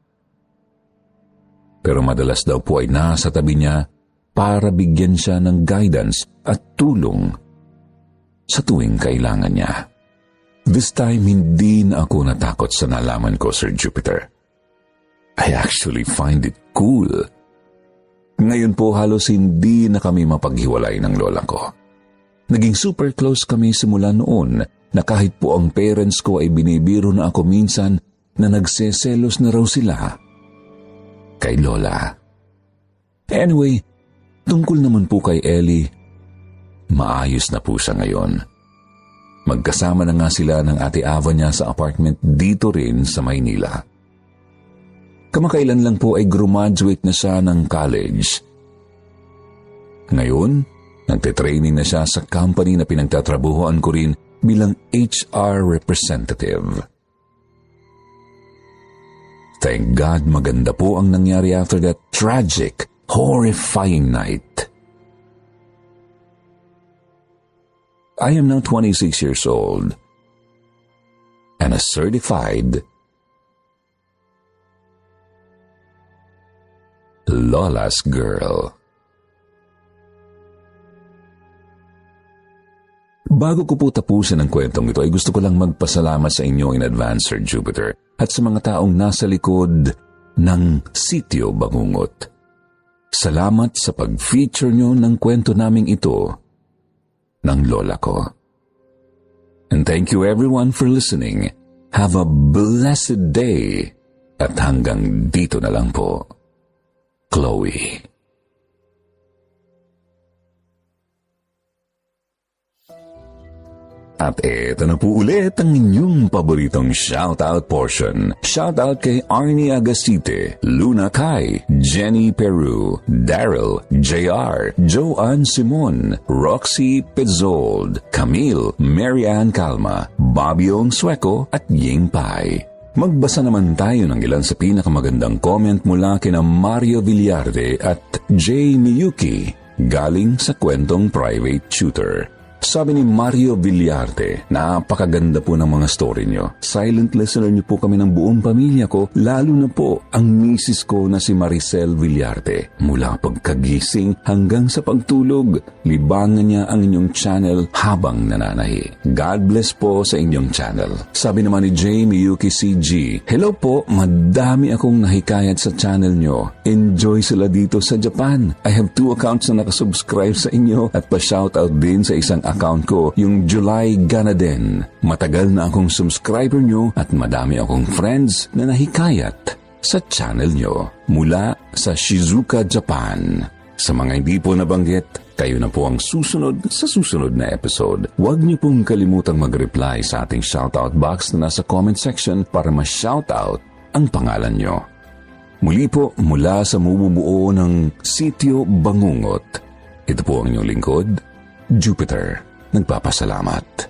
Pero madalas daw po ay nasa tabi niya para bigyan siya ng guidance at tulong sa tuwing kailangan niya. This time, hindi na ako natakot sa nalaman ko, Sir Jupiter. I actually find it cool. Ngayon po halos hindi na kami mapaghiwalay ng lola ko. Naging super close kami simula noon na kahit po ang parents ko ay binibiro na ako minsan na nagseselos na raw sila kay Lola. Anyway, tungkol naman po kay Ellie, maayos na po siya ngayon. Magkasama na nga sila ng ate Ava niya sa apartment dito rin sa Maynila. Kamakailan lang po ay graduate na siya ng college. Ngayon, nagte-training na siya sa company na pinagtatrabuhoan ko rin bilang H R representative. Thank God maganda po ang nangyari after that tragic, horrifying night. I am now twenty-six years old and a certified Lola's girl. Bago ko po tapusin ang kwentong ito ay gusto ko lang magpasalamat sa inyo in advance, Sir Jupiter, at sa mga taong nasa likod ng Sitio Bangungot. Salamat sa pag-feature nyo ng kwento naming ito ng lola ko. And thank you everyone for listening. Have a blessed day at hanggang dito na lang po. Chloe. At eto na po ulit ang inyong paboritong shoutout portion. Shoutout kay Arnie Agasite, Luna Kai, Jenny Peru, Daryl, J R, Joanne Simon, Roxy Pezzold, Camille, Marianne Calma, Bobiong Sueco at Ying Pai. Magbasa naman tayo ng ilan sa pinakamagandang comment mula kina Mario Villarde at J. Miyuki galing sa kwentong private tutor. Sabi ni Mario Villarte, napakaganda po ng mga story nyo. Silent listener niyo po kami ng buong pamilya ko, lalo na po ang misis ko na si Maricel Villarte. Mula pagkagising hanggang sa pagtulog, libangan niya ang inyong channel habang nananahi. God bless po sa inyong channel. Sabi naman ni Jamie Yuki C G, hello po, madami akong nahikayat sa channel nyo. Enjoy sila dito sa Japan. I have two accounts na nakasubscribe sa inyo at pa-shoutout din sa isang account ko, yung July Ganaden. Matagal na akong subscriber nyo at madami akong friends na nahikayat sa channel nyo mula sa Shizuoka, Japan. Sa mga hindi po nabanggit, kayo na po ang susunod sa susunod na episode. Huwag niyo pong kalimutang mag-reply sa ating shoutout box na nasa comment section para ma-shoutout ang pangalan nyo. Muli po mula sa bumubuo ng Sitio Bangungot, ito po ang inyong lingkod, Jupiter, nagpapasalamat.